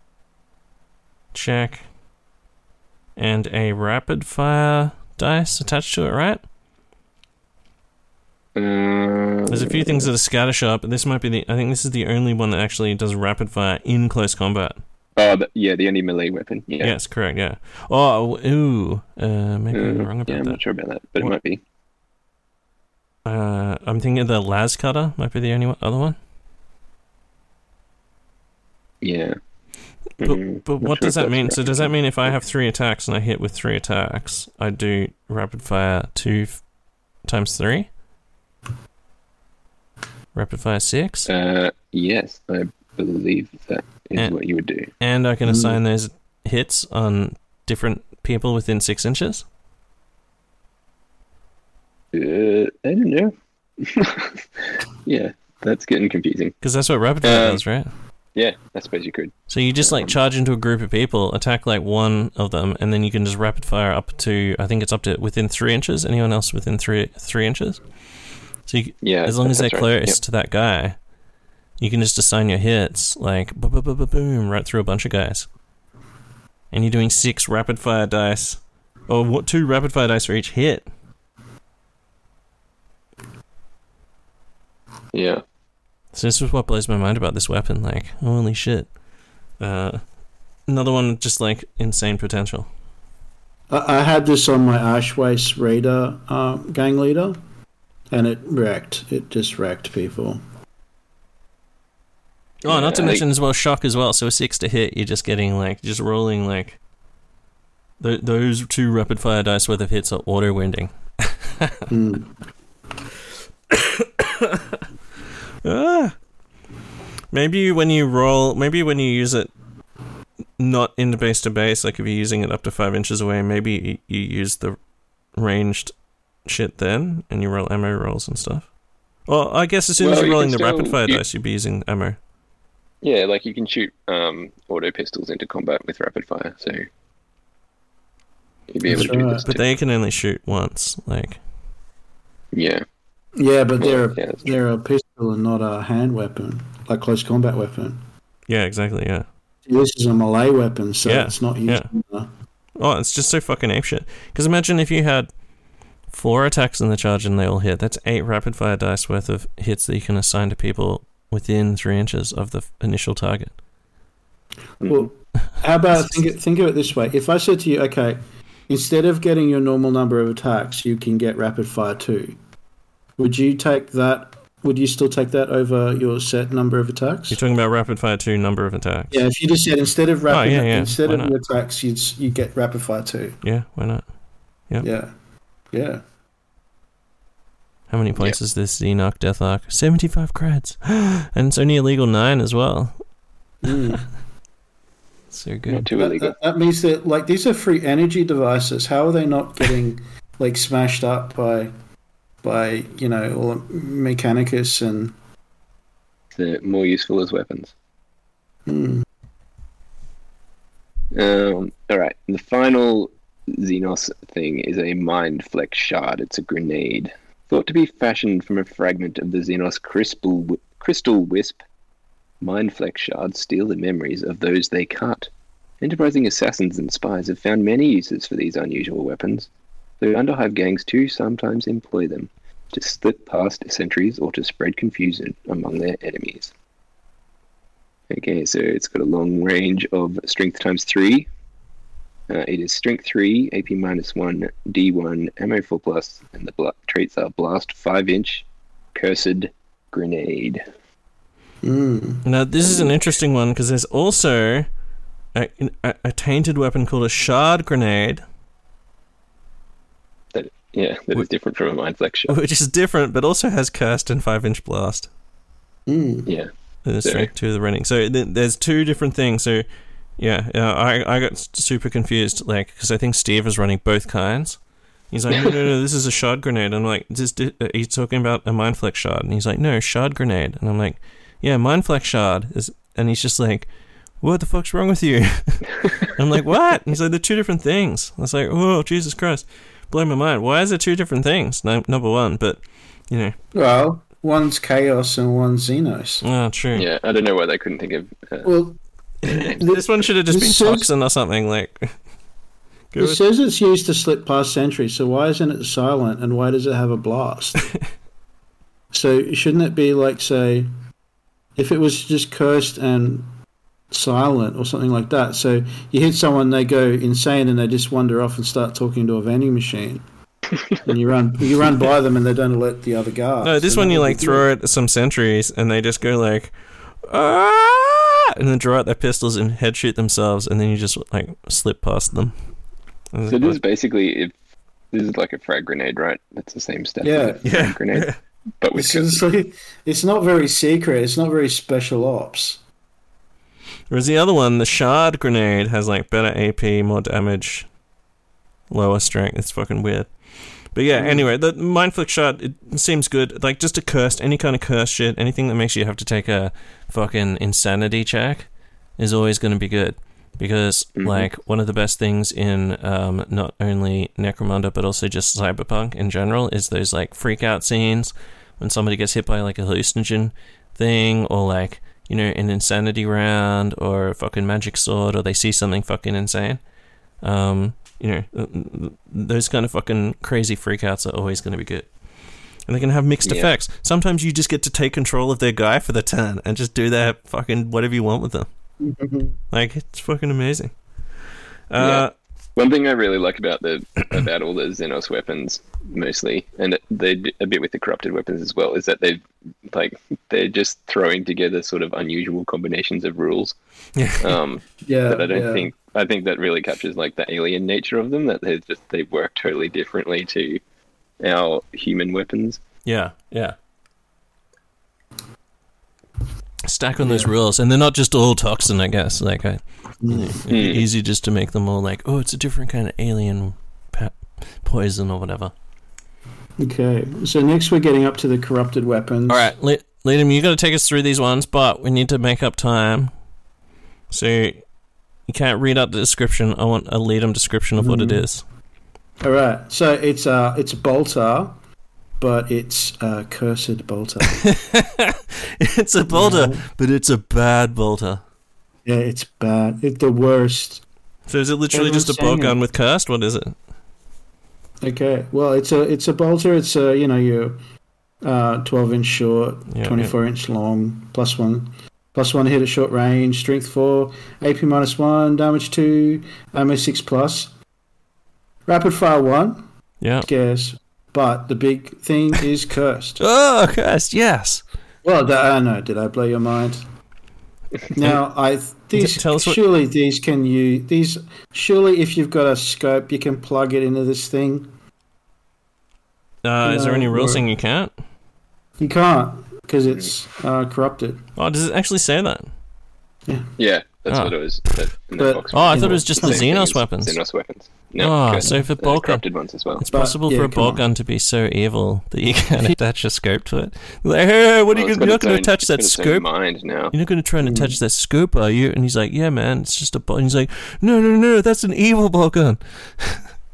check and a rapid fire dice attached to it, right? Uh, There's a few things that are scattershot, but this might be the. I think this is the only one that actually does rapid fire in close combat. Oh, the, yeah, the only melee weapon. Yeah. Yes, correct. Yeah. Oh, ooh. Uh, maybe uh, I'm wrong about yeah, I'm that. not sure about that, but what? It might be. Uh, I'm thinking the las cutter might be the only one, other one. Yeah. But, mm, but what sure does that mean? So does that fire. mean if I have three attacks and I hit with three attacks, I do rapid fire two f- times three? Rapid fire six? Uh, yes, I believe that is and, what you would do. And I can Mm. assign those hits on different people within six inches? Uh, I don't know. Yeah, that's getting confusing. Because that's what rapid fire Um, does, right? Yeah, I suppose you could. So you just like um, charge into a group of people, attack like one of them, and then you can just rapid fire up to, I think it's up to within three inches. Anyone else within three three inches? So you, Yeah, as long as they're that's right. close Yep. to that guy, you can just assign your hits like boom, boom, boom, boom, boom, right through a bunch of guys. And you're doing six rapid fire dice, or what? Two rapid fire dice for each hit. Yeah. So this is what blows my mind about this weapon. Like, holy shit! Uh, another one just like insane potential. I, I had this on my Ashwace Raider uh, gang leader, and it wrecked. It just wrecked people. Oh, Yeah, not to I mention think- as well shock as well. So a six to hit, you're just getting like just rolling like th- those two rapid fire dice worth of hits are auto winding. Mm. Ah. Maybe when you roll, maybe when you use it not in the base to base, like if you're using it up to five inches away, maybe you use the ranged shit then, and you roll ammo rolls and stuff. Well, I guess as soon as Well, you're you rolling can the rapid still- fire you- dice, you'd be using ammo. Yeah, like you can shoot um, auto pistols into combat with rapid fire, so you'd be able That's to do right. this But too. they can only shoot once, like. Yeah. Yeah, but they're Yeah, that's true. they're a pistol and not a hand weapon, like close combat weapon. Yeah, exactly, yeah. This is a melee weapon, so Yeah, it's not used. yeah. in the- Oh, it's just so fucking apeshit. Because imagine if you had four attacks in the charge and they all hit. That's eight rapid fire dice worth of hits that you can assign to people within three inches of the f- initial target. Well, how about think it, think of it this way? If I said to you, okay, instead of getting your normal number of attacks, you can get rapid fire two. Would you take that? Would you still take that over your set number of attacks? You're talking about rapid fire two number of attacks. Yeah, if you just said instead of rapid, yeah, yeah. instead Why of not? your attacks, you you get rapid fire two. Yeah, why not? Yep. Yeah, yeah. How many points is this Xenoc Death Arc? seventy-five creds. And it's only illegal nine as well. Mm. So Not good. too that, illegal. that, that means that like these are free energy devices. How are they not getting like smashed up by by you know all Mechanicus and They're more useful as weapons. mm, Um, all right, the final Xenos thing is a Mind Flex shard. It's a grenade. Thought to be fashioned from a fragment of the Xenos crystal, crystal wisp, Mind Flex shards steal the memories of those they cut. Enterprising assassins and spies have found many uses for these unusual weapons, though Underhive gangs too sometimes employ them to slip past sentries or to spread confusion among their enemies. Okay, so it's got a long range of strength times three. Uh, it is strength three, A P minus one, D one, ammo four plus, and the bla- traits are blast five inch, cursed grenade. Mm. Now, this is an interesting one because there's also a, a, a tainted weapon called a shard grenade. That, yeah, that is different from a Mind Flex shard. Which is different, but also has cursed and five inch blast. Mm. Yeah. There's strength two of the running. So th- there's two different things. So, yeah, uh, I I got super confused, like, because I think Steve is running both kinds. He's like, no, no, no, this is a shard grenade. I'm like, is this, uh, he's talking about a Mind Flex shard. And he's like, no, shard grenade. And I'm like, yeah, Mind Flex shard. Is, and he's just like, what the fuck's wrong with you? I'm like, what? And he's like, they're two different things. I was like, oh, Jesus Christ. Blow my mind. Why is it two different things? No, number one, but, you know. Well, one's Chaos and one's Xenos. Oh, true. Yeah, I don't know why they couldn't think of... Uh, Well, this one should have just been This says- Toxin or something, like... it Good. says it's used to slip past sentries, so why isn't it silent and why does it have a blast? So shouldn't it be like, say, if it was just cursed and silent or something like that, so you hit someone, they go insane and they just wander off and start talking to a vending machine. And you run you run by them and they don't alert the other guards. No, this So one that you would like be throw good. it at some sentries and they just go like, ah, and then draw out their pistols and head shoot themselves, and then you just like slip past them. And so it's this is like- basically... If, this is like a frag grenade, right? That's the same stuff. Yeah. as a frag Yeah. grenade. But with It's, it's, like, it's not very secret, it's not very special ops. Whereas the other one, the shard grenade, has like better A P, more damage, lower strength. It's fucking weird. But yeah, anyway, the Mind Flex shard, it seems good. Like, just a cursed, any kind of cursed shit, anything that makes you have to take a fucking insanity check is always going to be good. Because, Mhm. like, one of the best things in um, not only Necromunda, but also just Cyberpunk in general, is those, like, freak out scenes when somebody gets hit by, like, a hallucinogen thing, or, like, you know, an insanity round, or a fucking magic sword, or they see something fucking insane. Um, you know, th- th- those kind of fucking crazy freakouts are always going to be good. And they can have mixed Yeah. effects. Sometimes you just get to take control of their guy for the turn and just do their fucking whatever you want with them. Like, it's fucking amazing. Uh, One thing I really like about the about all the Xenos weapons, mostly, and they d- a bit with the corrupted weapons as well, is that they've like they're just throwing together sort of unusual combinations of rules. yeah. Um, Yeah, that I don't yeah. think I think that really captures like the alien nature of them. That they just they work totally differently to our human weapons. Yeah, yeah. Stack on those Yeah. rules, and they're not just all toxin, I guess. Like, I, you know, it'd be Mm. easy just to make them all like, oh, it's a different kind of alien pe- poison or whatever. Okay, so next we're getting up to the corrupted weapons. All right, Le- Liam, you got to take us through these ones, but we need to make up time. So you can't read out the description. I want a lead-em description of what it Mhm. is. All right, so it's a it's a bolter, but it's a cursed bolter. It's a bolter, but it's a bad bolter. Yeah, it's bad. It's the worst. So is it literally just a Everyone's saying bolt gun it. with cursed? What is it? Okay, well, it's a it's a bolter. It's a you know your uh, twelve inch short, Yeah, twenty-four inch long, plus one, plus one hit at short range, strength four, A P minus one, damage two, ammo six plus, rapid fire one. Yeah. Scarce, but the big thing is cursed. Oh, cursed, yes. Well, th- I don't know. Did I blow your mind? Now, I these Tell us what- surely these can you these surely if you've got a scope you can plug it into this thing. Uh, is there No, any rule or- saying you can't? You can't because it's uh, corrupted. Oh, does it actually say that? Yeah, that's Oh. what it was. That, in the But- box. Oh, I You thought it know, was just the Same thing Xenos as weapons. Xenos weapons. No, Oh, cursed. so for There's bolt gun, corrupted ones as well. it's But, possible yeah, for a come bolt on. gun to be so evil that you can attach a scope to it. Like, hey, what are Well, you it's gonna, you're got not its going own- to touch it's that got its own scope? Mind now. You're not going to try and Mm. attach that scope, are you? And he's like, yeah, man, it's just a bolt. And he's like, no, no, no, that's an evil bolt gun.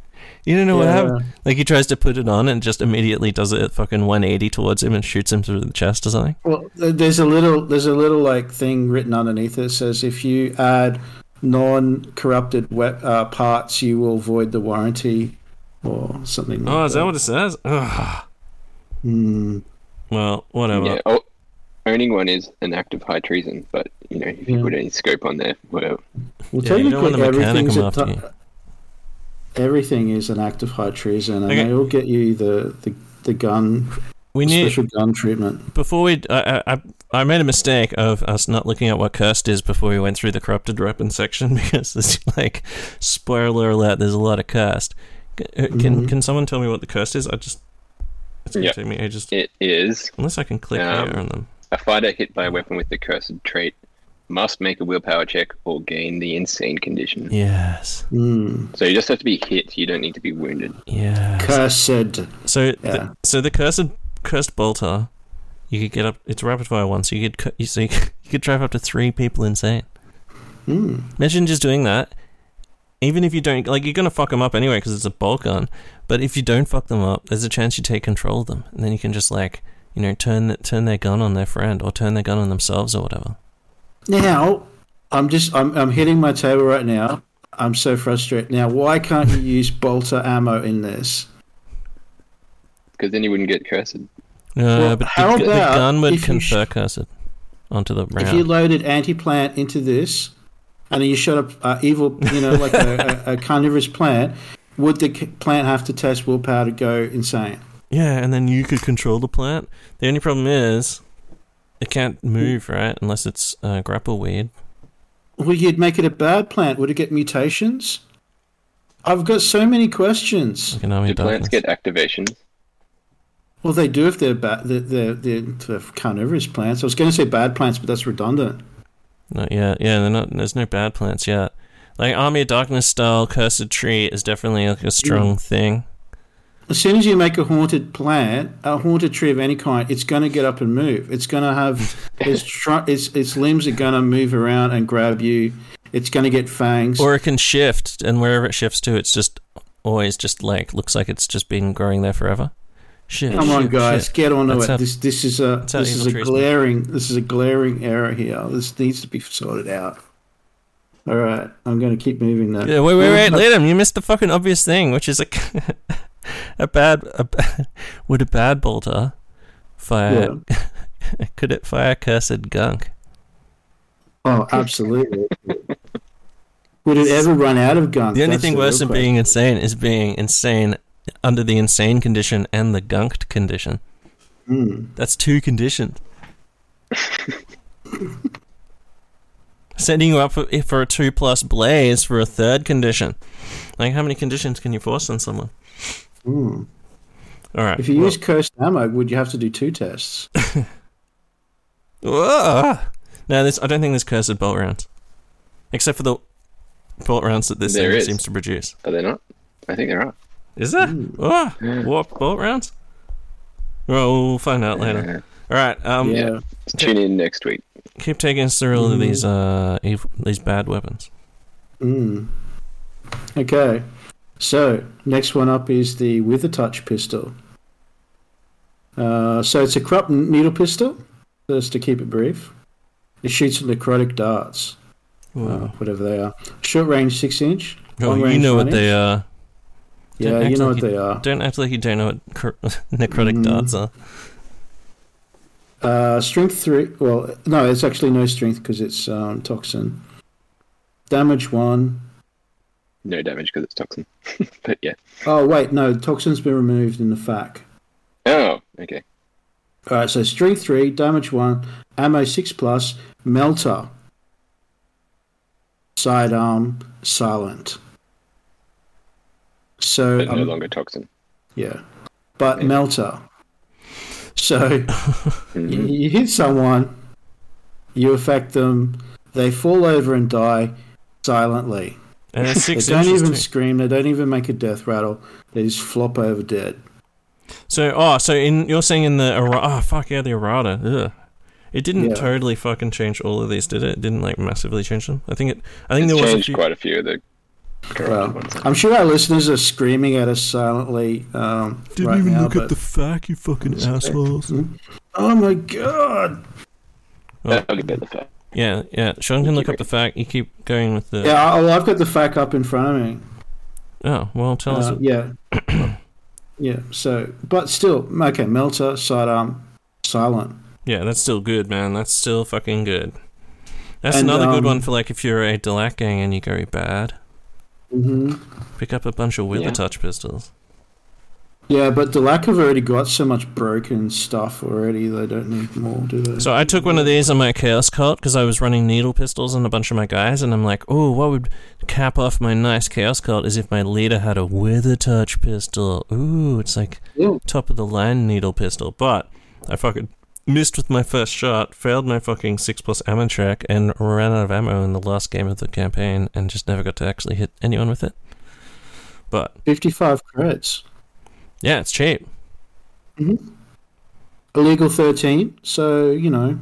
You don't know what Yeah. happened. Like he tries to put it on and just immediately does it fucking one eighty towards him and shoots him through the chest or something. Well, there's a little there's a little like thing written underneath it that says if you add non-corrupted wet, uh, parts, you will void the warranty or something. Like Oh, is that that what it says? Ugh. Hmm. Well, whatever. Yeah. Oh, owning one is an act of high treason, but you know, if you Yeah. put any scope on there, whatever. Well, Yeah, you don't want technically, the mechanic everything's come a after t- you. everything is an act of high treason, and Okay. they all get you the the, the gun We need special gun treatment. before we. I, I I made a mistake of us not looking at what cursed is before we went through the corrupted weapon section because there's like spoiler alert. There's a lot of cursed. C- uh, Can Mhm. can someone tell me what the cursed is? I just it's gonna Yep. take me ages. It is Unless I can click Um, here on them. a fighter hit by a weapon with the cursed trait must make a willpower check or gain the insane condition. Yes. Hmm. So you just have to be hit. You don't need to be wounded. Yes. Cursed. So, Yeah. the, so the cursed cursed bolter, you could get up. It's rapid fire one, so you could cu- you so you could, you could drive up to three people insane. Hmm. Imagine just doing that. Even if you don't like, you're gonna fuck them up anyway because it's a bolt gun. But if you don't fuck them up, there's a chance you take control of them, and then you can just like you know turn turn their gun on their friend or turn their gun on themselves or whatever. Now, I'm just I'm I'm hitting my table right now. I'm so frustrated. Now, why can't you use bolter ammo in this? Because then you wouldn't get cursed. Uh, Well, but how the, the about gun would if you confer sh- cursed onto the If you round. loaded anti-plant into this, and then you shot up uh, evil, you know, like a, a, a carnivorous plant, would the c- plant have to test willpower to go insane? Yeah, and then you could control the plant. The only problem is it can't move, right? Unless it's uh, grapple weed. Well, you'd make it a bad plant. Would it get mutations? I've got so many questions. Like an army Do of darkness. plants get activations? Well, they do if they're bad. They're, they're, they're, they're carnivorous plants. I was going to say bad plants, but that's redundant. Not yet. Yeah, they're not, there's no bad plants yet. Like Army of Darkness style cursed tree is definitely like a strong thing. As soon as you make a haunted plant, a haunted tree of any kind, it's going to get up and move. It's going to have its, tr- its its limbs are going to move around and grab you. It's going to get fangs. Or it can shift, and wherever it shifts to, it's just always just like looks like it's just been growing there forever. Shift. Come on, shift, guys, shift. get onto That's it. how- this this is a how this is evil a trees glaring this is a glaring error here. This needs to be sorted out. All right, I'm going to keep moving that. Yeah, wait, wait, wait, Liam, you missed the fucking obvious thing, which is a a bad a, ba- would a bad bolter fire? Could it fire cursed gunk? Oh, absolutely. Would it ever run out of gunk? The only That's thing the worse real than being insane is being insane under the insane condition and the gunked condition. question. That's two conditions. Setting you up for, for a two plus blaze for a third condition. Like, how many conditions can you force on someone? Hmm. Hmm. All right. If you well- use cursed ammo, would you have to do two tests? Whoa! No, this, I don't think there's cursed bolt rounds, except for the bolt rounds that this There thing is. seems to produce. Are they not? I think there are. Is there? Mm. Oh, warp bolt rounds? Well, we'll find out later. All right. Um, Yeah. Tune in next week. keep taking us through all of Mm. these uh evil, these bad weapons. Mm. Okay. So, next one up is the With a Touch pistol. Uh, so, it's a corrupt needle pistol, just to keep it brief. It shoots necrotic darts, uh, whatever they are. Short range six inch. Oh, long you range know what one they inch. are. Yeah, Don't you act know like what you- they are. Don't act like you don't know what cor- necrotic Mm. darts are. Uh, strength three. Well, no, it's actually no strength because it's um, toxin. Damage one. No damage because it's toxin. But yeah. Oh wait, no, toxin's been removed in the F A Q. Oh, okay. All right, so strength three, damage one, ammo six plus, melter, sidearm, silent. So But no um, longer toxin. yeah, but Yeah. melter. So you, Mhm. you hit someone, you affect them, they fall over and die silently. And it's They six don't inches even too. scream. They don't even make a death rattle. They just flop over dead. So, oh, so in you're saying in the erra- oh fuck yeah, the errata. Ugh. It didn't Yeah. totally fucking change all of these, did it? It didn't like massively change them. I think it. I think It's there was a changed few. quite a few of the Well, I'm sure our listeners are screaming at us silently um, Didn't right even now, look but... at the fact, you fucking assholes. Oh my god! Oh. I'll get the fact. Yeah, yeah. Sean can look up the fact. You keep going with the... Yeah, I- I've got the fact up in front of me. Oh, well, tell Uh, us. yeah. Yeah, so... But still, okay, Melter, Sidearm, Silent. Yeah, that's still good, man. That's still fucking good. That's And, another good um, one for, like, if you're a Delac gang and you go bad. hmm Pick up a bunch of Wither Yeah. Touch pistols. Yeah, but Delac have already got so much broken stuff already, they don't need more, do they? So I took one of these on my Chaos Cult because I was running needle pistols on a bunch of my guys, and I'm like, oh, what would cap off my nice Chaos Cult is if my leader had a Wither Touch pistol. Ooh, it's like Yeah. top of the line needle pistol. But I fucking missed with my first shot, failed my fucking six plus ammo check, and ran out of ammo in the last game of the campaign, and just never got to actually hit anyone with it. But fifty-five creds. yeah, it's cheap. Illegal thirteen, so, you know.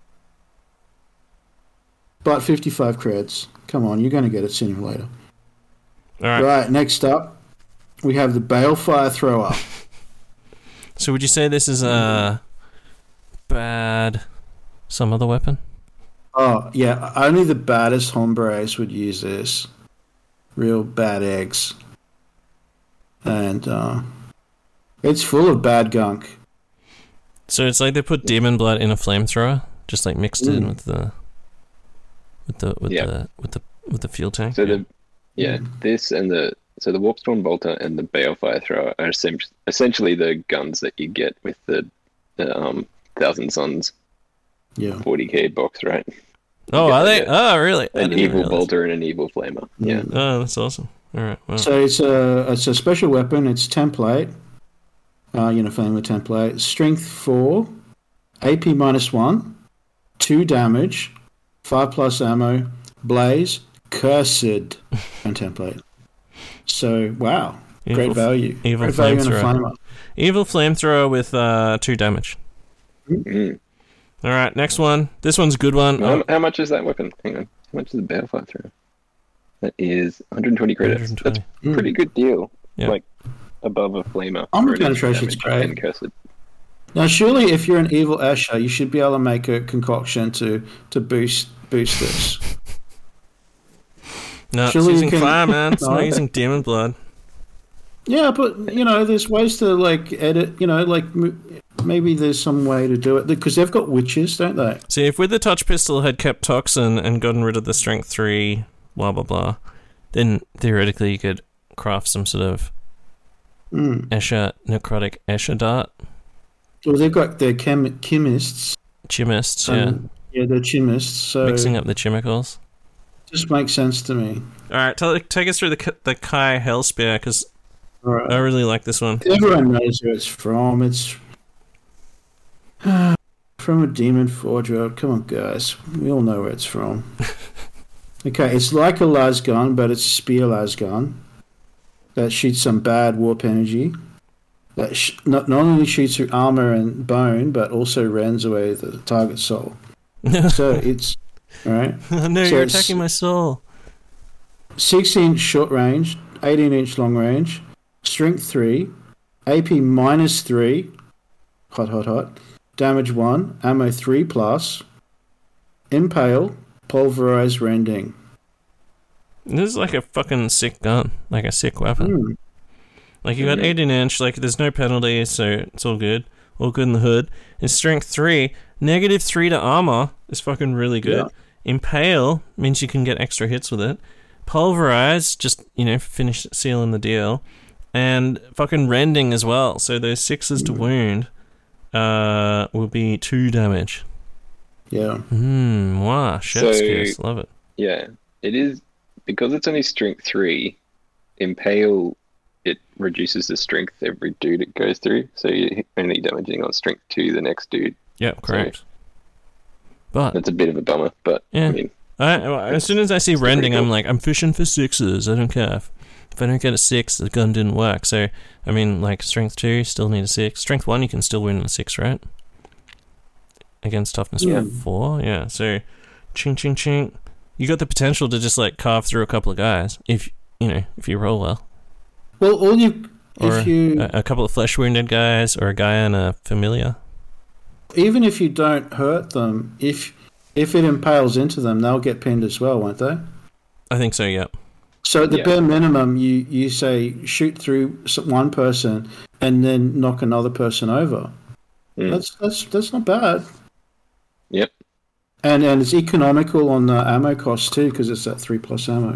But fifty-five creds. Come on, you're going to get it sooner or later. All right. Right, next up, we have the Balefire Thrower. So would you say this is a bad some other weapon? Oh, yeah, only the baddest hombres would use this. Real bad eggs. And uh, it's full of bad gunk. So it's like they put demon blood in a flamethrower, just like mixed in Mm. with the with the with Yeah. the with the with the fuel tank. So the yeah, this and the so the Warpstorm Bolter and the Balefire Thrower are essen- essentially the guns that you get with the, the um Thousand Suns Yeah. forty K box, right? oh, Yeah, are they? yeah. Oh, really? I An didn't evil realize. bolter and an evil flamer. Yeah. Mm. Oh, that's awesome. All right. Well, So it's a it's a special weapon. It's template. Uh, you know, flamer template. Strength four, A P minus one, two damage, five plus ammo, blaze, cursed, and template. So wow, Evil great f- value. evil great value on a flamethrower. flamer. evil flamethrower with uh, two damage. Mm. All right, next one. This one's a good one. How, Oh, how much is that weapon? Hang on. How much is the Balefire Thrower? That is one hundred twenty credits. one hundred twenty. That's a pretty good deal. Yeah. Like above a flamer. Armor for an penetration's damage great. and cursed. Now, surely, if you're an evil Asher, you should be able to make a concoction to to boost boost this. No, it's Surely you using can- fire, man. It's No. not using demon blood. Yeah, but you know, there's ways to like edit. You know, like m- maybe there's some way to do it because they've got witches, don't they? See, if with the touch pistol had kept toxin and gotten rid of the strength three, blah blah blah, then theoretically you could craft some sort of Mm. Escher necrotic Escher dart. Well, they've got their chem- chemists. Chimists, yeah. Um, yeah, they're chemists. So Mixing up the chemicals. just makes sense to me. All right, tell, take us through the K- the Kai Hellspear because All right. I really like this one. Everyone knows where it's from. It's from a demon forger. Come on, guys. We all know where it's from. Okay, it's like a lasgun, but it's a spear lasgun that shoots some bad warp energy. That sh- not, not only shoots through armor and bone, but also rends away the target soul. So it's all right. no, So you're it's- attacking my soul. Six inch short range, eighteen inch long range, strength three, A P minus three, hot, hot, hot, damage one, ammo three plus, impale, pulverize, rending. This is like a fucking sick gun, like a sick weapon. Mm. Like you got Mhm. eighteen inch, like there's no penalty, so it's all good, all good in the hood. And strength three, negative three to armor is fucking really good. Yeah. Impale means you can get extra hits with it. Pulverize, just you know, finish sealing the deal, and fucking rending as well. So those sixes to wound, uh, will be two damage. Yeah. Hmm. Wow. Chef's So- kiss. Love it. Yeah, it is because it's only strength three. Impale, it reduces the strength every dude it goes through, so you're only damaging on strength two the next dude. Yeah. Correct. But That's a bit of a bummer, but Yeah. I mean, I, as soon as I see It's pretty rending, cool. I'm like, I'm fishing for sixes. I don't care. If, if I don't get a six, the gun didn't work. So, I mean, like, strength two, still need a six. Strength one, you can still win on a six, right? Against toughness Yeah. four? Yeah, so, ching, ching, ching. You got the potential to just, like, carve through a couple of guys. If, you know, if you roll well. Well, all you Or if you a, a couple of flesh wounded guys, or a guy and a familiar. even if you don't hurt them, if if it impales into them, they'll get pinned as well, won't they? I think so. Yeah. So at the Yeah. bare minimum, you, you say shoot through s- one person and then knock another person over. Mm. That's that's that's not bad. Yep. And and it's economical on the ammo cost too because it's that three plus ammo.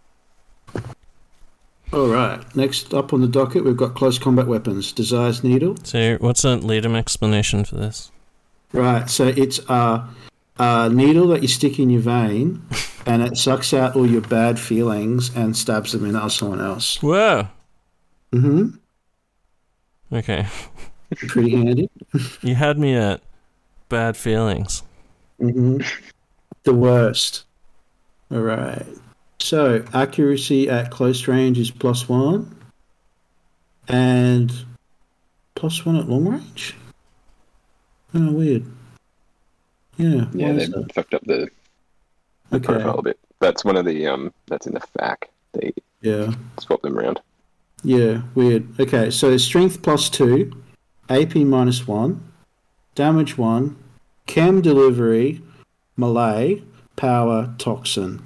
All right. Next up on the docket, we've got close combat weapons. Desire's needle. So, what's a lead-em explanation for this? Right. So it's a, a needle that you stick in your vein, and it sucks out all your bad feelings and stabs them into someone else. Whoa. Mm-hmm. Okay. Pretty handy. You had me at bad feelings. Mm-hmm. The worst. All right. So accuracy at close range is plus one, and plus one at long range. Oh, weird. Yeah. Yeah, why they is that? fucked up the Okay. profile a bit. That's one of the um. That's in the F A Q. They Yeah. swap them around. Yeah. Weird. Okay. So strength plus two, A P minus one, damage one, chem delivery, melee, power, toxin.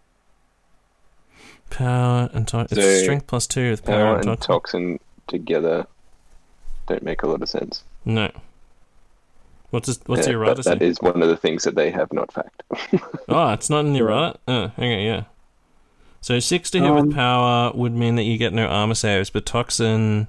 Power and toxin. So, It's strength plus two with power, Power and and toxin. toxin together don't make a lot of sense. No. What does what's Yeah, the errata but say? that is one of the things that they have not fact. Oh, it's not in the errata? Oh, okay, yeah. So six to hit Um, with power would mean that you get no armor saves, but toxin...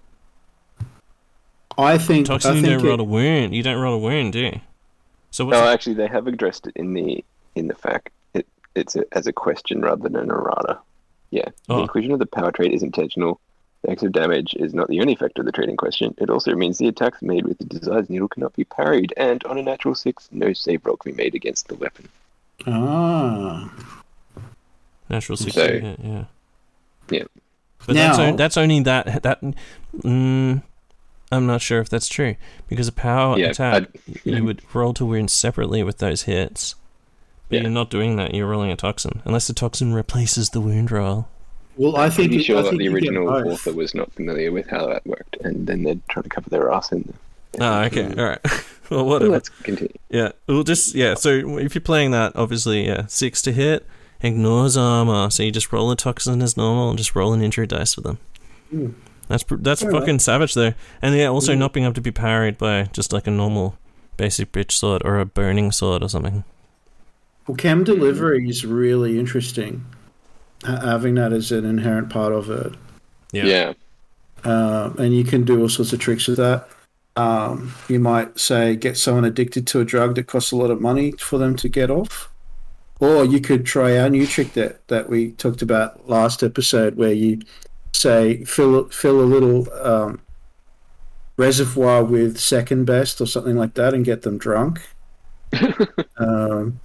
I think. Toxin, I you think don't roll it- a wound. You don't roll a wound, do you? So what's No, it- actually, they have addressed it in the in the F A Q. It, it's a, as a question rather than an errata. Yeah, Oh. the inclusion of the power trait is intentional. The active damage is not the only factor of the trait in question. It also means the attacks made with the desired needle cannot be parried, and on a natural six, no save roll can be made against the weapon. Ah. Natural six So- to hit, yeah. Yeah. But that's, Now- on, that's only that... that mm, I'm not sure if that's true, because a power Yeah, attack, I'd- you would roll to wound separately with those hits. But Yeah. you're not doing that, you're rolling a toxin. Unless the toxin replaces the wound roll. Well, I think. Pretty sure I that think the you get original both. author was not familiar with how that worked, and then they're trying to cover their ass in the Oh, okay, alright. Well, Well, whatever. let's continue. Yeah, we'll just, yeah, so if you're playing that, obviously, yeah, six to hit, ignores armor, so you just roll a toxin as normal and just roll an injury dice with them. Mm. That's pr- that's Fair fucking savage, though. And yeah, also Mm. not being able to be parried by just like a normal basic bitch sword or a burning sword or something. Well, chem delivery is really interesting. ha- Having that as an inherent part of it, Yeah. um, and you can do all sorts of tricks with that. Um, you might say get someone addicted to a drug that costs a lot of money for them to get off, or you could try our new trick that that we talked about last episode, where you say fill fill a little um, reservoir with second best or something like that, and get them drunk. um,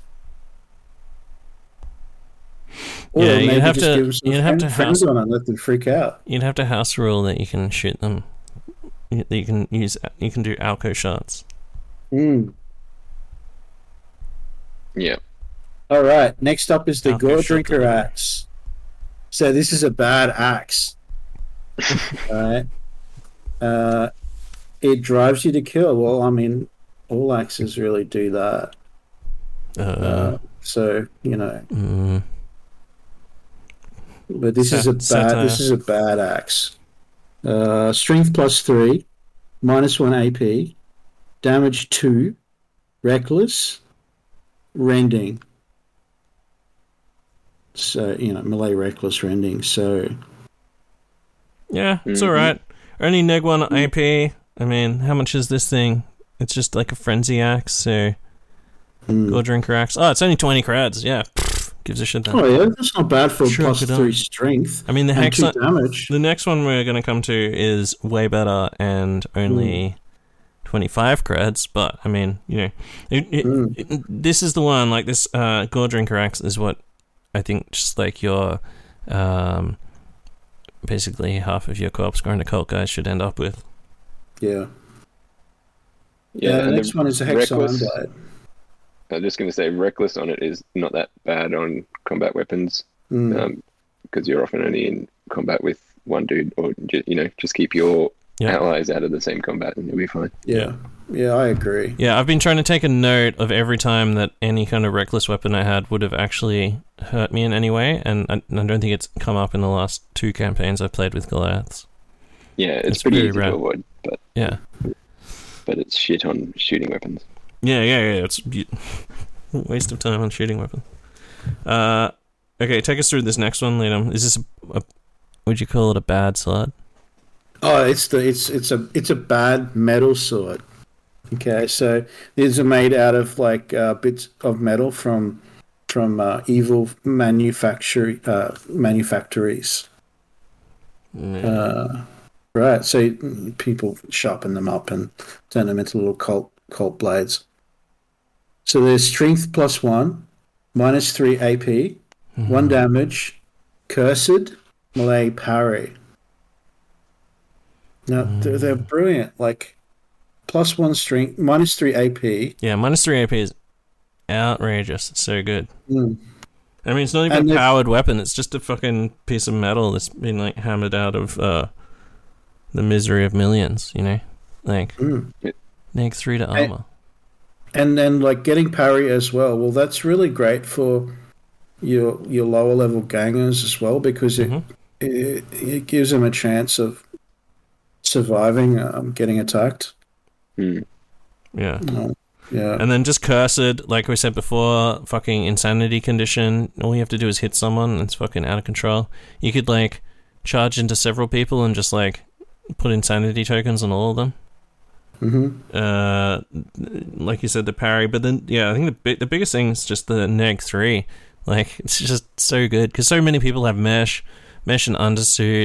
or Yeah, you'd maybe have just to- give them some you'd have friend- to friends house- on it and let them freak out. You'd have to house rule that you can shoot them. You that you can use, you can do alco shots. Mm. Yeah. All right. Next up is the Alco Gore shot Drinker delivery. axe. So this is a bad axe. All right. Uh, it drives you to kill. Well, I mean, all axes really do that. Uh, Uh, so you know, mm, but this Sat- is a bad. satire. This is a bad axe. Uh, strength plus three, minus one A P, damage two, reckless, rending. So you know, melee, reckless, rending. So yeah, it's Mhm. alright. Only neg one A P. I mean, how much is this thing? It's just like a frenzy axe, so mm. Gore Drinker axe. Oh, it's only twenty creds. Yeah, pfft, gives a shit then. oh yeah, that's not bad for a Sure, plus good on. three strength I mean, the and hex. two damage. The next one we're going to come to is way better and only twenty-five creds, but I mean, you know, it, it, Mm. it- this is the one, like this uh, Gore Drinker axe is what I think just like your, um, basically half of your co-op scoring occult guys should end up with. Yeah. Yeah. Yeah, the and next one is a Hex reckless- Blade. I'm just going to say reckless on it is not that bad on combat weapons. Mm. Um, because you're often only in combat with one dude, or ju- you know, just keep your Yeah. allies out of the same combat, and you'll be fine. Yeah, yeah, I agree. Yeah, I've been trying to take a note of every time that any kind of reckless weapon I had would have actually hurt me in any way, and I, I don't think it's come up in the last two campaigns I've played with Goliaths. Yeah, it's, It's pretty very easy rare. to avoid, but Yeah. but it's shit on shooting weapons. Yeah, yeah, yeah. It's a waste of time on shooting weapon. Uh, okay, take us through this next one, Liam. Is this a, a would you call it a bad sword? Oh, it's the it's it's a it's a bad metal sword. Okay, so these are made out of like uh, bits of metal from from uh, evil manufacture uh, manufactories. Mm. Uh, right, so people sharpen them up and turn them into little colt colt blades. So there's strength plus one, minus three A P, Mhm. one damage, cursed, melee, parry. Now they're, they're brilliant. Like plus one strength, minus three A P. Yeah, minus three A P is outrageous. It's so good. Mm. I mean, it's not even And a if- powered weapon. It's just a fucking piece of metal that's been like hammered out of uh, the misery of millions. You know, like Mm. neg three to And- armor. And then like getting parry as well. Well, that's really great for your your lower level gangers as well because it Mhm. it, it gives them a chance of surviving um, getting attacked. Hmm. Yeah. Oh, yeah. And then just cursed, like we said before, fucking insanity condition. All you have to do is hit someone, and it's fucking out of control. You could like charge into several people and just like put insanity tokens on all of them. hmm Uh, like you said, the parry. But then, yeah, I think the bi- the biggest thing is just the neg three. Like it's just so good because so many people have mesh, mesh and undersuit.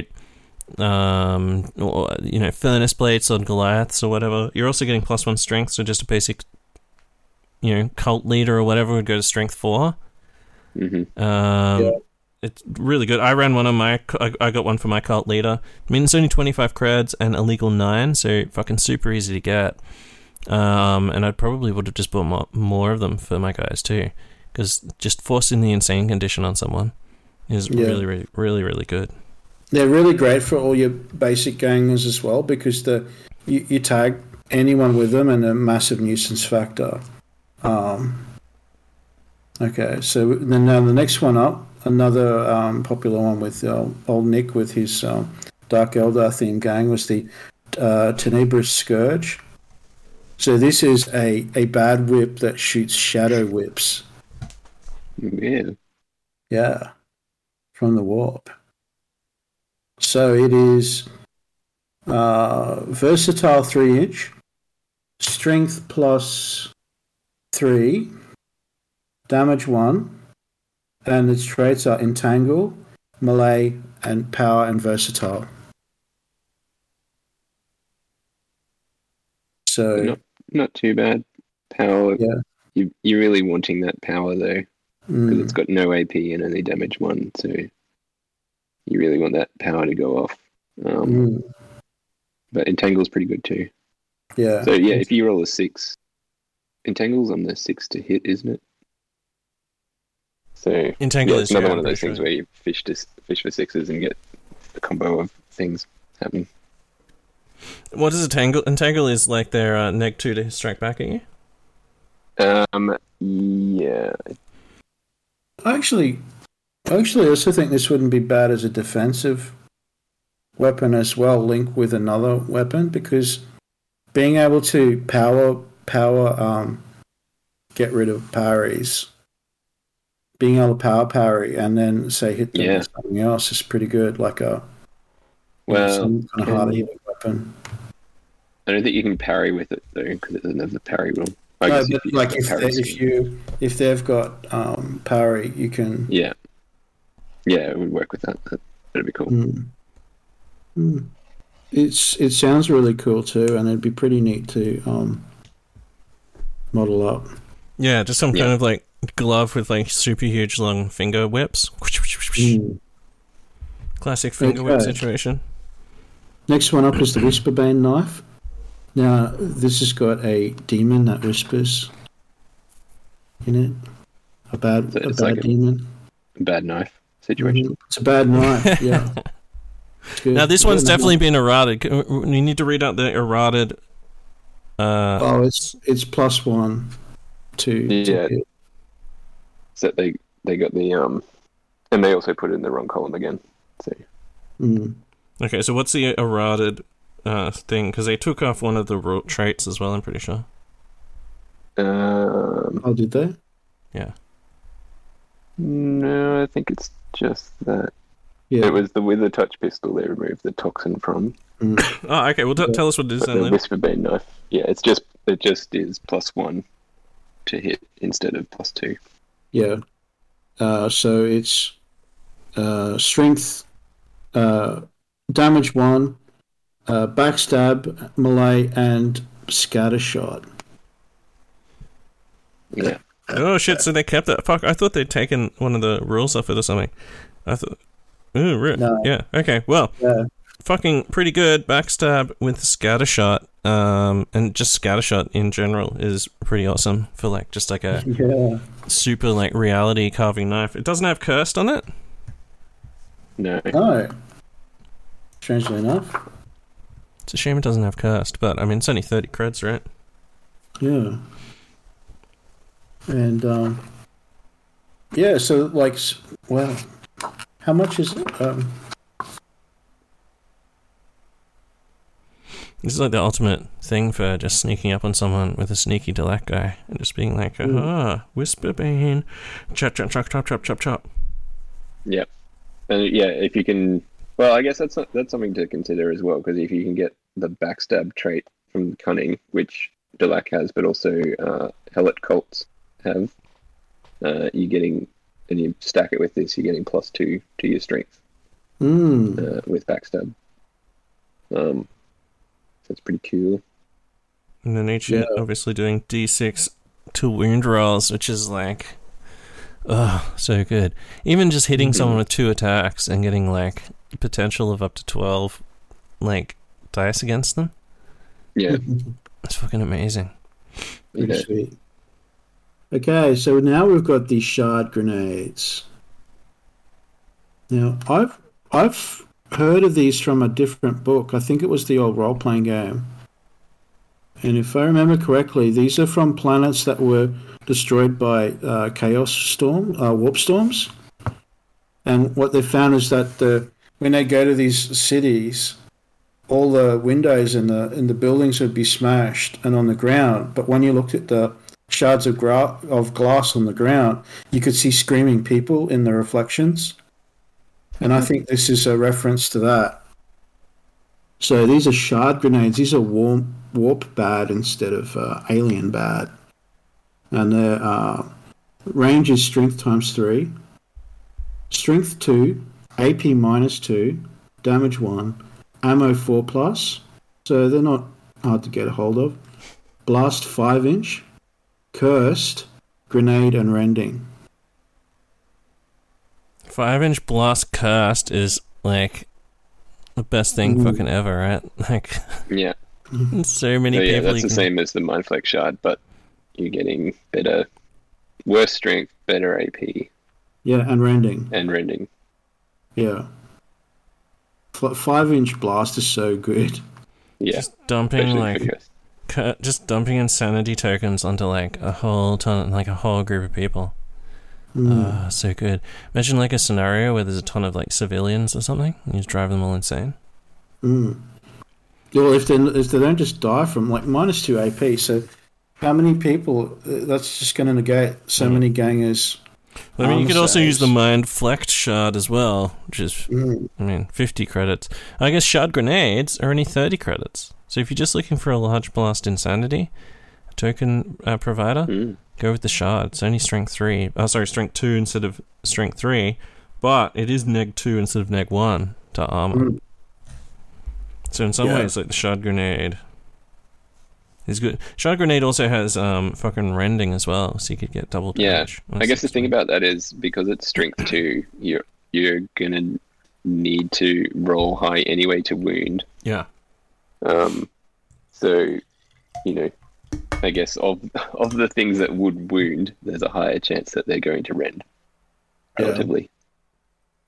Um, or, you know, furnace plates on Goliaths or whatever. You're also getting plus one strength, so just a basic, you know, cult leader or whatever would go to strength four. hmm Um, Yeah. It's really good. I ran one on my, I I got one for my cult leader. I mean, it's only twenty-five creds and a legal nine, so fucking super easy to get. Um, and I probably would have just bought more, more of them for my guys too, because just forcing the insane condition on someone is Yeah. really, really, really, really good. They're really great for all your basic gangers as well because the you, you tag anyone with them and a massive nuisance factor. Um, okay, so then now the next one up, another um, popular one with uh, old Nick with his um, Dark Eldar themed gang was the uh, Tenebrous Scourge. So this is a, a bad whip that shoots shadow whips. Yeah. Yeah, from the warp. So it is uh, versatile three inch, strength plus three, damage one, and its traits are entangle, melee, and power and versatile. So Not not too bad. Power. Yeah. You you're really wanting that power though, because mm, it's got no A P and only damage one, so you really want that power to go off. Um, mm, But Entangle's pretty good too. yeah, So yeah, if you roll a six, Entangle's on the six to hit, isn't it? So Entangle yeah, is it's another yeah, one of I'm those pretty things sure. where you fish to fish for sixes and get a combo of things happen. What is entangle? Entangle is like their uh, neg two to strike back at you. Um, yeah, Actually, actually, I also think this wouldn't be bad as a defensive weapon as well, linked with another weapon, because being able to power power um get rid of parries, being able to power parry and then say hit them Yeah. with something else is pretty good, like a well, some kind of can- harder hitting weapon. I don't think you can parry with it though, because it doesn't have the parry rule. I No, guess but you like got if parry they, if skill. you if they've got um parry, you can. yeah, yeah, it would work with that. That- That'd be cool. Mm. Mm. It's it sounds really cool too, and it'd be pretty neat to um, model up. Yeah, just some Yeah. kind of like glove with like super huge long finger whips. Mm. Classic finger whip Okay. situation. Next one up is the Whisperbane knife. Now this has got a demon that whispers in it. A bad So a it's bad like a- demon. Bad knife. situation. Mhm. It's a bad night. Yeah. It's good. Now this Good one's enough. definitely been errated. You need to read out the errated. Uh, Oh, it's it's plus one to, to Yeah. hit. So they they got the um, and they also put it in the wrong column again. So Mm. okay, so what's the errated uh, thing? Because they took off one of the ro- traits as well. I'm pretty sure. um, Oh, did they? Yeah. no, I think it's just that Yeah. it was the with the touch pistol they removed the toxin from. Mm. Oh, okay. Well, t- tell us what it is But then. the Lynn. whisper bane knife, yeah, it's just it just is plus one to hit instead of plus two. Yeah. Uh, so it's uh, strength, uh, damage one, uh, backstab, melee, and scatter shot. Yeah, Oh shit! So they kept that. Fuck! I thought they'd taken one of the rules off it or something. I thought. Ooh, right. No. Yeah. Okay. Well, Yeah. fucking pretty good backstab with scattershot. Um, and just scattershot in general is pretty awesome for like just like a Yeah. super like reality carving knife. It doesn't have cursed on it. no, No. Strangely enough. It's a shame it doesn't have cursed, but I mean it's only thirty creds, right? Yeah. And um, yeah, so like, s- well, how much is it? Um, This is like the ultimate thing for just sneaking up on someone with a sneaky Delac guy and just being like, Mm. ah, whisper bane, chop chop chop chop chop chop chop. yeah, and yeah, if you can, well, I guess that's that's something to consider as well, because if you can get the backstab trait from cunning, which Delac has, but also uh, Hellet cults have, uh, you're getting, and you stack it with this, you're getting plus two to your strength mm, uh, with backstab. Um, so it's pretty cool. And then each hit, Yeah. obviously doing D six to wound rolls, which is like, oh, so good. Even just hitting Mhm. someone with two attacks and getting like potential of up to twelve like dice against them, Yeah, it's fucking amazing. pretty Yeah. sweet. Okay, so now we've got the shard grenades. Now, I've I've heard of these from a different book. I think it was the old role-playing game. And if I remember correctly, these are from planets that were destroyed by uh, chaos storm, uh, warp storms. And what they found is that the when they go to these cities, all the windows in the in the buildings would be smashed and on the ground. But when you looked at the shards of, gra- of glass on the ground, you could see screaming people in the reflections. And I think this is a reference to that. So these are shard grenades. These are warp, warp bad instead of uh, alien bad. And their uh, range is strength times three. Strength two, A P minus two, damage one, ammo four plus. So they're not hard to get a hold of. Blast five inch, cursed, grenade, and rending. Five inch blast cast is like the best thing Mm. fucking ever, right? Like yeah. so many So yeah, people. that's you the can- same as the Mindflex shard, but you're getting better, worse strength, better A P, Yeah, and rending. and rending. Yeah. F- five inch blast is so good. Yeah, Just dumping especially like for you guys. cu- just dumping insanity tokens onto like a whole ton, like a whole group of people. Mm. Ah, so good. Imagine like a scenario where there's a ton of like civilians or something, and you just drive them all insane. Mm. Well, if they if they don't just die from like minus two A P, so how many people? uh, That's just going to negate so Mm. many gangers. I mean, you armor could also use the saves. mind flex shard as well, which is, Mm. I mean, fifty credits. I guess shard grenades are only thirty credits. So if you're just looking for a large blast insanity token uh, provider, Mm. go with the shard. It's only strength three. Oh, sorry, strength two instead of strength three, but it is neg two instead of neg one to armor. Mm. So in some Yeah. ways, like the shard grenade is good. Shard grenade also has um fucking rending as well, so you could get double Yeah, damage. on I guess the six thing wound. about that is because it's strength two, you're you're gonna need to roll high anyway to wound. Yeah. Um, so you know, I guess of of the things that would wound, there's a higher chance that they're going to rend Yeah. relatively.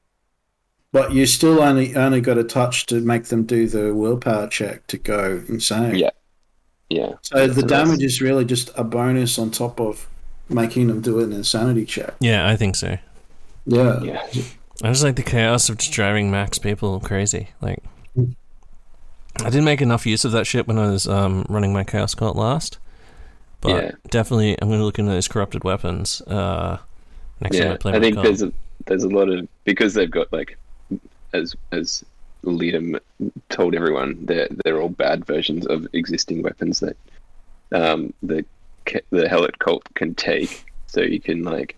but you still only only got a touch to make them do the willpower check to go insane. Yeah. Yeah. So the So damage that's- is really just a bonus on top of making them do an insanity check. Yeah, I think so. Yeah. Yeah. I just like the chaos of just driving max people crazy. Like, I didn't make enough use of that shit when I was um, running my Chaos Cult last. But Yeah. definitely, I'm going to look into those corrupted weapons uh, next time I Yeah. play I my think cult. there's a there's a lot of because they've got like as as Liam told everyone, they're they're all bad versions of existing weapons that um, the the Helot cult can take. So you can like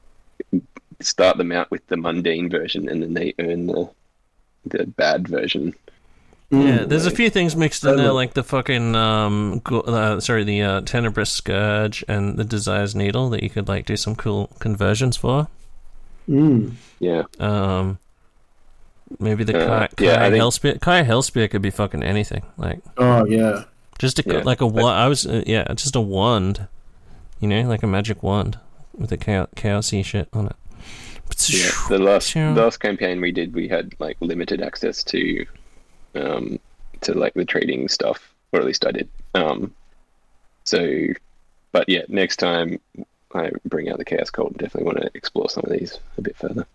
start them out with the mundane version, and then they earn the the bad version. Yeah, there's a few things mixed in there, Totally. like the fucking, um, go- uh, sorry, the uh, Tenebrous Scourge and the Desire's Needle that you could like do some cool conversions for. Mm. Yeah. Um, maybe the Uh, Kai, Kai yeah, I think- Hellspear. Kai Hellspear could be fucking anything. Like Oh yeah. just a, Yeah, like a but- wand. I was uh, yeah, just a wand. You know, like a magic wand with a chaos, chaosy shit on it. Yeah, the last Yeah. the last campaign we did, we had like limited access to, um, to like the trading stuff, or at least I did. Um, so, but yeah, next time I bring out the Chaos Cult, definitely want to explore some of these a bit further.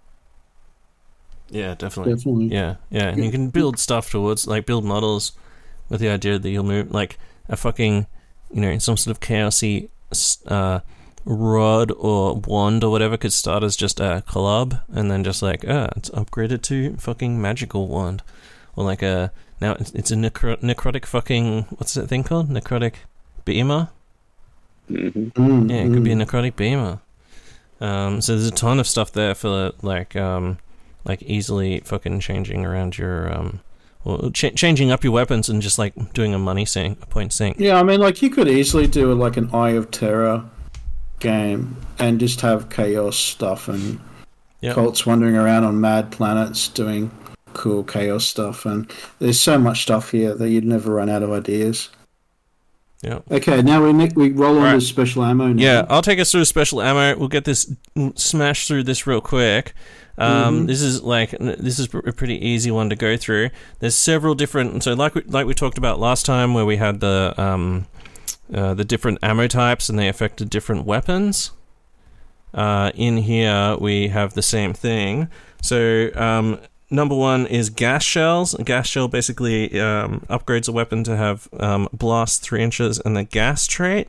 Yeah, definitely. Definitely. Yeah, yeah, and you can build stuff towards, like, build models with the idea that you'll move, like, a fucking, you know, some sort of chaosy uh, rod or wand or whatever could start as just a club, and then just like, ah, it's upgraded to fucking magical wand. Or like a, now it's, it's a necro- necrotic fucking, what's that thing called? Necrotic beamer? hmm Mm, Yeah, it could be a mm. necrotic beamer. Um, so there's a ton of stuff there for like um, like easily fucking changing around your um, or ch- changing up your weapons and just like doing a money sink, a point sink. Yeah, I mean, like you could easily do like an Eye of Terror game and just have chaos stuff and Yep. cults wandering around on mad planets doing cool chaos stuff. And there's so much stuff here that you'd never run out of ideas. Yeah. Okay, now we ne- we roll on Right. to special ammo now. Yeah, I'll take us through special ammo. We'll get this smash through this real quick. Um, Mhm. This is like this is a pretty easy one to go through. There's several different. So like we, like we talked about last time, where we had the um, uh, the different ammo types and they affected different weapons. Uh, in here we have the same thing. So um, number one is gas shells. A gas shell basically um, upgrades a weapon to have um, blast three inches and the gas trait.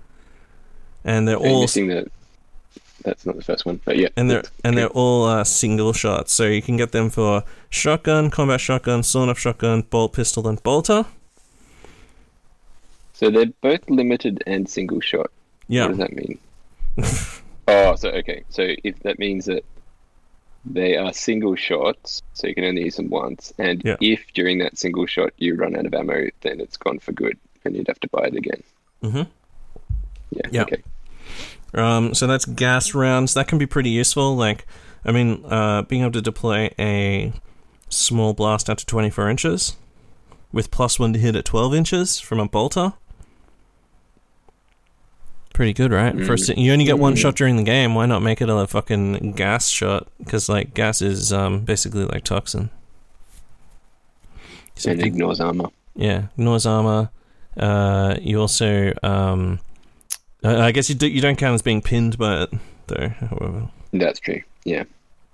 And they're Are you all missing the? That's not the first one, but yeah. and they're that's and they're good. all uh, single shots. So you can get them for shotgun, combat shotgun, sawn-off shotgun, bolt pistol, and bolter. So they're both limited and single shot. Yeah. What does that mean? Oh, so okay. So if that means that they are single shots, so you can only use them once, and Yeah. if during that single shot you run out of ammo, then it's gone for good, and you'd have to buy it again. Mhm. Yeah. Yeah. Okay. Um, so that's gas rounds. That can be pretty useful. Like, I mean, uh, being able to deploy a small blast out to twenty-four inches with plus one to hit at twelve inches from a bolter. Pretty good, right? Mm. First, you only get one Mm. shot during the game. Why not make it a fucking gas shot? Because like gas is um, basically like toxin. So And if you- ignores armor. yeah, ignores armor. Uh, you also, um, I I guess you do, you don't count as being pinned by it, though. However, That's true. Yeah.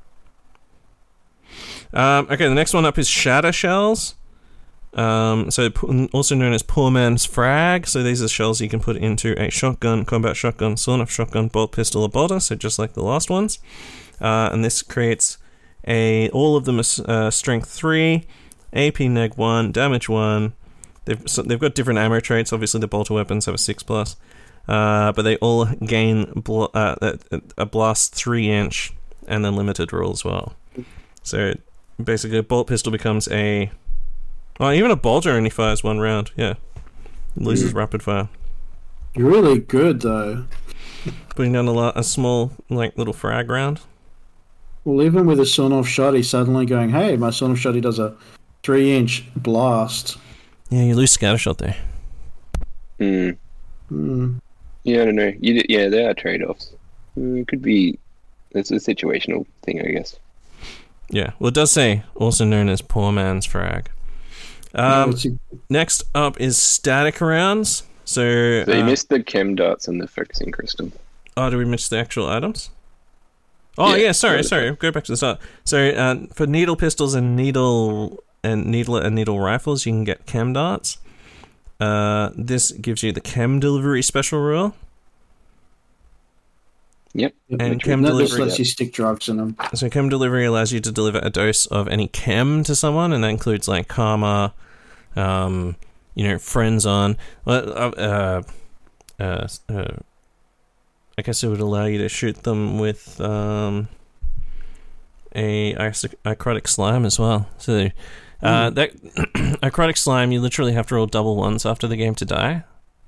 um, okay, the next one up is shatter shells. Um, so p- also known as poor man's frag. So these are shells you can put into a shotgun, combat shotgun, sawn-off shotgun, bolt pistol, or bolter. So just like the last ones. Uh, and this creates a all of them are s- uh, strength three, A P neg one, damage one. They've so they've got different ammo traits. Obviously, the bolter weapons have a six plus, uh, but they all gain bl- uh, a, a blast three inch and then limited roll as well. So basically, a bolt pistol becomes a oh, even a bolter only fires one round. Yeah, it loses rapid fire. You're really good though. Putting down a, lot, a small like little frag round. Well, even with a sawn-off shotty, suddenly going, "Hey, my sawn-off shotty does a three-inch blast." Yeah, you lose scattershot there. Mm. Hmm. Yeah, I don't know. You, yeah, there are trade-offs. Mm, it could be. It's a situational thing, I guess. Yeah, well, it does say also known as poor man's frag. Um, No, a, next up is static rounds. So, So you uh, missed the chem darts and the focusing crystal. oh, did we miss the actual items? Oh Yeah, yeah, sorry, yeah. sorry. Go back to the start. So uh, for needle pistols and needle and needle and needle rifles, you can get chem darts. Uh, this gives you the chem delivery special rule. Yep. And chem that just delivery. lets you stick drugs in them. So chem delivery allows you to deliver a dose of any chem to someone, and that includes like karma, um, you know, friends on. Well, uh, uh, uh, I guess it would allow you to shoot them with um, a icrotic slime as well. So uh, mm. that icrotic slime, you literally have to roll double ones after the game to die.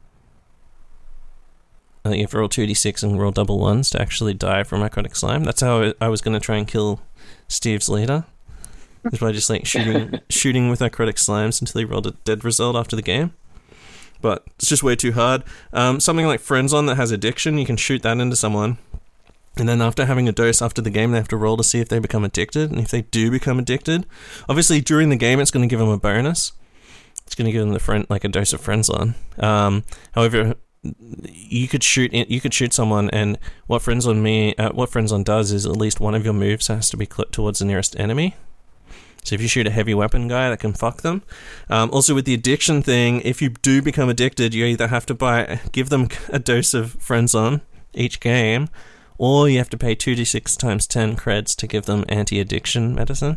I think you have to roll two d six and roll double ones to actually die from icrotic slime. That's how I was going to try and kill Steve's leader. Is by just like shooting shooting with icrotic slimes until he rolled a dead result after the game. But it's just way too hard. Um, something like Friends-On that has addiction, you can shoot that into someone. And then after having a dose after the game, they have to roll to see if they become addicted. And if they do become addicted, obviously during the game it's going to give them a bonus. It's going to give them the friend like a dose of Friends-On. Um, however, you could shoot you could shoot someone, and what Friends-On me uh, what Friends-On does is at least one of your moves has to be clipped towards the nearest enemy. So if you shoot a heavy weapon guy, that can fuck them. Um, also with the addiction thing, if you do become addicted, you either have to buy give them a dose of Friends-On each game, or you have to pay two d six times ten creds to give them anti-addiction medicine.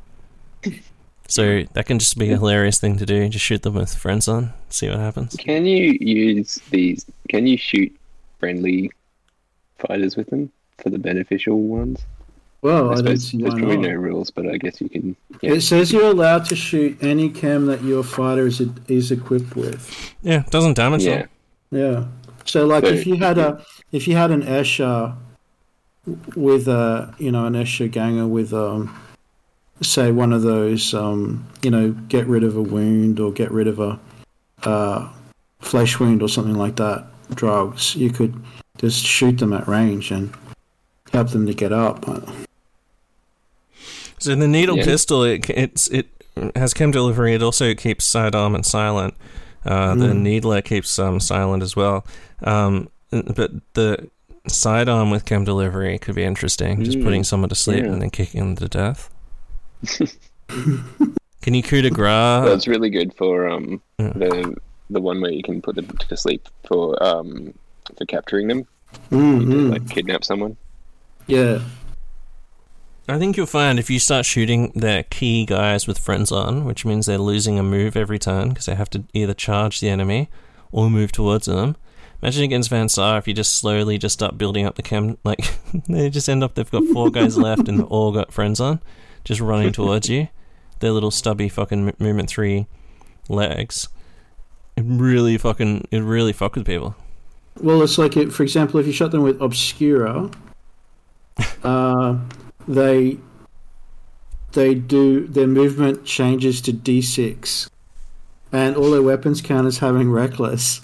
So that can just be a hilarious thing to do. Just shoot them with Friends-On, see what happens. Can you use these? Can you shoot friendly fighters with them for the beneficial ones? Well, I, I, don't suppose see why there's probably not. no rules, but I guess you can. Yeah. It says you're allowed to shoot any chem that your fighter is is equipped with. Yeah, doesn't damage Yeah. them. Yeah. So, like, So- if you had a if you had an Escher with a you know an Escher ganger with um say one of those um you know get rid of a wound or get rid of a uh flesh wound or something like that drugs, you could just shoot them at range and help them to get up. So the needle Yeah. pistol, it it's it has chem delivery. It also keeps sidearm and silent. Uh, the Mm. needler keeps um, silent as well. Um, but the sidearm with chem delivery could be interesting. Just Mm. putting someone to sleep Yeah. and then kicking them to death. Can you coup de grace? That's really good for um Yeah. the the one where you can put them to sleep for um for capturing them. Mm, You can, mm. like kidnap someone. Yeah. I think you'll find if you start shooting their key guys with Friends-On, which means they're losing a move every turn because they have to either charge the enemy or move towards them. Imagine against Van Saar if you just slowly just start building up the chem, like they just end up they've got four guys left and they've all got Friends-On, just running towards you. Their little stubby fucking m- movement three legs. It really fucking it really fuck with people. Well, it's like, it, for example, if you shot them with Obscura, uh, they they do their movement changes to D six, and all their weapons count as having Reckless.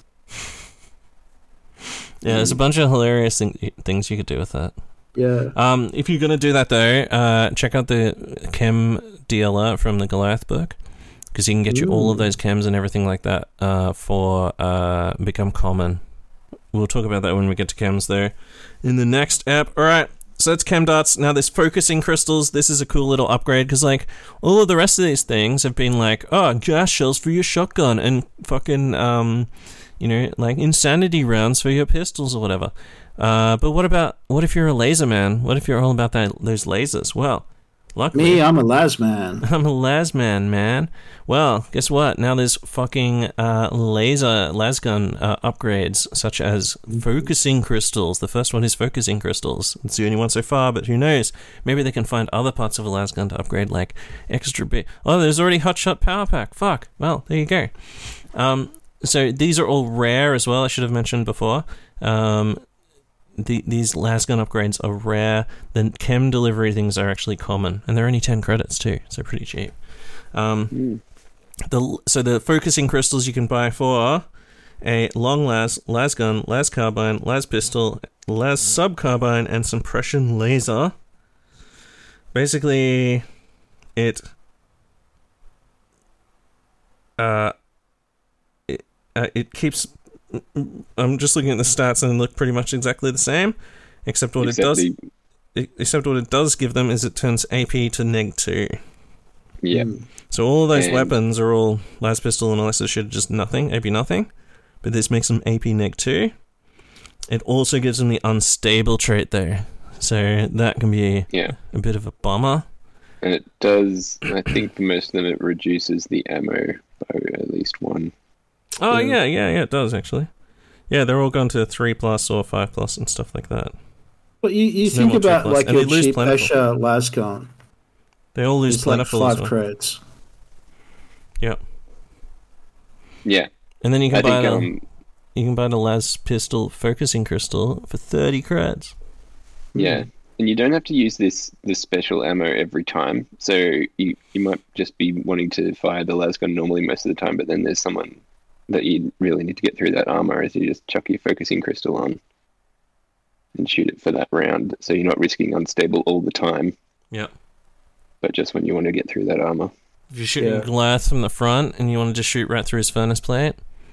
Yeah, there's a bunch of hilarious thing- things you could do with that. Yeah. Um, if you're gonna do that though, uh, check out the chem D L R from the Goliath book, because you can get you all of Ooh. those chems and everything like that uh, for uh, become common. We'll talk about that when we get to chems though in the next app. All right, so that's chem darts. Now there's focusing crystals. This is a cool little upgrade because like all of the rest of these things have been like, oh, gas shells for your shotgun and fucking um, you know, like insanity rounds for your pistols or whatever. Uh, but what about, what if you're a laser man? What if you're all about that those lasers? Well, luckily... Me, I'm a las man. I'm a lasman, man. Well, guess what? Now there's fucking uh, laser lasgun uh, upgrades, such as focusing crystals. The first one is focusing crystals. It's the only one so far, but who knows? Maybe they can find other parts of a lasgun to upgrade, like extra bit. Oh, there's already Hotshot Power Pack. Fuck. Well, there you go. Um, so these are all rare as well, I should have mentioned before. Um... The, these lasgun upgrades are rare. The chem delivery things are actually common, and they're only ten credits too, so pretty cheap. Um, Mm. the so the focusing crystals you can buy for a long las, lasgun, las carbine, las pistol, las sub carbine, and suppression laser. basically, it, uh, it, uh, it keeps. I'm just looking at the stats and they look pretty much exactly the same, except what Except it does. the- Except what it does give them is it turns A P to neg two. Yeah. So all of those And- weapons are all las pistol and all that sort of shit, just nothing, A P nothing. But this makes them A P neg two. It also gives them the unstable trait though, so that can be Yeah. a bit of a bummer. And it does, I think for most of them, it reduces the ammo by at least one. Oh Yeah. yeah, yeah, yeah, it does actually. Yeah, they're all gone to three plus or five plus and stuff like that. But you, you No think more about two plus. like And your they lose cheap plentiful. Escher Lasgun. They all lose It's like plentiful as five well. creds. Yep. Yeah. And then you can I buy think, the um, you can buy the las pistol focusing crystal for thirty creds. yeah. And you don't have to use this this special ammo every time. So you, you might just be wanting to fire the lasgun normally most of the time, but then there's someone that you really need to get through that armor, as you just chuck your focusing crystal on and shoot it for that round. So you're not risking unstable all the time, Yep. but just when you want to get through that armor. If you're shooting Yeah. Goliath from the front and you want to just shoot right through his furnace plate,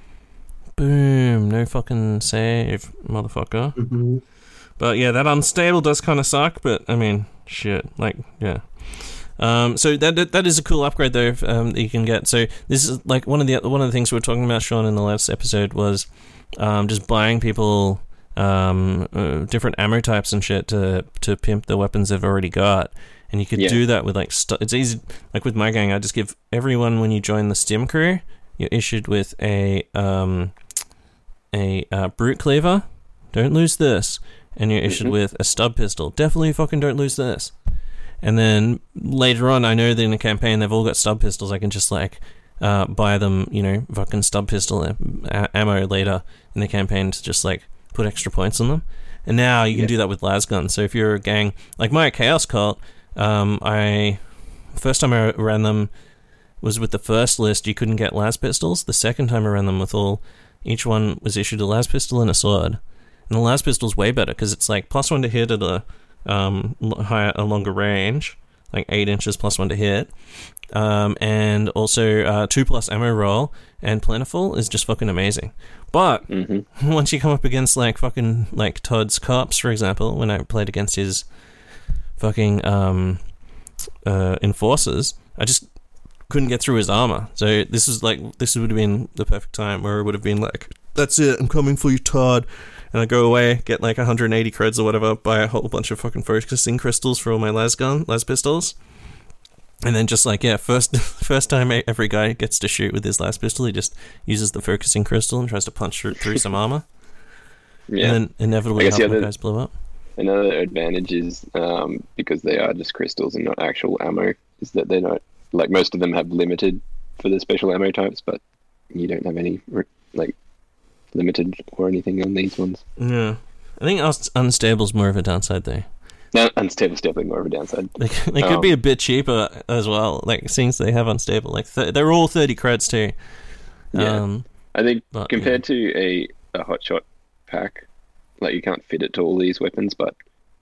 boom, no fucking save, motherfucker. Mm-hmm. But yeah, that unstable does kind of suck, but I mean, shit, like, yeah. Um, so that, that that is a cool upgrade though um, that you can get. So this is like one of the one of the things we were talking about, Sean, in the last episode was um, just buying people um, uh, different ammo types and shit to to pimp the weapons they've already got. And you could Yeah. do that with like stu- it's easy. Like with my gang, I just give everyone when you join the Stim crew, you're issued with a um, a uh, brute cleaver. Don't lose this. And you're issued Mhm. with a stub pistol. Definitely fucking don't lose this. And then later on, I know that in the campaign they've all got stub pistols. I can just like uh, buy them, you know, fucking stub pistol a- ammo later in the campaign to just like put extra points on them. And now you can Yeah. do that with las guns. So if you're a gang like my Chaos Cult, um, I first time I ran them was with the first list. You couldn't get las pistols. The second time I ran them with all, each one was issued a las pistol and a sword. And the las pistol's way better because it's like plus one to hit at a um, l- higher, a longer range, like eight inches plus one to hit, um, and also uh, two plus ammo roll and plentiful is just fucking amazing. But hmm once you come up against like fucking like Todd's cops, for example, when I played against his fucking um, uh, enforcers, I just couldn't get through his armor. So this is like this would have been the perfect time where it would have been like, that's it, I'm coming for you, Todd. And I go away, get like one hundred eighty creds or whatever, buy a whole bunch of fucking focusing crystals for all my las gun, las pistols. And then just like, yeah, first first time every guy gets to shoot with his las pistol, he just uses the focusing crystal and tries to punch through, through some armor. Yeah. And then inevitably I guess half the my other- guys blow up. Another advantage is um, because they are just crystals and not actual ammo, is that they're not, like most of them have limited for the special ammo types, but you don't have any like limited or anything on these ones. Yeah. I think us- unstable's more of a downside though. No, unstable's definitely more of a downside. They, they could Um, be a bit cheaper as well, like since they have unstable. Like th- they're all thirty creds too. Yeah. Um, I think But, compared to a, a hotshot pack, like you can't fit it to all these weapons, but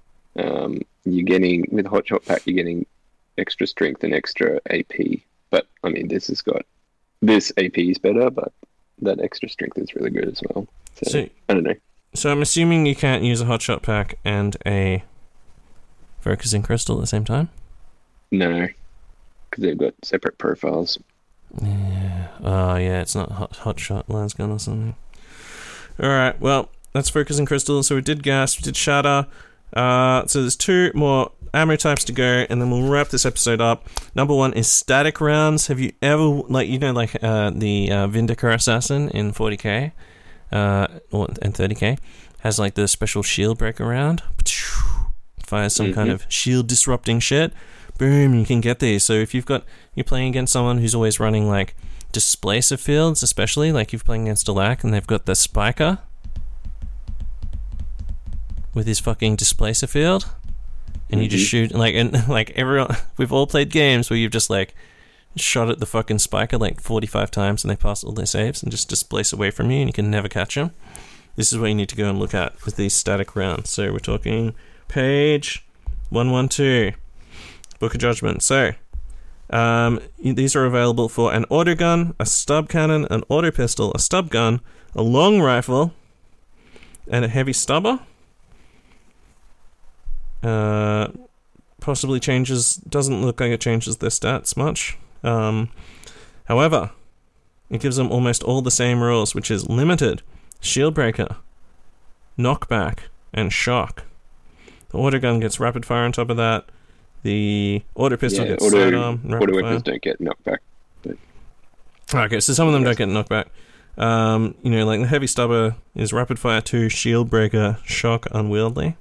um, you're getting, with hotshot pack, you're getting extra strength and extra A P. But I mean, this has got, this A P is better, but that extra strength is really good as well. So, So- I don't know. so I'm assuming you can't use a hotshot pack and a focusing crystal at the same time. No, because they've got separate profiles. Yeah. Oh, yeah. It's not hot, hot shot las gun or something. All right. Well, that's focusing crystal. So we did gas. We did shatter. Uh, so there's two more ammo types to go, and then we'll wrap this episode up. Number one is static rounds. Have you ever, like, you know, like uh, the uh, Vindicator Assassin in forty K uh, or, and thirty K has like the special shield breaker round. Fires some kind Mhm. of shield disrupting shit. Boom, you can get these. So if you've got, you're playing against someone who's always running like displacer fields, especially like if you're playing against a lack and they've got the spiker with his fucking displacer field, and you just Mhm. shoot like, and like everyone, we've all played games where you've just like shot at the fucking spiker like forty-five times and they pass all their saves and just displace away from you and you can never catch them. This is what you need to go and look at with these static rounds. So we're talking page one twelve. Book of Judgment. So, um, these are available for an auto gun, a stub cannon, an auto pistol, a stub gun, a long rifle, and a heavy stubber. Uh, possibly changes, doesn't look like it changes their stats much. Um, however, it gives them almost all the same rules, which is limited, shield breaker, knockback, and shock. The auto gun gets rapid fire on top of that. The auto pistol yeah, gets auto, sidearm. and rapid auto fire. weapons don't get knocked back. But... Okay, so some of them don't get knocked back. Um, you know, like the heavy stubber is rapid fire two, shield breaker, shock, unwieldy.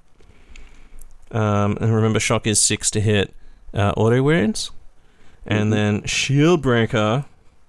Um, and remember, shock is six to hit uh, auto wounds. And mm-hmm. then shield breaker.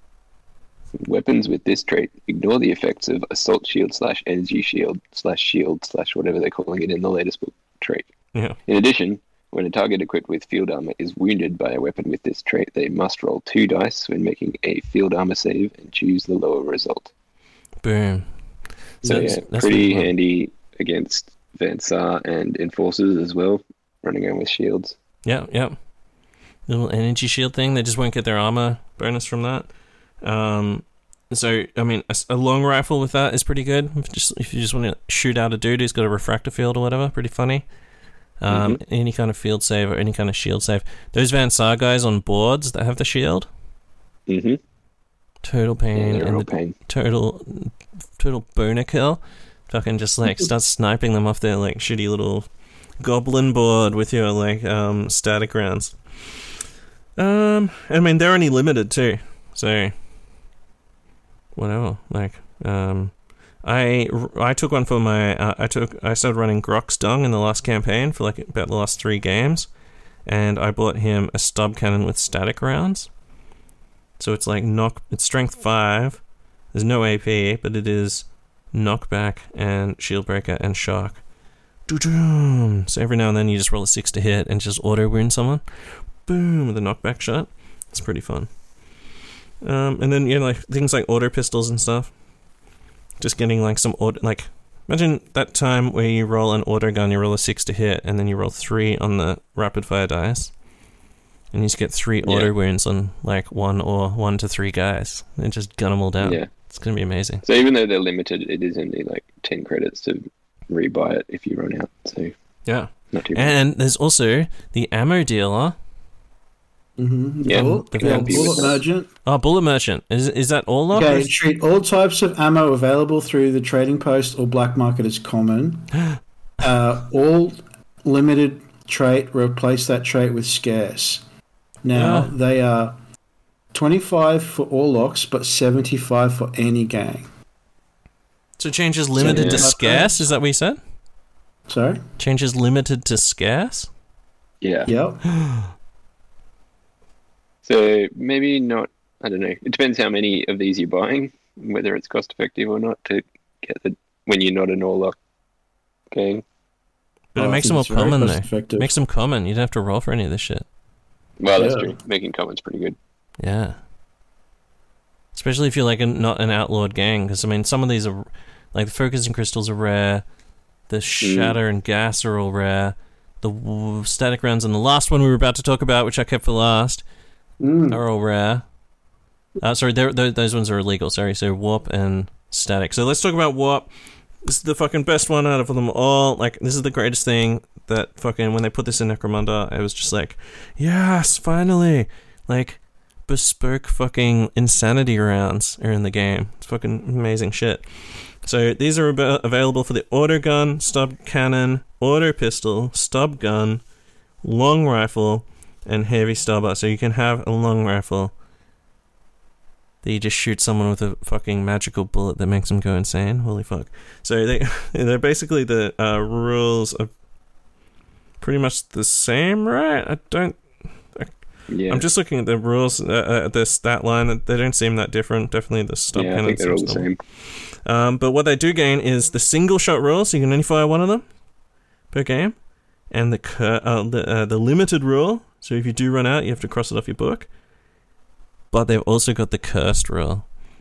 Weapons with this trait ignore the effects of assault shield slash energy shield slash shield slash whatever they're calling it in the latest book trait. Yeah. In addition, when a target equipped with field armor is wounded by a weapon with this trait, they must roll two dice when making a field armor save and choose the lower result. Boom. So, that's, yeah, that's pretty really handy against Vansar and Enforcers as well, running around with shields. Yeah, yeah. Little energy shield thing. They just won't get their armor bonus from that. Um, so, I mean, a, a long rifle with that is pretty good. If, just, if you just want to shoot out a dude who's got a refractor field or whatever, pretty funny. Um, mm-hmm. Any kind of field save or any kind of shield save. Those Vansar guys on boards that have the shield. Mm-hmm. Total pain. Yeah, and the pain. Total, total boner kill. Fucking just like start sniping them off their like shitty little goblin board with your like um static rounds. Um, I mean they're only limited too, so whatever. Like um, I I took one for my uh, I took I started running Grok's Dung in the last campaign for like about the last three games, and I bought him a stub cannon with static rounds. So it's like knock. It's strength five. There's no A P, but it is knockback and shield breaker and shock. Doo-doom. So every now and then you just roll a six to hit and just auto wound someone. Boom with a knockback shot. It's pretty fun. Um, and then you know like things like auto pistols and stuff. Just getting like some auto like imagine that time where you roll an auto gun, you roll a six to hit, and then you roll three on the rapid fire dice. And you just get three yeah. auto wounds on like one or one to three guys. And just gun them all down. Yeah. It's going to be amazing. So even though they're limited, it is only like ten credits to rebuy it if you run out. So yeah. Not too bad. And there's also the ammo dealer. Mm-hmm. Yeah. Bullet, The yeah, Vans. bullet merchant. Oh, bullet merchant. Is is that all of Okay, it? treat all types of ammo available through the trading post or black market as common. uh, all limited trait, replace that trait with scarce. Now, Yeah. they are twenty-five for all locks, but seventy-five for any gang. So changes limited So, to yeah. scarce? Is that what you said? Sorry? Changes limited to scarce? Yeah. Yep. So maybe not, I don't know. It depends how many of these you're buying, whether it's cost effective or not to get the, when you're not an all-lock gang. But Oh, it I makes think them more it's very common, though. cost-effective. Makes them common. You don't have to roll for any of this shit. Well, that's Yeah. true. Making comments pretty good. Yeah. Especially if you're like a, not an outlawed gang, because I mean, some of these are like the focus and crystals are rare, the shatter and gas are all rare, the w- static rounds and the last one we were about to talk about, which I kept for last, Mm. are all rare. Uh, sorry, they're, they're, those ones are illegal. Sorry, so warp and static. So let's talk about warp. This is the fucking best one out of them all. Like, this is the greatest thing that fucking when they put this in Necromunda, I was just like, yes, finally, like. Bespoke fucking insanity rounds are in the game. It's fucking amazing shit. So these are ab- available for the auto gun, stub cannon, auto pistol, stub gun, long rifle, and heavy stubber. So you can have a long rifle that you just shoot someone with a fucking magical bullet that makes them go insane. Holy fuck. So they, they're basically the uh, rules are pretty much the same, right? I don't... Yeah. I'm just looking at the rules, uh, at the stat line. They don't seem that different. Definitely the stub yeah, I cannon. think they're all the seems same. double. Um, but what they do gain is the single shot rule, so you can only fire one of them per game, and the cur- uh, the uh, the limited rule. So if you do run out, you have to cross it off your book. But they've also got the cursed rule.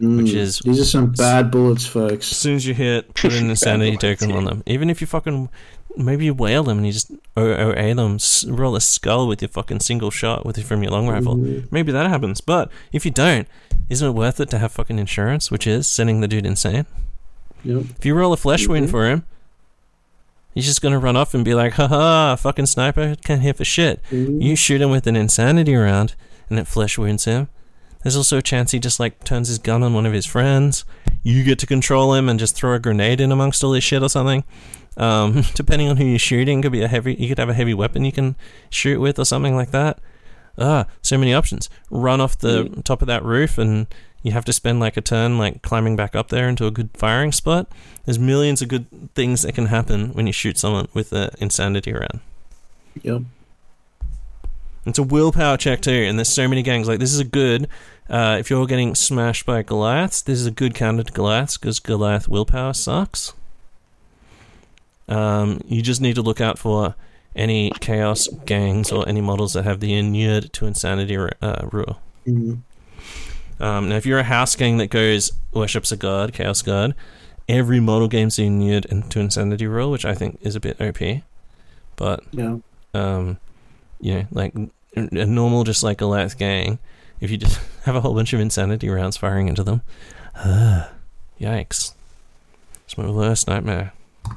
Mm, which is these are some bad bullets, folks. as soon as you hit, put an insanity token on them. Even if you fucking maybe you whale them and you just O O A them, roll a skull with your fucking single shot with it from your long rifle. Mm. Maybe that happens. But if you don't, isn't it worth it to have fucking insurance, which is sending the dude insane? Yep. If you roll a flesh Mm-hmm. wound for him, he's just gonna run off and be like, haha, fucking sniper, can't hit for shit. Mm. You shoot him with an insanity round and it flesh wounds him. There's also a chance he just like turns his gun on one of his friends. You get to control him and just throw a grenade in amongst all his shit or something. Um, depending on who you're shooting, could be a heavy. You could have a heavy weapon you can shoot with or something like that. Ah, so many options. Run off the Mm. top of that roof and you have to spend like a turn like climbing back up there into a good firing spot. There's millions of good things that can happen when you shoot someone with an insanity round. Yep. It's a willpower check too, and there's so many gangs. Like, this is a good, uh, if you're getting smashed by Goliaths, this is a good counter to Goliaths, because Goliath willpower sucks. Um, you just need to look out for any Chaos gangs or any models that have the inured to insanity uh, rule. Mm. Um, now, if you're a house gang that goes worships a god, Chaos God, every model game's inured to insanity rule, which I think is a bit O P. But, Yeah. um... you know, like a normal, just like Goliath gang, if you just have a whole bunch of insanity rounds firing into them, uh, yikes. It's my worst nightmare.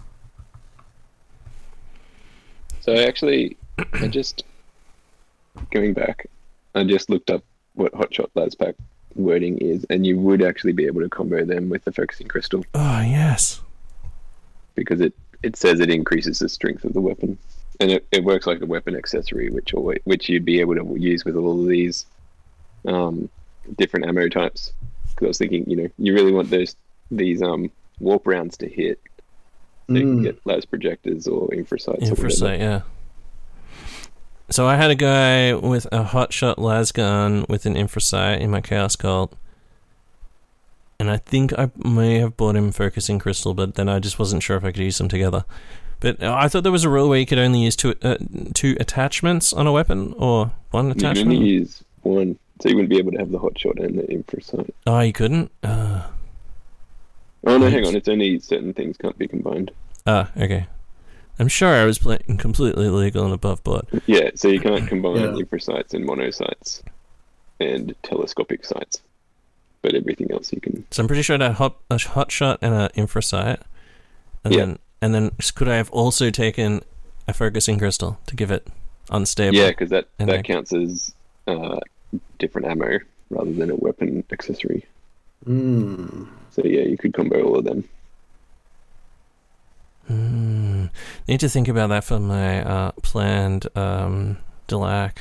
So I actually, I just, going back, I just looked up what Hotshot Lazpack wording is, and you would actually be able to combo them with the Focusing Crystal, Oh, yes. because it, it says it increases the strength of the weapon. And it, it works like a weapon accessory, which always, which you'd be able to use with all of these um, different ammo types. Because I was thinking, you know, you really want those these um, warp rounds to hit, so you can Mm. get las projectors or infrasights. or whatever. Infrasight, yeah. So I had a guy with a hotshot las gun with an infrasight in my Chaos Cult, and I think I may have bought him Focusing Crystal, but then I just wasn't sure if I could use them together. But I thought there was a rule where you could only use two uh, two attachments on a weapon, or one You can attachment. only use one, so you wouldn't be able to have the hotshot and the infrasight. Oh, you couldn't? Uh, Oh no, Right. hang on. It's only certain things can't be combined. ah, okay. I'm sure I was playing completely illegal and above board. Yeah, so you can't combine Yeah. infrasights and monosights and telescopic sights, but everything else you can. So I'm pretty sure I had a hot, a hot shot and an infrasight. And Yeah. then and then could I have also taken a Focusing Crystal to give it unstable? Yeah, because that And that they- counts as uh, different ammo rather than a weapon accessory. Mm. So yeah, you could combo all of them. Hmm. Need to think about that for my uh, planned um, Delac.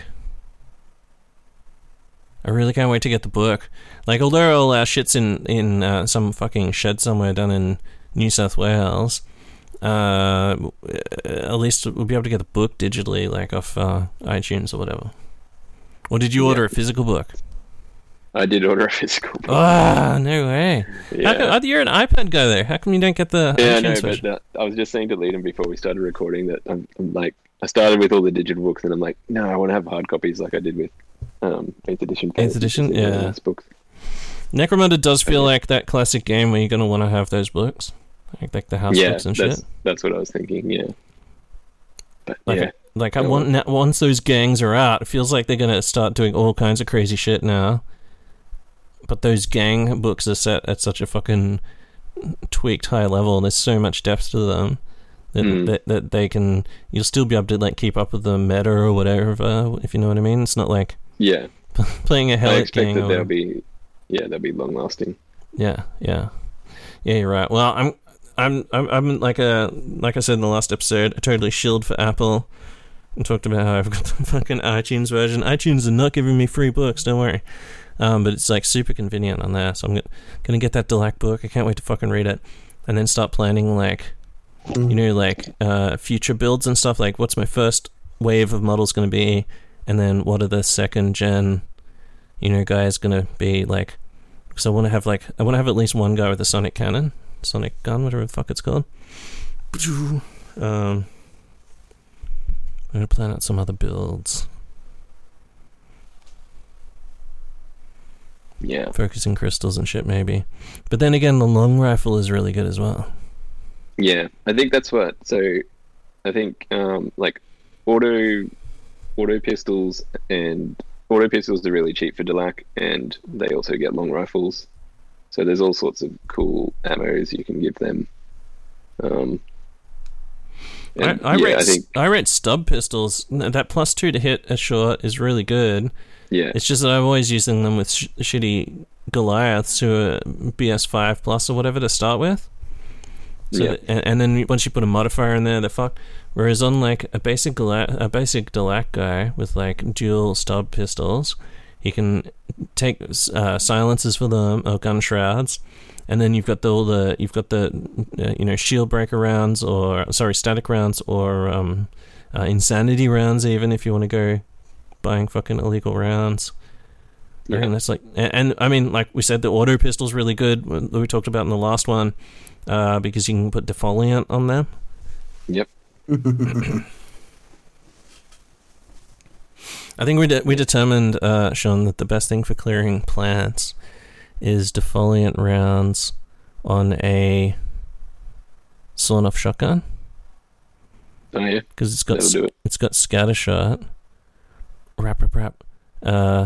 I really can't wait to get the book. Like, although all our shit's in in uh, some fucking shed somewhere down in New South Wales, uh, at least we'll be able to get the book digitally, like off uh, iTunes or whatever. Or did you Yeah. order a physical book? I did order a physical book. Ah, no way. yeah. How come, oh, you're an iPad guy there. How come you don't get the Yeah, iTunes no, but version? that, I was just saying to Liam before we started recording that I'm, I'm like, I started with all the digital books, and I'm like, no, I want to have hard copies like I did with um, eighth edition. eighth edition, Fantasy yeah. Nice books. Necromunda does feel Okay. like that classic game where you're going to want to have those books. Like, like the house Yeah, books and that's shit. that's what I was thinking. Yeah, but Like, yeah, like I Yeah. want, na- once those gangs are out, it feels like they're going to start doing all kinds of crazy shit now. But those gang books are set at such a fucking tweaked high level. There's so much depth to them that, Mm. that, that they can. You'll still be able to like keep up with the meta or whatever, if you know what I mean. It's not like yeah. playing a I Hellic expect gang. that or- they'll be, yeah, they'll be long lasting. Yeah, yeah, yeah. You're right. Well, I'm, I'm, I'm, I'm like a, like I said in the last episode, I totally shilled for Apple and talked about how I've got the fucking iTunes version. iTunes are not giving me free books. Don't worry. Um, but it's like super convenient on there, so I'm gonna, gonna get that Delac book. I can't wait to fucking read it, and then start planning like, you know, like uh, future builds and stuff. Like, what's my first wave of models gonna be, and then what are the second gen, you know, guys gonna be like? Because I want to have like I want to have at least one guy with a sonic cannon, sonic gun, whatever the fuck it's called. Um, I'm gonna plan out some other builds. Yeah. Focusing crystals and shit, maybe. But then again, the long rifle is really good as well. Yeah, I think that's what. So, I think um, like auto auto pistols and auto pistols are really cheap for Delac, and they also get long rifles. So there's all sorts of cool ammos you can give them. Um, and, I, I, yeah, rate, I think I rate stub pistols. That plus two to hit a shot is really good. Yeah, it's just that I'm always using them with sh- shitty Goliaths who are B S five plus or whatever to start with. So yeah. that, and, and then once you put a modifier in there, they're fucked. Whereas on like a basic Goliath, a basic Delac guy with like dual stub pistols, he can take uh, silencers for them or gun shrouds, and then you've got the all the you've got the uh, you know shield breaker rounds or sorry static rounds or um, uh, insanity rounds, even if you want to go buying fucking illegal rounds. Yeah. And that's like, and, and I mean, like we said, the auto pistol's really good. We talked about in the last one, uh, because you can put defoliant on them. Yep. I think we de- we determined, uh, Sean, that the best thing for clearing plants is defoliant rounds on a sawn-off shotgun. Oh yeah, because it's got That'll do it. it's got scatter shot. Rap, rap, rap. Uh,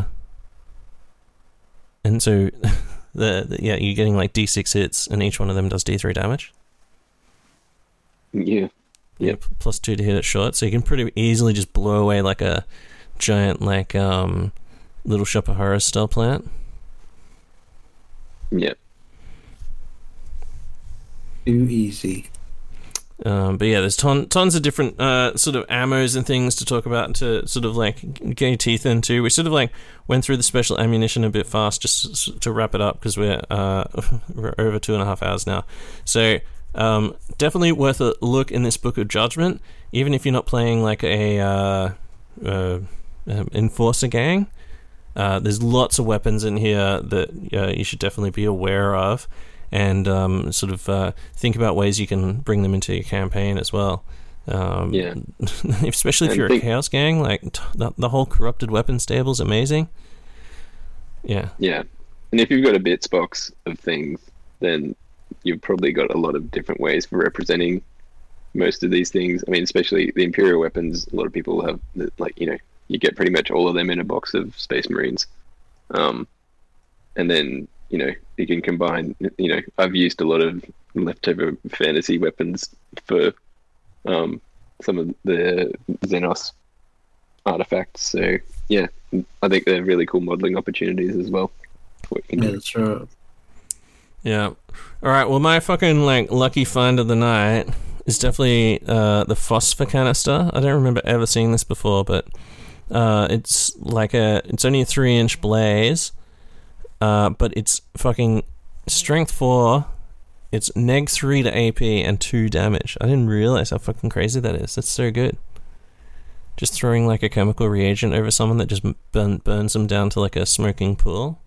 and so, the, the yeah, you're getting like D six hits, and each one of them does D three damage. Yeah. Yep. Plus two to hit it short, so you can pretty easily just blow away like a giant, like um, Little Shop of Horrors style plant. Yep. Too easy. Um, but yeah, there's ton, tons of different uh, sort of ammos and things to talk about and to sort of like get your teeth into. We sort of like went through the special ammunition a bit fast just to wrap it up because we're, uh, we're over two and a half hours now. So um, definitely worth a look in this Book of Judgment, even if you're not playing like a uh, uh, Enforcer gang. Uh, there's lots of weapons in here that uh, you should definitely be aware of. And um, sort of uh, think about ways you can bring them into your campaign as well. Um, Yeah. Especially if And you're think- a Chaos Gang, like t- the, the whole corrupted weapon stable is amazing. Yeah. Yeah. And if you've got a bits box of things, then you've probably got a lot of different ways for representing most of these things. I mean, especially the Imperial weapons, a lot of people have, like, you know, you get pretty much all of them in a box of Space Marines. Um, and then, you know, you can combine, you know, I've used a lot of leftover fantasy weapons for um, some of the Xenos artifacts. So, yeah, I think they're really cool modeling opportunities as well. What you can Yeah, do. that's right. Yeah. All right. Well, my fucking like lucky find of the night is definitely uh, the phosphor canister. I don't remember ever seeing this before, but uh, it's like a it's only a three inch blaze, uh, but it's fucking strength four. It's neg three to A P and two damage. I didn't realize how fucking crazy that is. That's so good. Just throwing like a chemical reagent over someone that just burn, burns them down to like a smoking pool.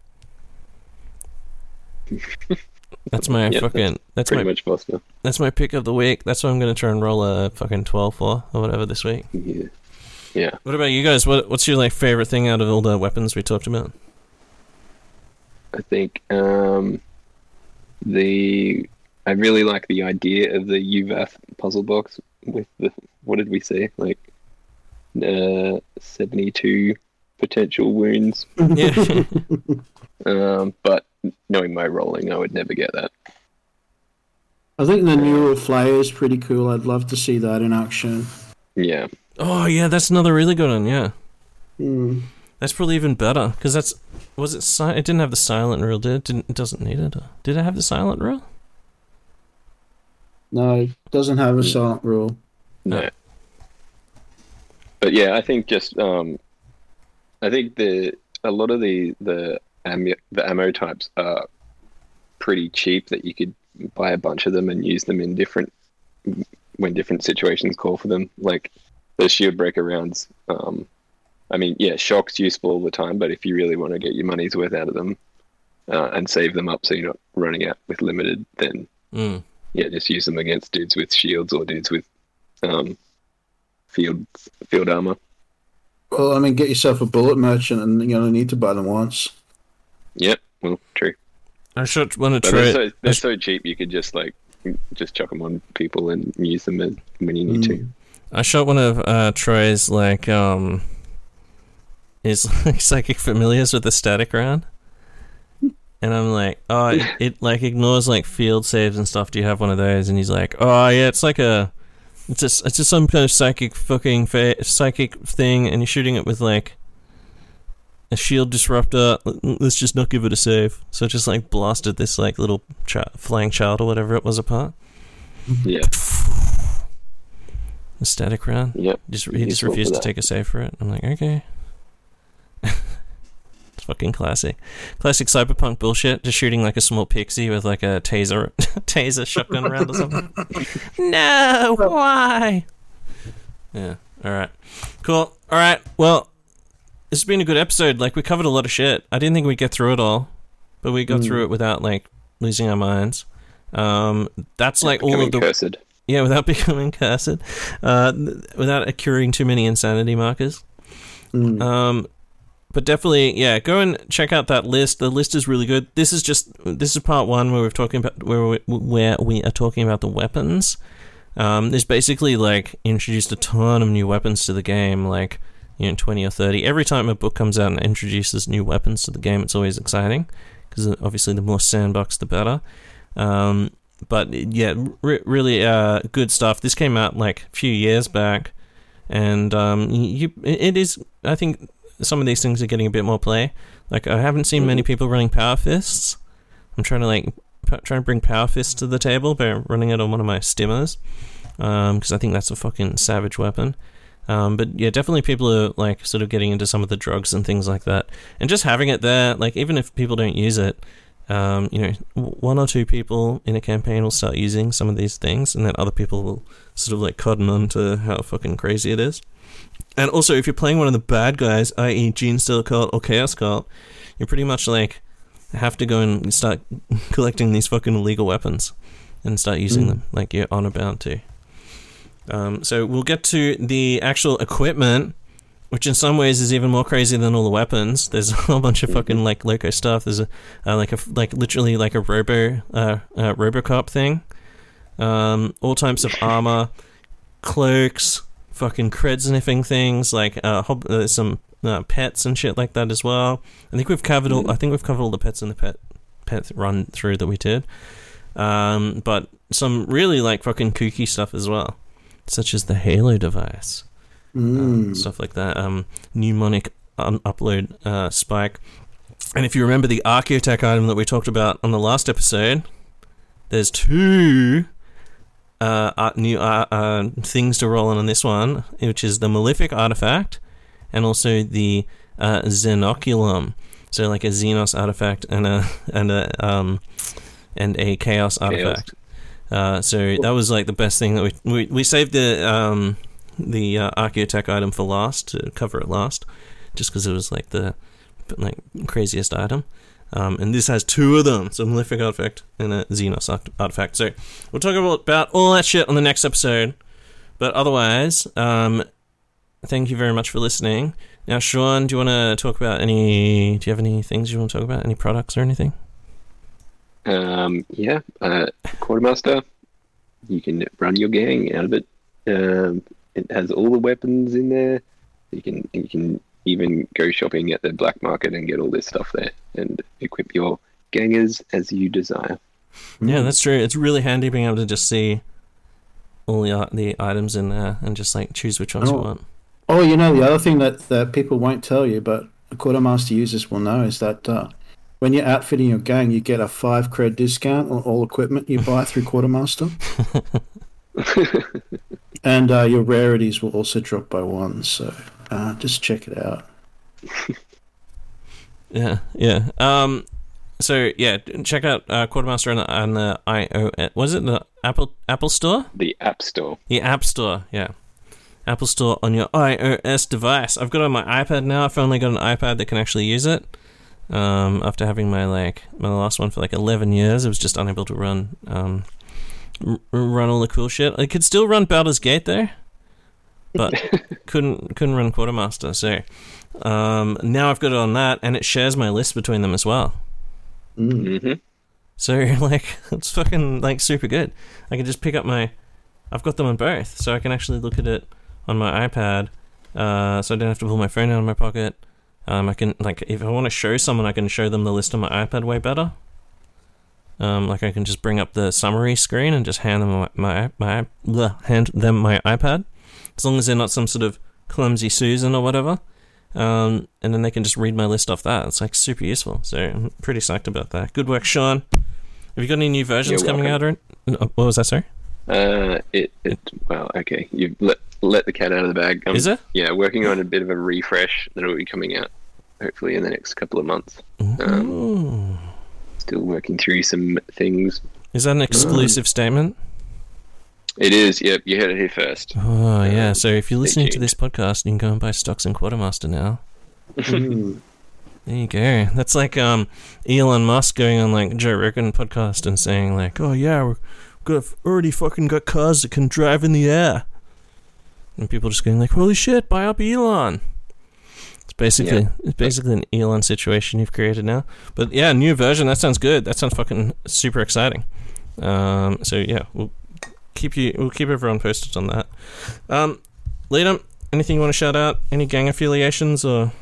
That's my Yeah, fucking. That's, Pretty my. much possible. That's my pick of the week. That's what I'm gonna try and roll a fucking twelve for or whatever this week. Yeah. Yeah. What about you guys? What What's your like favorite thing out of all the weapons we talked about? I think um, the I really like the idea of the U V A Th puzzle box with the what did we say like uh, seventy-two potential wounds. Yeah. Um, but knowing my rolling, I would never get that. I think the neural flare is pretty cool. I'd love to see that in action. Yeah, Oh yeah, that's another really good one. Yeah, Hmm. that's probably even better because that's was it. Si- it didn't have the silent rule, did it? Didn't, it doesn't need it. Did it have the silent rule? No, it doesn't have a silent rule. no. But yeah, I think just um, I think the a lot of the the ammo, the ammo types are pretty cheap that you could buy a bunch of them and use them in different when different situations call for them. Like the shield breaker rounds. Um, I mean, yeah, shock's useful all the time, but if you really want to get your money's worth out of them uh, and save them up so you're not running out with limited, then Mm. yeah, just use them against dudes with shields or dudes with um, field field armor. Well, I mean, get yourself a bullet merchant, and you only need to buy them once. Yep, well, true. I should want to But try. they're so, they're sh- so cheap, you could just like just chuck them on people and use them as, when you need Mm. to. I shot one of uh, Troy's like um, his like psychic familiars with the static round, and I'm like, oh, it, it like ignores like field saves and stuff. Do you have one of those? And he's like, oh yeah, it's like a, it's just it's just some kind of psychic fucking fa- psychic thing, and you're shooting it with like a shield disruptor. Let's just not give it a save. So it just like blasted this like little ch- flying child or whatever it was apart. Yeah. The static round. Yep. Just he just Useful for refused to that. take a save for it. I'm like, okay. It's fucking classic. Classic cyberpunk bullshit. Just shooting like a small pixie with like a taser taser shotgun round or something. No, why? Yeah. Alright. Cool. Alright, well, this has been a good episode. Like, we covered a lot of shit. I didn't think we'd get through it all, but we got Mm. through it without like losing our minds. Um that's like all of Becoming the cursed. Yeah, without becoming cursed, uh, without accruing too many insanity markers. Mm. Um, but definitely, yeah, go and check out that list. The list is really good. This is just this is part one where we're talking about where we, where we are talking about the weapons. Um, there's basically like introduced a ton of new weapons to the game, like you know twenty or thirty. Every time a book comes out and introduces new weapons to the game, it's always exciting because obviously the more sandbox, the better. Um, But yeah, re- really uh, good stuff. This came out like a few years back, and um, you, it is. I think some of these things are getting a bit more play. Like I haven't seen many people running power fists. I'm trying to like p- trying to bring power fists to the table by running it on one of my stimmers, because um, I think that's a fucking savage weapon. Um, but yeah, definitely people are like sort of getting into some of the drugs and things like that, and just having it there. Like even if people don't use it. Um, you know, one or two people in a campaign will start using some of these things, and then other people will sort of like cotton on to how fucking crazy it is. And also, if you're playing one of the bad guys, that is. Gene Stealer Cult or Chaos Cult, you pretty much like have to go and start collecting these fucking illegal weapons and start using Mm. them, like you're on about to. Um, so we'll get to the actual equipment, which in some ways is even more crazy than all the weapons. There's a whole bunch of fucking like loco stuff. There's a uh, like a like literally like a robo uh, uh RoboCop thing. Um, all types of armor, cloaks, fucking cred sniffing things like uh, hob- uh some uh, pets and shit like that as well. I think we've covered all. I think we've covered all the pets in the pet pet run through that we did. Um, but some really like fucking kooky stuff as well, such as the Halo device. Mm. Um, stuff like that. Um, mnemonic um, upload uh, spike. And if you remember the Archaeotech item that we talked about on the last episode, there's two uh, art, new uh, uh, things to roll on on this one, which is the Malefic artifact and also the uh, Xenoculum. So like a Xenos artifact and a and a um and a Chaos artifact. Uh, so that was like the best thing that we we, we saved the um. the uh, Archaeotech item for last, to cover it last, just because it was like the like craziest item. Um, and this has two of them, so Malefic artifact and a Xenos art- artifact. So we'll talk about, about all that shit on the next episode. But otherwise, um, thank you very much for listening. Now, Sean, do you want to talk about any? Do you have any things you want to talk about? Any products or anything? Um, yeah, uh, Quartermaster. You can run your gang out of it. Um, it has all the weapons in there. You can you can even go shopping at the black market and get all this stuff there and equip your gangers as you desire. Yeah, that's true. It's really handy being able to just see all the uh, the items in there and just like choose which ones Oh. you want. Oh, you know, the other thing that, that people won't tell you, but Quartermaster users will know, is that uh, when you're outfitting your gang, you get a five cred discount on all equipment you buy through Quartermaster. And uh, your rarities will also drop by one, so uh, just check it out. Yeah, yeah. Um, so yeah, check out uh, Quartermaster on the, on the iOS. Was it the Apple Apple Store? The App Store. The App Store, yeah. Apple Store on your iOS device. I've got it on my iPad now. I've finally got an iPad that can actually use it. Um, after having my like my last one for like eleven years, it was just unable to run um r- run all the cool shit. I could still run Baldur's Gate there, but couldn't couldn't run Quartermaster. So um, now I've got it on that, and it shares my list between them as well. Mm. hmm So like it's fucking like super good. I can just pick up my, I've got them on both, so I can actually look at it on my iPad. Uh, so I don't have to pull my phone out of my pocket. Um, I can like if I want to show someone, I can show them the list on my iPad way better. Um, like I can just bring up the summary screen and just hand them my my, my bleh, hand them my iPad, as long as they're not some sort of clumsy Susan or whatever. Um, and then they can just read my list off that. It's like super useful. So I'm pretty psyched about that. Good work, Sean. Have you got any new versions You're coming welcome. out? Or what was that? Sorry. Uh, it, it, well, okay. You've let, let the cat out of the bag. Um, Is it? Yeah, working on a bit of a refresh that will be coming out hopefully in the next couple of months. Um, Ooh. still working through some things. Is that an exclusive statement? It is, yep, you heard it here first. Oh, yeah. So if you're stay listening to tuned. this podcast, you can go and buy stocks in Quartermaster now. Mm. There you go. That's like um, Elon Musk going on like Joe Rogan podcast and saying like, "Oh yeah, we've got already fucking got cars that can drive in the air," and people just going like, "Holy shit, buy up Elon!" It's basically Yeah. it's basically an Elon situation you've created now. But yeah, new version. That sounds good. That sounds fucking super exciting. Um, so yeah, we'll keep you. We'll keep everyone posted on that. Um, Liam, anything you want to shout out? Any gang affiliations or?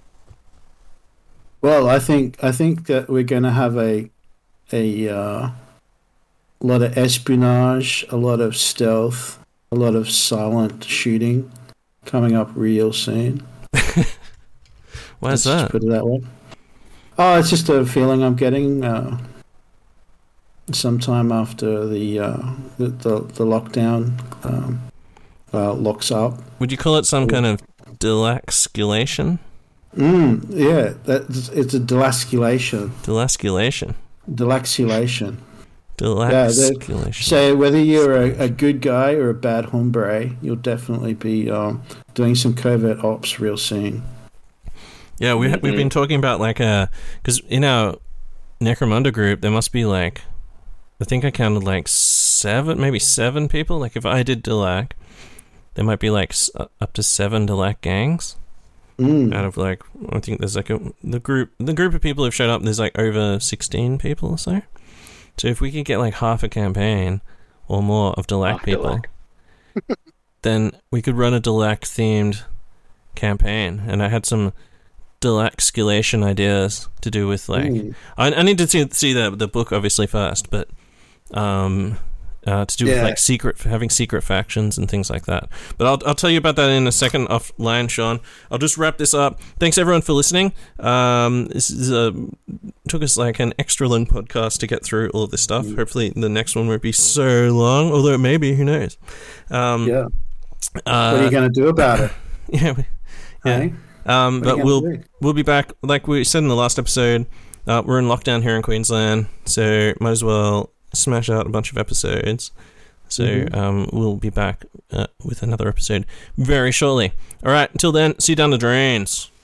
Well, I think I think that we're going to have a a uh, lot of espionage, a lot of stealth, a lot of silent shooting coming up real soon. Why is Let's that? just put it that way. Oh, it's just a feeling I'm getting. Uh, sometime after the uh, the, the the lockdown um, uh, locks up. Would you call it some kind of delasculation? Mm, yeah, that's it's a delasculation. Delasculation. Delaxulation. Delasculation. So whether you're a, a good guy or a bad hombre, you'll definitely be um, doing some covert ops real soon. Yeah, we we've been talking about like a because in our Necromunda group there must be like I think I counted like seven, maybe seven people. Like if I did Delac, there might be like s- up to seven Delac gangs. Mm. Out of like I think there's like a the group the group of people who've showed up. There's like over sixteen people or so. So if we could get like half a campaign or more of Delac Half people, Delac. then we could run a Delac themed campaign. And I had some Delaxculation ideas to do with like Mm. I, I need to see, see the the book obviously first, but um uh, to do with Yeah. like secret having secret factions and things like that. But I'll I'll tell you about that in a second offline, Sean. I'll just wrap this up. Thanks everyone for listening. Um, this is a took us like an extra long podcast to get through all of this stuff. Mm. Hopefully the next one won't be so long, although it may be. Who knows? Um, Yeah. uh, What are you going to do about it? yeah. we- Yeah. Hey? Um, What are but you we'll gonna do? we'll be back. Like we said in the last episode, uh, we're in lockdown here in Queensland, so might as well smash out a bunch of episodes. So Mhm. um, we'll be back uh, with another episode very shortly. All right, until then, see you down the drains.